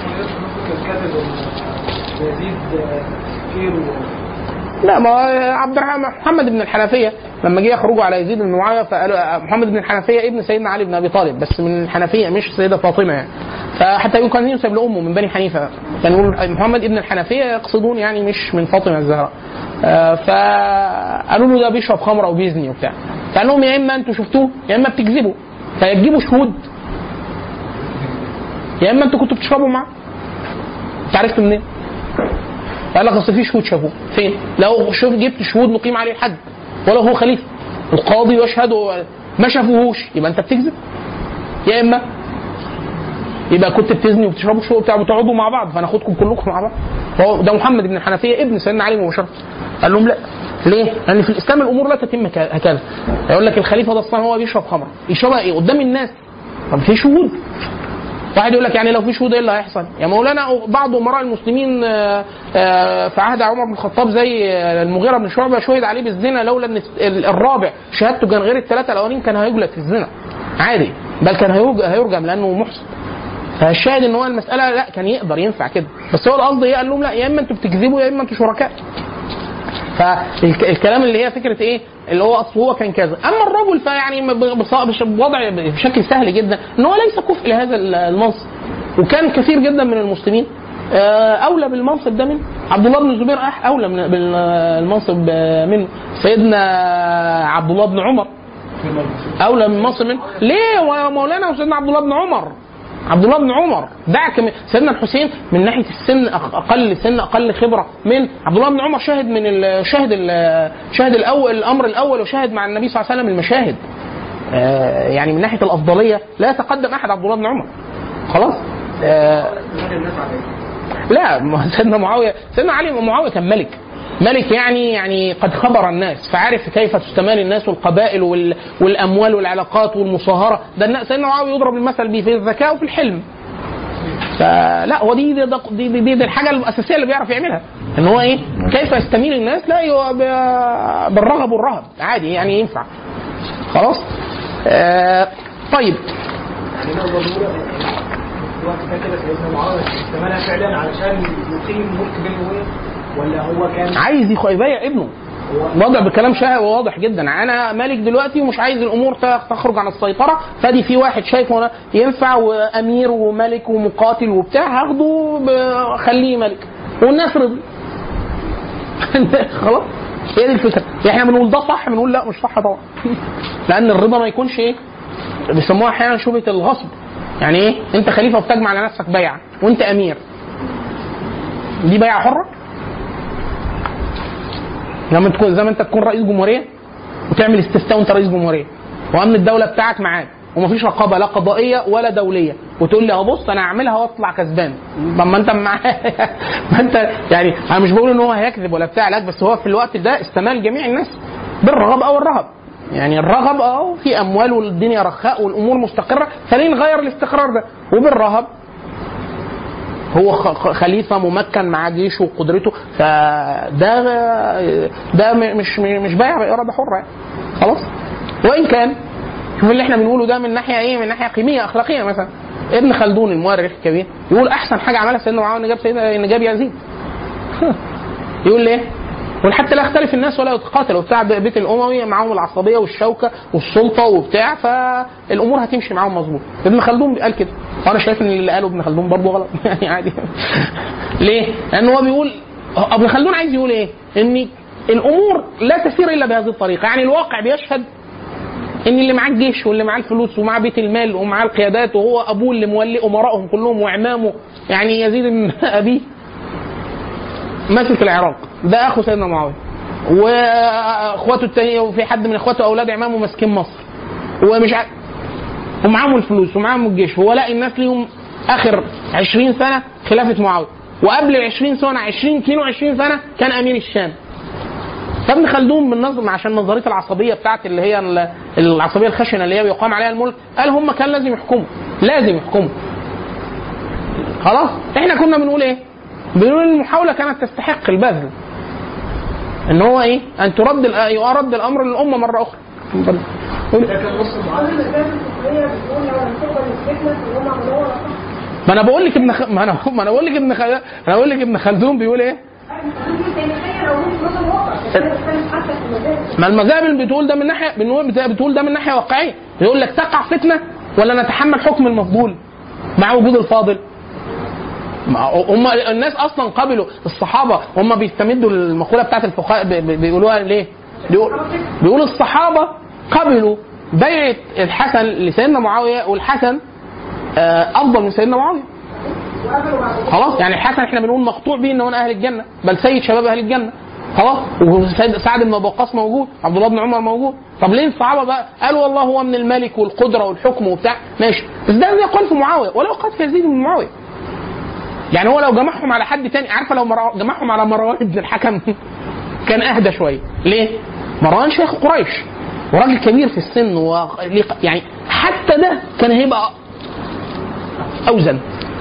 لا ما عبد الرحمن محمد بن الحنفيه لما جه يخرجوا على يزيد بن معاويه فقالوا محمد بن الحنفيه ابن سيدنا علي بن ابي طالب، بس من الحنفيه مش السيده فاطمه يعني، فحتى يقول كان ينسب لامه من بني حنيفه، كانوا يقولوا محمد ابن الحنفيه يقصدون يعني مش من فاطمه الزهراء. فقالوا له ده بيشرب خمره وبيزني وبتاع، فقال لهم يا اما انتوا شفتوه يا اما بتكذبوا، فيجيبوا شهود يا اما انتوا كنتوا بتشربوا معاه. انت عرفتوا منين؟ قال لك اصل في شهود شافوه. فين؟ لو جبت شهود نقيم عليه الحد ولو هو خليفه القاضي يشهد ما شافوهوش يبقى انت بتكذب، يا اما يبقى كنت بتزني وبتشربوا شهود وتقعدوا مع بعض فناخدكم كلكم مع بعض. فهو ده محمد بن الحنفيه ابن سيدنا علي مباشره. قال لهم لا. ليه؟ لان في الاسلام الامور لا تتم هكذا. يقول لك الخليفه ده اصلا هو بيشرب خمره، يشربها ايه؟ قدام الناس طب في شهود. واحد يقول لك يعني لو في شهود ايه اللي هيحصل؟ يا مولانا بعض امراء المسلمين في عهد عمر بن الخطاب زي المغيرة بن شعبة شهد عليه بالزنا، لولا ان الرابع شهادته كان غير الثلاثه الاولين كان هيجلد في الزنا عادي، بل كان هيرجم لانه محسن. فالشاهد ان هو المساله لا كان يقدر ينفع كده، بس هو القصد ايه؟ قال لهم لا، يا اما انتوا بتكذبوا يا اما انتوا شركاء. فالكلام اللي هي فكره ايه اللي هو اصل هو كان كذا. اما الرجل فيعني بوضع بشكل سهل جدا ان هو ليس كفء لهذا المنصب، وكان كثير جدا من المسلمين اولى بالمنصب ده منه. عبد الله بن الزبير اولى بالمنصب منه. سيدنا عبد الله بن عمر اولى من المنصب منه. ليه ومولانا وسيدنا عبد الله بن عمر؟ عبد الله بن عمر دعك سيدنا الحسين من ناحيه السن اقل خبره من عبد الله بن عمر. شاهد من شاهد الاول الامر الاول، وشاهد مع النبي صلى الله عليه وسلم المشاهد. يعني من ناحيه الافضليه لا يتقدم احد عبد الله بن عمر. خلاص. لا سيدنا معاويه، سيدنا علي ومعاويه كان ملك يعني قد خبر الناس، فعارف كيف تستمال الناس والقبائل والاموال والعلاقات والمصاهره. ده سيدنا معاويه يضرب المثل به في الذكاء وفي الحلم. فلا هو دي الحاجه الاساسيه اللي بيعرف يعملها، ان هو ايه كيف يستميل الناس لا بالرغب والرهب عادي يعني ينفع. خلاص. طيب يعني لو وقت كده سيدنا معاويه استمالها فعلا علشان يقيم ملك بينه ولا هو كان عايز يبايع ابنه؟ وضع بكلام شائع وواضح جدا. انا مالك دلوقتي ومش عايز الامور تخرج عن السيطره، فدي في واحد شايفه ينفع وامير وملك ومقاتل وبتاع، هاخده خليه ملك والناس رضي. خلاص هي دي الفكره. احنا بنقول ده صح، بنقول لا مش صح طبعا. لان الرضا ما يكونش ايه بيسموها احيانا شبهه الغصب. يعني ايه انت خليفه وبتجمع على نفسك بيعه وانت امير، دي بيعه حره؟ لما تكون زي ما انت تكون رئيس جمهوريه وتعمل استفتاء وانت رئيس جمهوريه وامن الدوله بتاعك معاك ومفيش رقابه لا قضائيه ولا دوليه، وتقول لي بص انا هعملها واطلع كسبان. طب ما انت معايا ما انت يعني انا مش بقول ان هو هيكذب ولا بتاع لك، بس هو في الوقت ده استمال جميع الناس بالرغب او الرهب. يعني الرغب في اموال والدنيا رخاء والامور مستقره، فليه نغير الاستقرار ده؟ وبالرهب هو خليفه ممكن مع جيشه وقدرته، فده مش بايع باراده حره يعني. خلاص. وان كان شوف اللي احنا بنقوله ده من ناحيه ايه؟ من ناحيه قيميه اخلاقيه. مثلا ابن خلدون المؤرخ الكبير يقول احسن حاجه عملها سيدنا معاويه ان جاب يزيد. يقول ليه؟ وحتى لا يختلف الناس ولا يتقاتلوا بتاع بيت الاموي معاهم العصبيه والشوكه والسلطه وبتاع، فالامور هتمشي معاهم مظبوط. ابن خلدون قال كده، وانا شايف ان اللي قاله ابن خلدون برضه غلط يعني عادي. ليه؟ لان هو بيقول ابن خلدون عايز يقول ايه؟ ان الامور لا تسير الا بهذه الطريقه. يعني الواقع بيشهد ان اللي معاه الجيش واللي معاه الفلوس ومعاه بيت المال ومعاه القيادات وهو ابوه اللي مولي امرائهم كلهم وعمامه، يعني يزيد بن ابيه ماسك العراق، ده اخو سيدنا معاويه، واخواته الثانيه وفي حد من اخواته اولاد عمامه ماسكين مصر ومش ومعاهم الفلوس ومعاهم الجيش. هو لاقي الناس ليهم اخر 20 سنه خلافه معاويه، وقبل ال 20 سنه 22 سنه كان امير الشام. فابن خلدون بالنظم عشان نظريه العصبيه بتاعت اللي هي العصبيه الخشنه اللي هي بيقام عليها الملك، قال هم كان لازم يحكموا. خلاص. احنا كنا بنقول ايه؟ بنقول المحاوله كانت تستحق البذل، ان هو ايه؟ ان يرد الامر للامه مره اخرى. ما انا بقول لك ابن خلدون بيقول ايه؟ ما المذاهب بتقول ده من ناحيه، بتقول ده من ناحيه واقعيه. يقول لك تقع فتنه ولا نتحمل حكم المفضول مع وجود الفاضل. هم الناس اصلا قبلوا الصحابه، هم بيستمدوا المقوله بتاعت الفقهاء بيقولوها ليه؟ بيقول الصحابه قبلوا بيعه الحسن لسيدنا معاويه، والحسن افضل من سيدنا معاويه. خلاص. يعني الحسن احنا بنقول مقطوع به انه من اهل الجنه، بل سيد شباب اهل الجنه. خلاص. وسعد بن ابي وقاص موجود، عبد الله بن عمر موجود. طب ليه الصحابه بقى قالوا والله هو من الملك والقدره والحكم وبتاع؟ ماشي، بس ده يقال في معاويه ولا يقال في يزيد بن معاويه. يعني هو لو جمعهم على حد تاني، عارفه لو جمعهم على مروان بن الحكم كان اهدى شويه. ليه؟ مروان شيخ قريش وراجل كبير في السن يعني حتى ده كان هيبقى اوزن.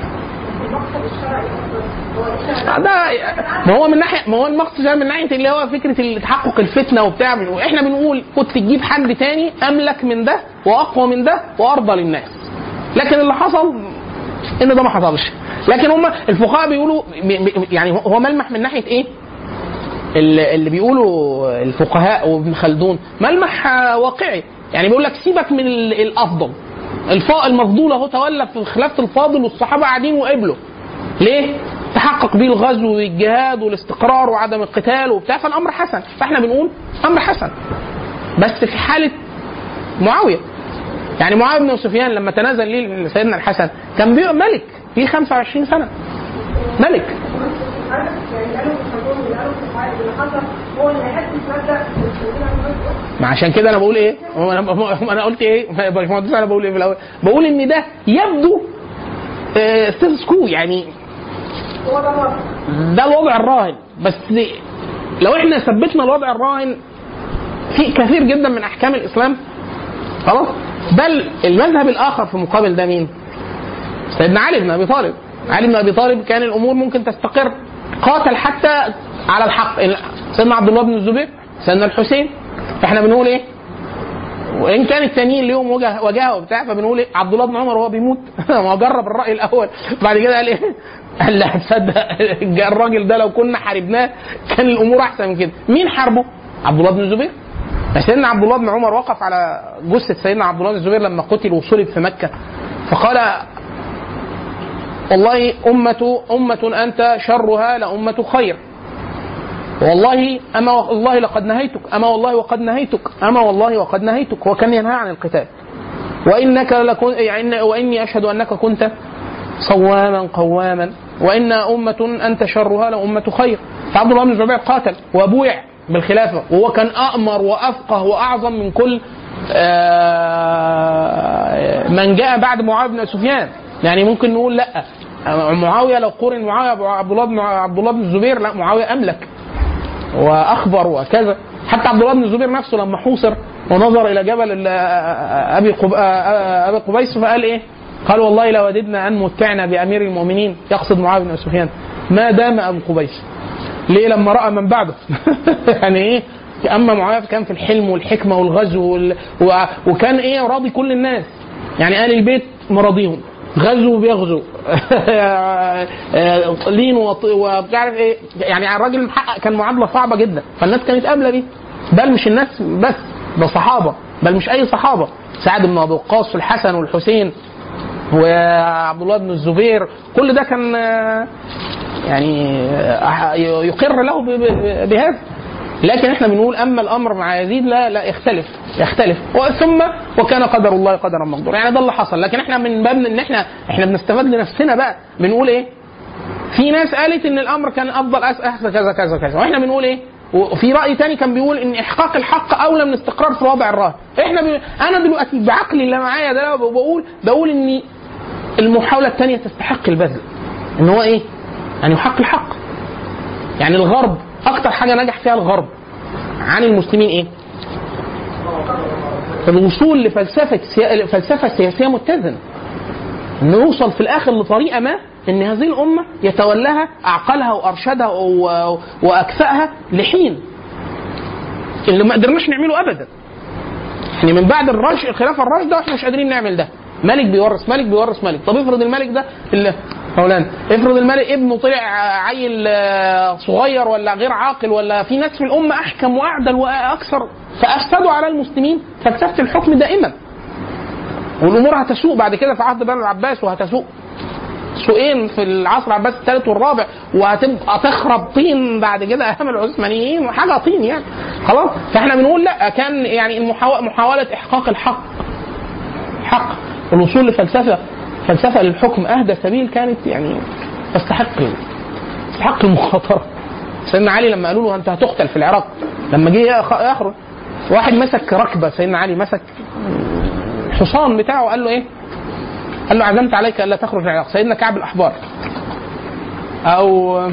ده ما هو من ناحيه، ما هو المقصد ده من ناحيه اللي هو فكره تحقق الفتنه وبتاع. واحنا بنقول كنت تجيب حد تاني املك من ده واقوى من ده وارضى للناس، لكن اللي حصل ان ده ما حصلش. لكن هم الفقهاء بيقولوا يعني هو ملمح من ناحيه ايه اللي بيقولوا الفقهاء وابن خلدون، ملمح واقعي. يعني بيقول لك سيبك من الافضل، المفضول اهو تولى في خلافه الفاضل والصحابه قاعدين وقبلوا ليه؟ تحقق بيه الغزو والجهاد والاستقرار وعدم القتال وبتاع، فالامر حسن. فاحنا بنقول امر حسن بس في حاله معاويه. يعني معاويه بن سفيان لما تنازل ليه سيدنا الحسن كان ملك ليه 25 سنه ملك. ما عشان كده انا بقول ايه، انا قلت ايه انا بقول ايه في الاول، بقول ان ده يبدو ستاتس كو، يعني ده الوضع الراهن. بس لو احنا ثبتنا الوضع الراهن في كثير جدا من احكام الاسلام خلاص. بل المذهب الاخر في مقابل ده مين؟ سيدنا علي بن ابي طالب. علي بن ابي طالب كان الامور ممكن تستقر، قاتل حتى على الحق. سيدنا عبد الله بن الزبير، سيدنا الحسين. احنا بنقول ايه؟ وان كان التانيين ليهم وجهه وبتاع، فبنقول ايه؟ عبد الله بن عمر وهو بيموت ما جرب الراي الاول، بعد كده قال ايه؟ قال لا تصدق الراجل ده لو كنا حاربناه كان الامور احسن من كده. مين حاربه؟ عبد الله بن الزبير. سيدنا عبد الله بن عمر وقف على جثه سيدنا عبد الله بن الزبير لما قتل وصلب في مكه، فقال والله أمة أنت شرها لأمة خير، والله أما والله لقد نهيتك، أما والله وقد نهيتك، أما والله وقد نهيتك. وكان ينهى عن القتال. وإنك يعني وإني أشهد أنك كنت صواما قواما، وإن أمة أنت شرها لأمة خير. فعبد الله بن الزبير قاتل وبويع بالخلافة، وهو كان أأمر وأفقه وأعظم من كل من جاء بعد معاوية بن سفيان. يعني ممكن نقول لا، معاوية لو قورن معاوية عبد الله بن الزبير، لا معاوية أملك وأخبر وكذا. حتى عبد الله بن الزبير نفسه لما حوصر ونظر إلى جبل أبي قبيس فقال إيه؟ قال والله لو وددنا أن متعنا بأمير المؤمنين، يقصد معاوية بن سفيان، ما دام أبو قبيس. ليه؟ لما رأى من بعده يعني إيه؟ أما معاوية كان في الحلم والحكمة والغزو وكان إيه؟ راضي كل الناس، يعني آل البيت مراضيهم، غزو بيغزو لين وبتعرف ايه. يعني الراجل محقق، كان معادله صعبه جدا، فالناس كانت قابله بيه. بل مش الناس بس، ده صحابه، بل مش اي صحابه، سعد بن ابي وقاص والحسن والحسين وعبد الله بن الزبير، كل ده كان يعني يقر له بهذا. لكن احنا بنقول اما الامر مع يزيد لا يختلف ثم وكان قدر الله قدرا مقدورا. يعني ده اللي حصل. لكن احنا من باب ان احنا بنستفاد لنفسنا بقى، بنقول ايه؟ في ناس قالت ان الامر كان افضل احسن كذا كذا كذا، واحنا بنقول ايه؟ وفي راي تاني كان بيقول ان احقاق الحق اولى من الاستقرار في الوضع الراهن. انا دلوقتي بعقلي اللي معايا ده بقول ان المحاوله الثانيه تستحق البذل، ان هو ايه؟ يعني يحقق الحق. يعني الغرب اكتر حاجه نجح فيها الغرب عن المسلمين ايه؟ الوصول لفلسفه سياسيه متزنه، انه يوصل في الاخر لطريقه ما ان هذه الامه يتولاها اعقلها وارشدها واكفأها لحين اللي ما قدرناش نعمله ابدا. يعني من بعد الخلافه الراشده واحنا مش قادرين نعمل ده. ملك بيورث ملك بيورث ملك. طب افرض الملك ده مولانا، افرض الملك ابنه طلع عيل صغير ولا غير عاقل، ولا في ناس في الامه احكم واعدل واكثر، فافسدوا على المسلمين فلسفه الحكم دائما، والامور هتسوء بعد كده في عهد بني العباس، وهتسوء سوءين في العصر العباسي الثالث والرابع، وهتبقى تخرب طين بعد كده ايام العثمانيين، حاجه طين يعني خلاص. فاحنا بنقول لا، كان يعني محاوله احقاق الحق والوصول فلسفه للحكم اهدى سبيل، كانت يعني تستحق المخاطره. سيدنا علي لما قالوا له انت هتقتل في العراق، لما جه يخرج واحد مسك ركبه سيدنا علي، مسك الحصان بتاعه، قال له ايه؟ قال له عزمت عليك الا تخرج العراق. سيدنا كعب الاحبار او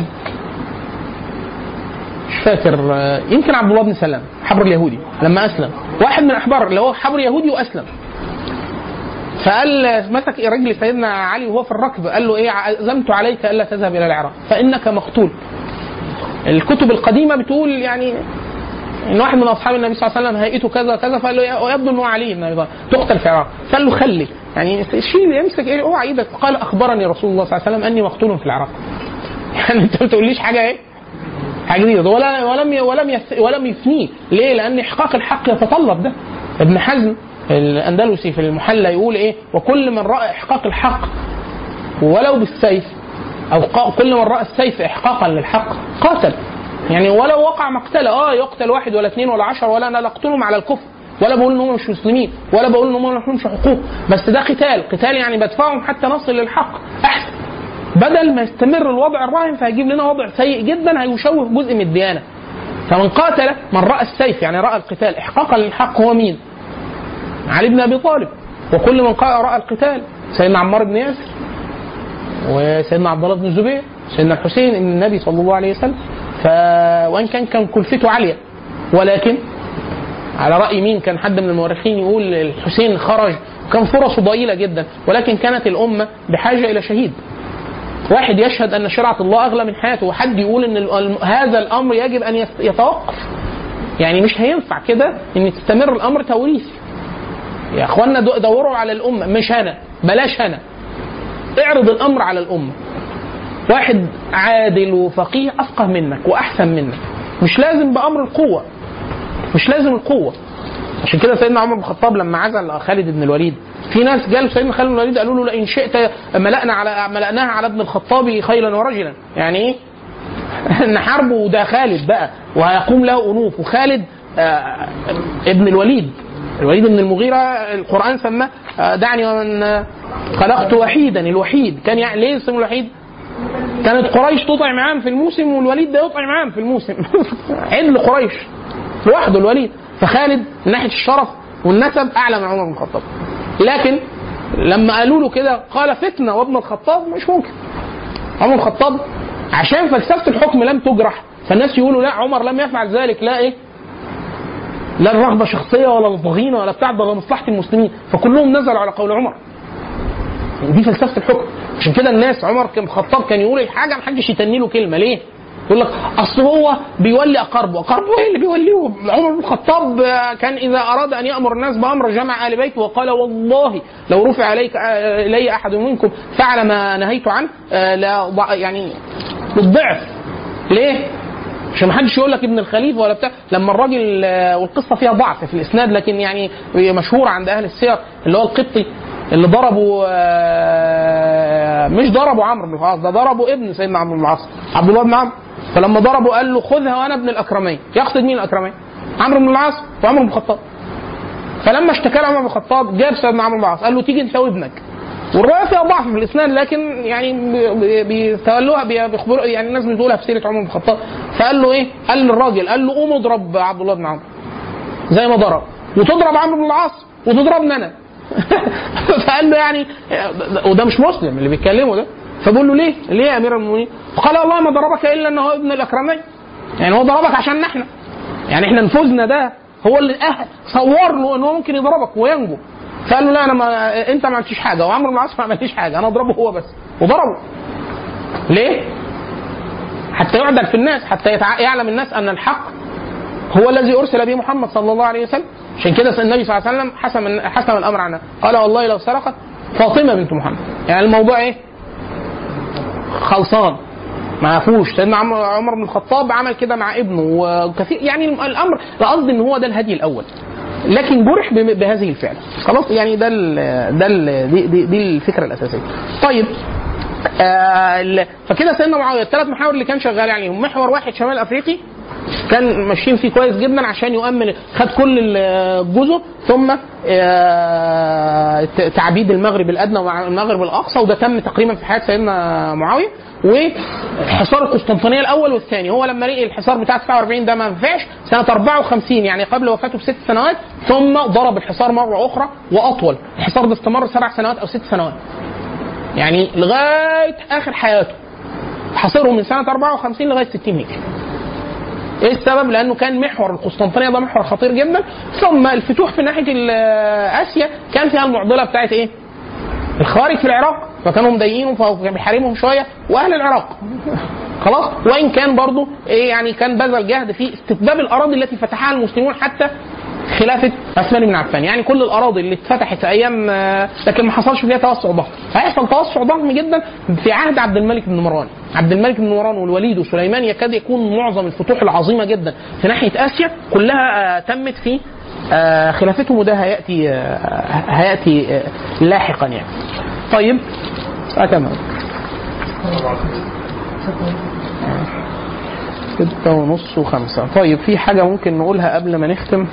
مش فاكر، يمكن عبد الله بن سلام حبر اليهودي، لما اسلم واحد من الاحبار اللي هو حبر يهودي واسلم، فقال مسك رجل سيدنا علي وهو في الركب، قال له ايه؟ عزمت عليك الا تذهب الى العراق فانك مقتول. الكتب القديمه بتقول يعني ان واحد من اصحاب النبي صلى الله عليه وسلم هيئته كذا كذا، فقال له يبدو انه علي بن تقتل في العراق، قال له خلي يعني شيل يمسك ايه اوعى ايدك. قال اخبرني رسول الله صلى الله عليه وسلم اني مقتول في العراق. يعني انت ما تقوليش حاجه ايه؟ حاجه جديده. ولم يثنيه. ليه؟ لان احقاق الحق يتطلب ده. ابن حزم الاندلسي في المحلى يقول ايه؟ وكل من راى احقاق الحق ولو بالسيف، او كل من راى السيف احقاقا للحق قاتل. يعني ولو وقع مقتله يقتل واحد ولا اثنين ولا 10، ولا انا لا اقتلهم على الكفر، ولا بقول انهم مش مسلمين، ولا بقول انهم ما لهمش حقوق، بس ده قتال يعني بدفعهم حتى نصل للحق احسن، بدل ما يستمر الوضع الراهن فهيجيب لنا وضع سيء جدا هيشوه جزء من الديانه. فمن قاتل من راى السيف يعني راى القتال احقاقا للحق هو مين؟ علي بن ابي طالب. وكل من راى القتال سيدنا عمار بن ياسر، وسيدنا عبد الله بن الزبير، سيدنا الحسين ابن النبي صلى الله عليه وسلم. وان كان كلفته عاليه، ولكن على راي مين؟ كان حد من المؤرخين يقول الحسين خرج كان فرصه ضئيله جدا، ولكن كانت الامه بحاجه الى شهيد واحد يشهد ان شرعه الله اغلى من حياته، وحد يقول ان هذا الامر يجب ان يتوقف. يعني مش هينفع كده ان تستمر الامر توريثي. يا اخوانا دوروا على الامه، مش انا، بلاش انا، اعرض الامر على الامه. واحد عادل وفقيه افقه منك واحسن منك، مش لازم بامر القوه، مش لازم القوه. عشان كده سيدنا عمر بن الخطاب لما عزل خالد بن الوليد، في ناس جالوا سيدنا خالد بن الوليد قالوا له لئن شئت ملأناها على ابن الخطاب خيلا ورجلا. يعني ايه؟ نحاربه وده خالد بقى وهيقوم له انوف. وخالد ابن الوليد بن المغيرة القرآن سماه دعني ومن خلقت وحيدا. الوحيد كان يعني ليه اسمه الوحيد؟ كانت قريش تطعم عام في الموسم والوليد ده يطعم عام في الموسم. عدل قريش لوحده الوليد. فخالد من ناحية الشرف والنسب أعلى من عمر بن الخطاب. لكن لما قالوا له كده قال فتنة وابن الخطاب مش ممكن. عمر بن الخطاب عشان فلسفة الحكم لم تجرح، فالناس يقولوا لا عمر لم يفعل ذلك، لا ايه؟ لا الرغبة شخصية ولا الضغينة ولا بتاع، ده مصلحة المسلمين، فكلهم نزلوا على قول عمر. دي فلسفة الحكم. عشان كده الناس عمر بن الخطاب كان يقول الحاجة ما حدش يتني له كلمة. ليه؟ يقول لك اصل هو بيولي اقاربه ايه اللي بيوليه؟ عمر بن الخطاب كان اذا اراد ان يامر الناس بامر جمع ال بيته وقال والله لو رفع الي احد منكم فعل ما نهيت عنه لا يعني بالضعف. ليه؟ عشان ما حدش يقول لك ابن الخليفه ولا بتاع. لما الراجل والقصه فيها ضعف في الاسناد لكن يعني مشهور عند اهل السير، اللي هو القبطي اللي ضربوا مش ضربوا عمرو بن العاص، ده ضربوا ابن سيدنا عمرو بن العاص عبد الله بن عمرو. فلما ضربوا قال له خذها وانا ابن الاكرمين. يقصد مين الاكرمين؟ عمرو بن العاص وعمرو بن الخطاب. فلما اشتكى عمرو بن الخطاب جاب سيدنا عمرو بن العاص قال له تيجي انت وابنك. والروايه فيها ضعف في الاسناد لكن يعني بيستغلوها بيخبروا يعني الناس بتقولها في سيره عمر بن الخطاب. فقال له ايه؟ قال للراجل قال له قوم اضرب عبد الله بن عمرو زي ما ضرب، وتضرب عمرو بن العاص وتضربني انا. فقال له يعني وده مش مسلم اللي بيتكلمه ده. فبقول له ليه يا امير المؤمنين؟ قال والله ما ضربك الا انه ابن الاكرمين. يعني هو ضربك عشان احنا يعني احنا نفوذنا ده هو اللي صور له انه ممكن يضربك وينجو. فقال له لا انت ما عملتش حاجه وعمرو بن العاص ما عملتش حاجه، انا اضربه هو بس. وضربه ليه؟ حتى يعدل في الناس، حتى يعلم الناس ان الحق هو الذي ارسل به محمد صلى الله عليه وسلم. عشان كده النبي صلى الله عليه وسلم حسم الامر عنها، قال والله لو سرقت فاطمه بنت محمد. يعني الموضوع ايه؟ خلصان ما فيهوش. سيدنا عمر بن الخطاب عمل كده مع ابنه وكثير. يعني الامر لا قصدي ان هو ده الهدي الاول، لكن جرح بهذه الفعل. خلاص يعني دي الفكره الاساسيه. طيب فكده سيدنا معاويه الثلاث محاور اللي كان شغال عليهم، محور واحد شمال افريقي كان ماشيين فيه كويس جدا عشان يؤمن، خد كل الجزر، ثم تعبيد المغرب الادنى والمغرب الاقصى، وده تم تقريبا في حياه سيدنا معاويه. وحصار القسطنطينيه الاول والثاني، هو لما لقي الحصار بتاع 49 ده ما نفعش سنه 54 يعني قبل وفاته ب6 سنوات، ثم ضرب الحصار مره اخرى واطول. الحصار ده استمر 7 سنوات او 6 سنوات يعني لغايه اخر حياته، حصره من سنه 54 لغايه 60 هجري. ايه السبب؟ لانه كان محور القسطنطينيه ده محور خطير جدا. ثم الفتوح في ناحيه اسيا كان فيها المعضله بتاعت ايه؟ الخوارج في العراق فكانوا مضايقينهم فبيحاربهم شويه، واهل العراق خلاص. وان كان برضو ايه يعني كان بذل جهد في استتباب الاراضي التي فتحها المسلمون حتى خلافه عثمان بن عفان. يعني كل الاراضي اللي اتفتحت في ايام لكن ما حصلش فيها توسع ضخم، هيحصل توسع ضخم جدا في عهد عبد الملك بن مروان. عبد الملك بن مروان والوليد وسليمان يكاد يكون معظم الفتوح العظيمه جدا في ناحيه اسيا كلها تمت في خلافتهم، وده هياتي لاحقا يعني. طيب تمام 6:30 و5. طيب في حاجة ممكن نقولها قبل ما نختم؟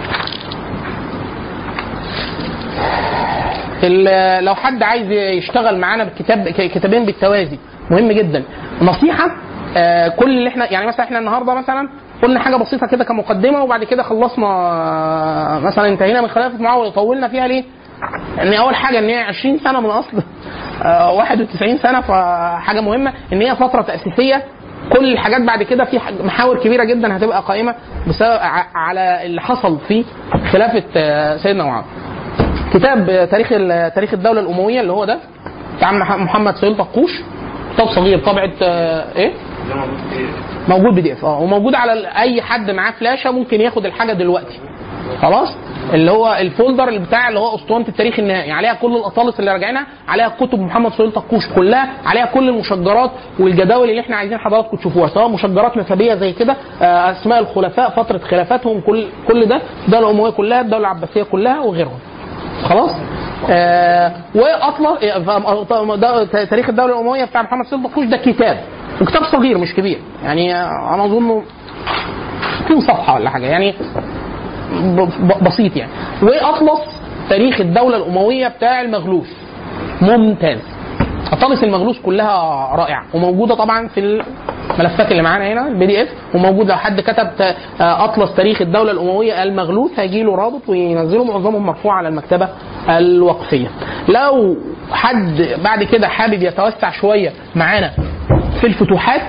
لو حد عايز يشتغل معانا كتابين بالتوازي مهم جدا. نصيحة كل اللي احنا يعني مثلا احنا النهارده مثلا قلنا حاجة بسيطة كده كمقدمة، وبعد كده خلصنا مثلا انتهينا من خلافة معاوية وطولنا فيها ليه؟ ان اول حاجة ان هي 20 سنة من اصل 91 سنة، فحاجة مهمة ان هي فترة تأسيسية. كل الحاجات بعد كده في محاور كبيره جدا هتبقى قائمه بسبب على اللي حصل في خلافه سيدنا معاويه. كتاب تاريخ الدوله الامويه اللي هو ده بتاع محمد سهيل طقوش، كتاب صغير طبعه ايه موجود PDF وموجود على اي حد معاه فلاشه ممكن ياخد الحاجه دلوقتي خلاص. اللي هو الفولدر اللي بتاع اللي هو اسطوانه التاريخ النهائي، عليها كل الاطالس اللي راجعينها، عليها كتب محمد سهيل طقوش كلها، عليها كل المشجرات والجداول اللي احنا عايزين حضراتكم تشوفوها، سواء مشجرات نسبيه زي كده، اسماء الخلفاء، فتره خلافتهم، كل ده الدوله الامويه كلها، الدوله العباسيه كلها وغيرهم خلاص. واطلس تاريخ الدوله الامويه بتاع محمد سهيل طقوش ده كتاب، وكتاب صغير مش كبير يعني، انا اظن 2 صفحه ولا حاجه يعني بسيط يعني. واطلس تاريخ الدوله الامويه بتاع المغلوث ممتاز. اطلس المغلوث كلها رائعه وموجوده طبعا في الملفات اللي معانا هنا PDF، وموجود لو حد كتب اطلس تاريخ الدوله الامويه المغلوث هيجي له رابط وينزله، معظمهم مرفوع على المكتبه الوقفيه. لو حد بعد كده حابب يتوسع شويه معانا في الفتوحات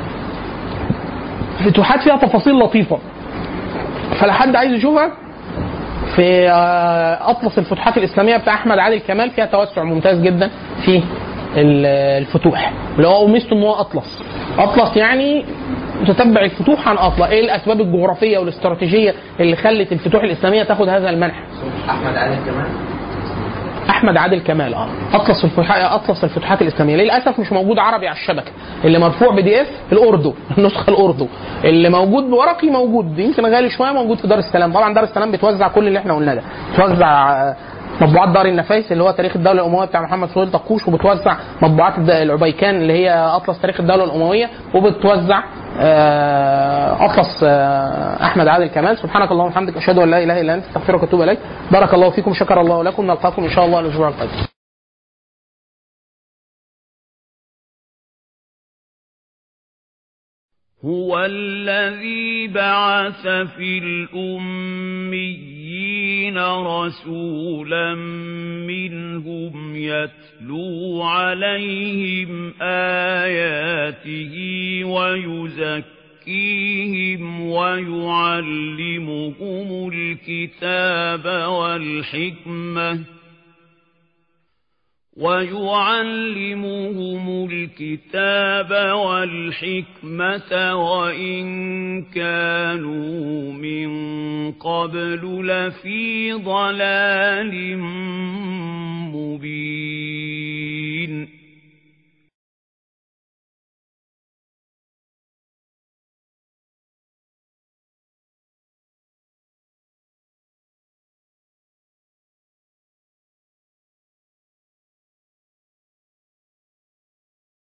فيها تفاصيل لطيفه، فلو حد عايز يشوفها في اطلس الفتوحات الاسلاميه بتاع احمد عادل كمال، فيها توسع ممتاز جدا في الفتوح، اللي هو ميزته ان هو اطلس يعني تتبع الفتوح عن اطلس، ايه الاسباب الجغرافيه والاستراتيجيه اللي خلت الفتوح الاسلاميه تاخد هذا المنحى. احمد عادل كمال اطلس الفتوحات الاسلاميه. للاسف مش موجود عربي على الشبكه، اللي مرفوع PDF الاردو، النسخه الاردو، اللي موجود بورقي موجود يمكن غالي شويه، موجود في دار السلام. طبعا دار السلام بتوزع كل اللي احنا قلناه ده، بتوزع مطبوعات دار النفايس اللي هو تاريخ الدوله الامويه بتاع محمد سهيل طقوش، وبتوزع مطبوعات العبيكان اللي هي اطلس تاريخ الدوله الامويه، وبتوزع اطلس احمد عادل كمال. سبحانك اللهم وبحمدك اشهد ان لا اله الا انت استغفرك واتوب اليك. بارك الله فيكم، شكر الله لكم، نلقاكم ان شاء الله الاسبوع القادم. هو الذي بعث في الأميين رسولا منهم يتلو عليهم آياته ويزكيهم ويعلمهم الكتاب والحكمة وإن كانوا من قبل لفي ضلال مبين.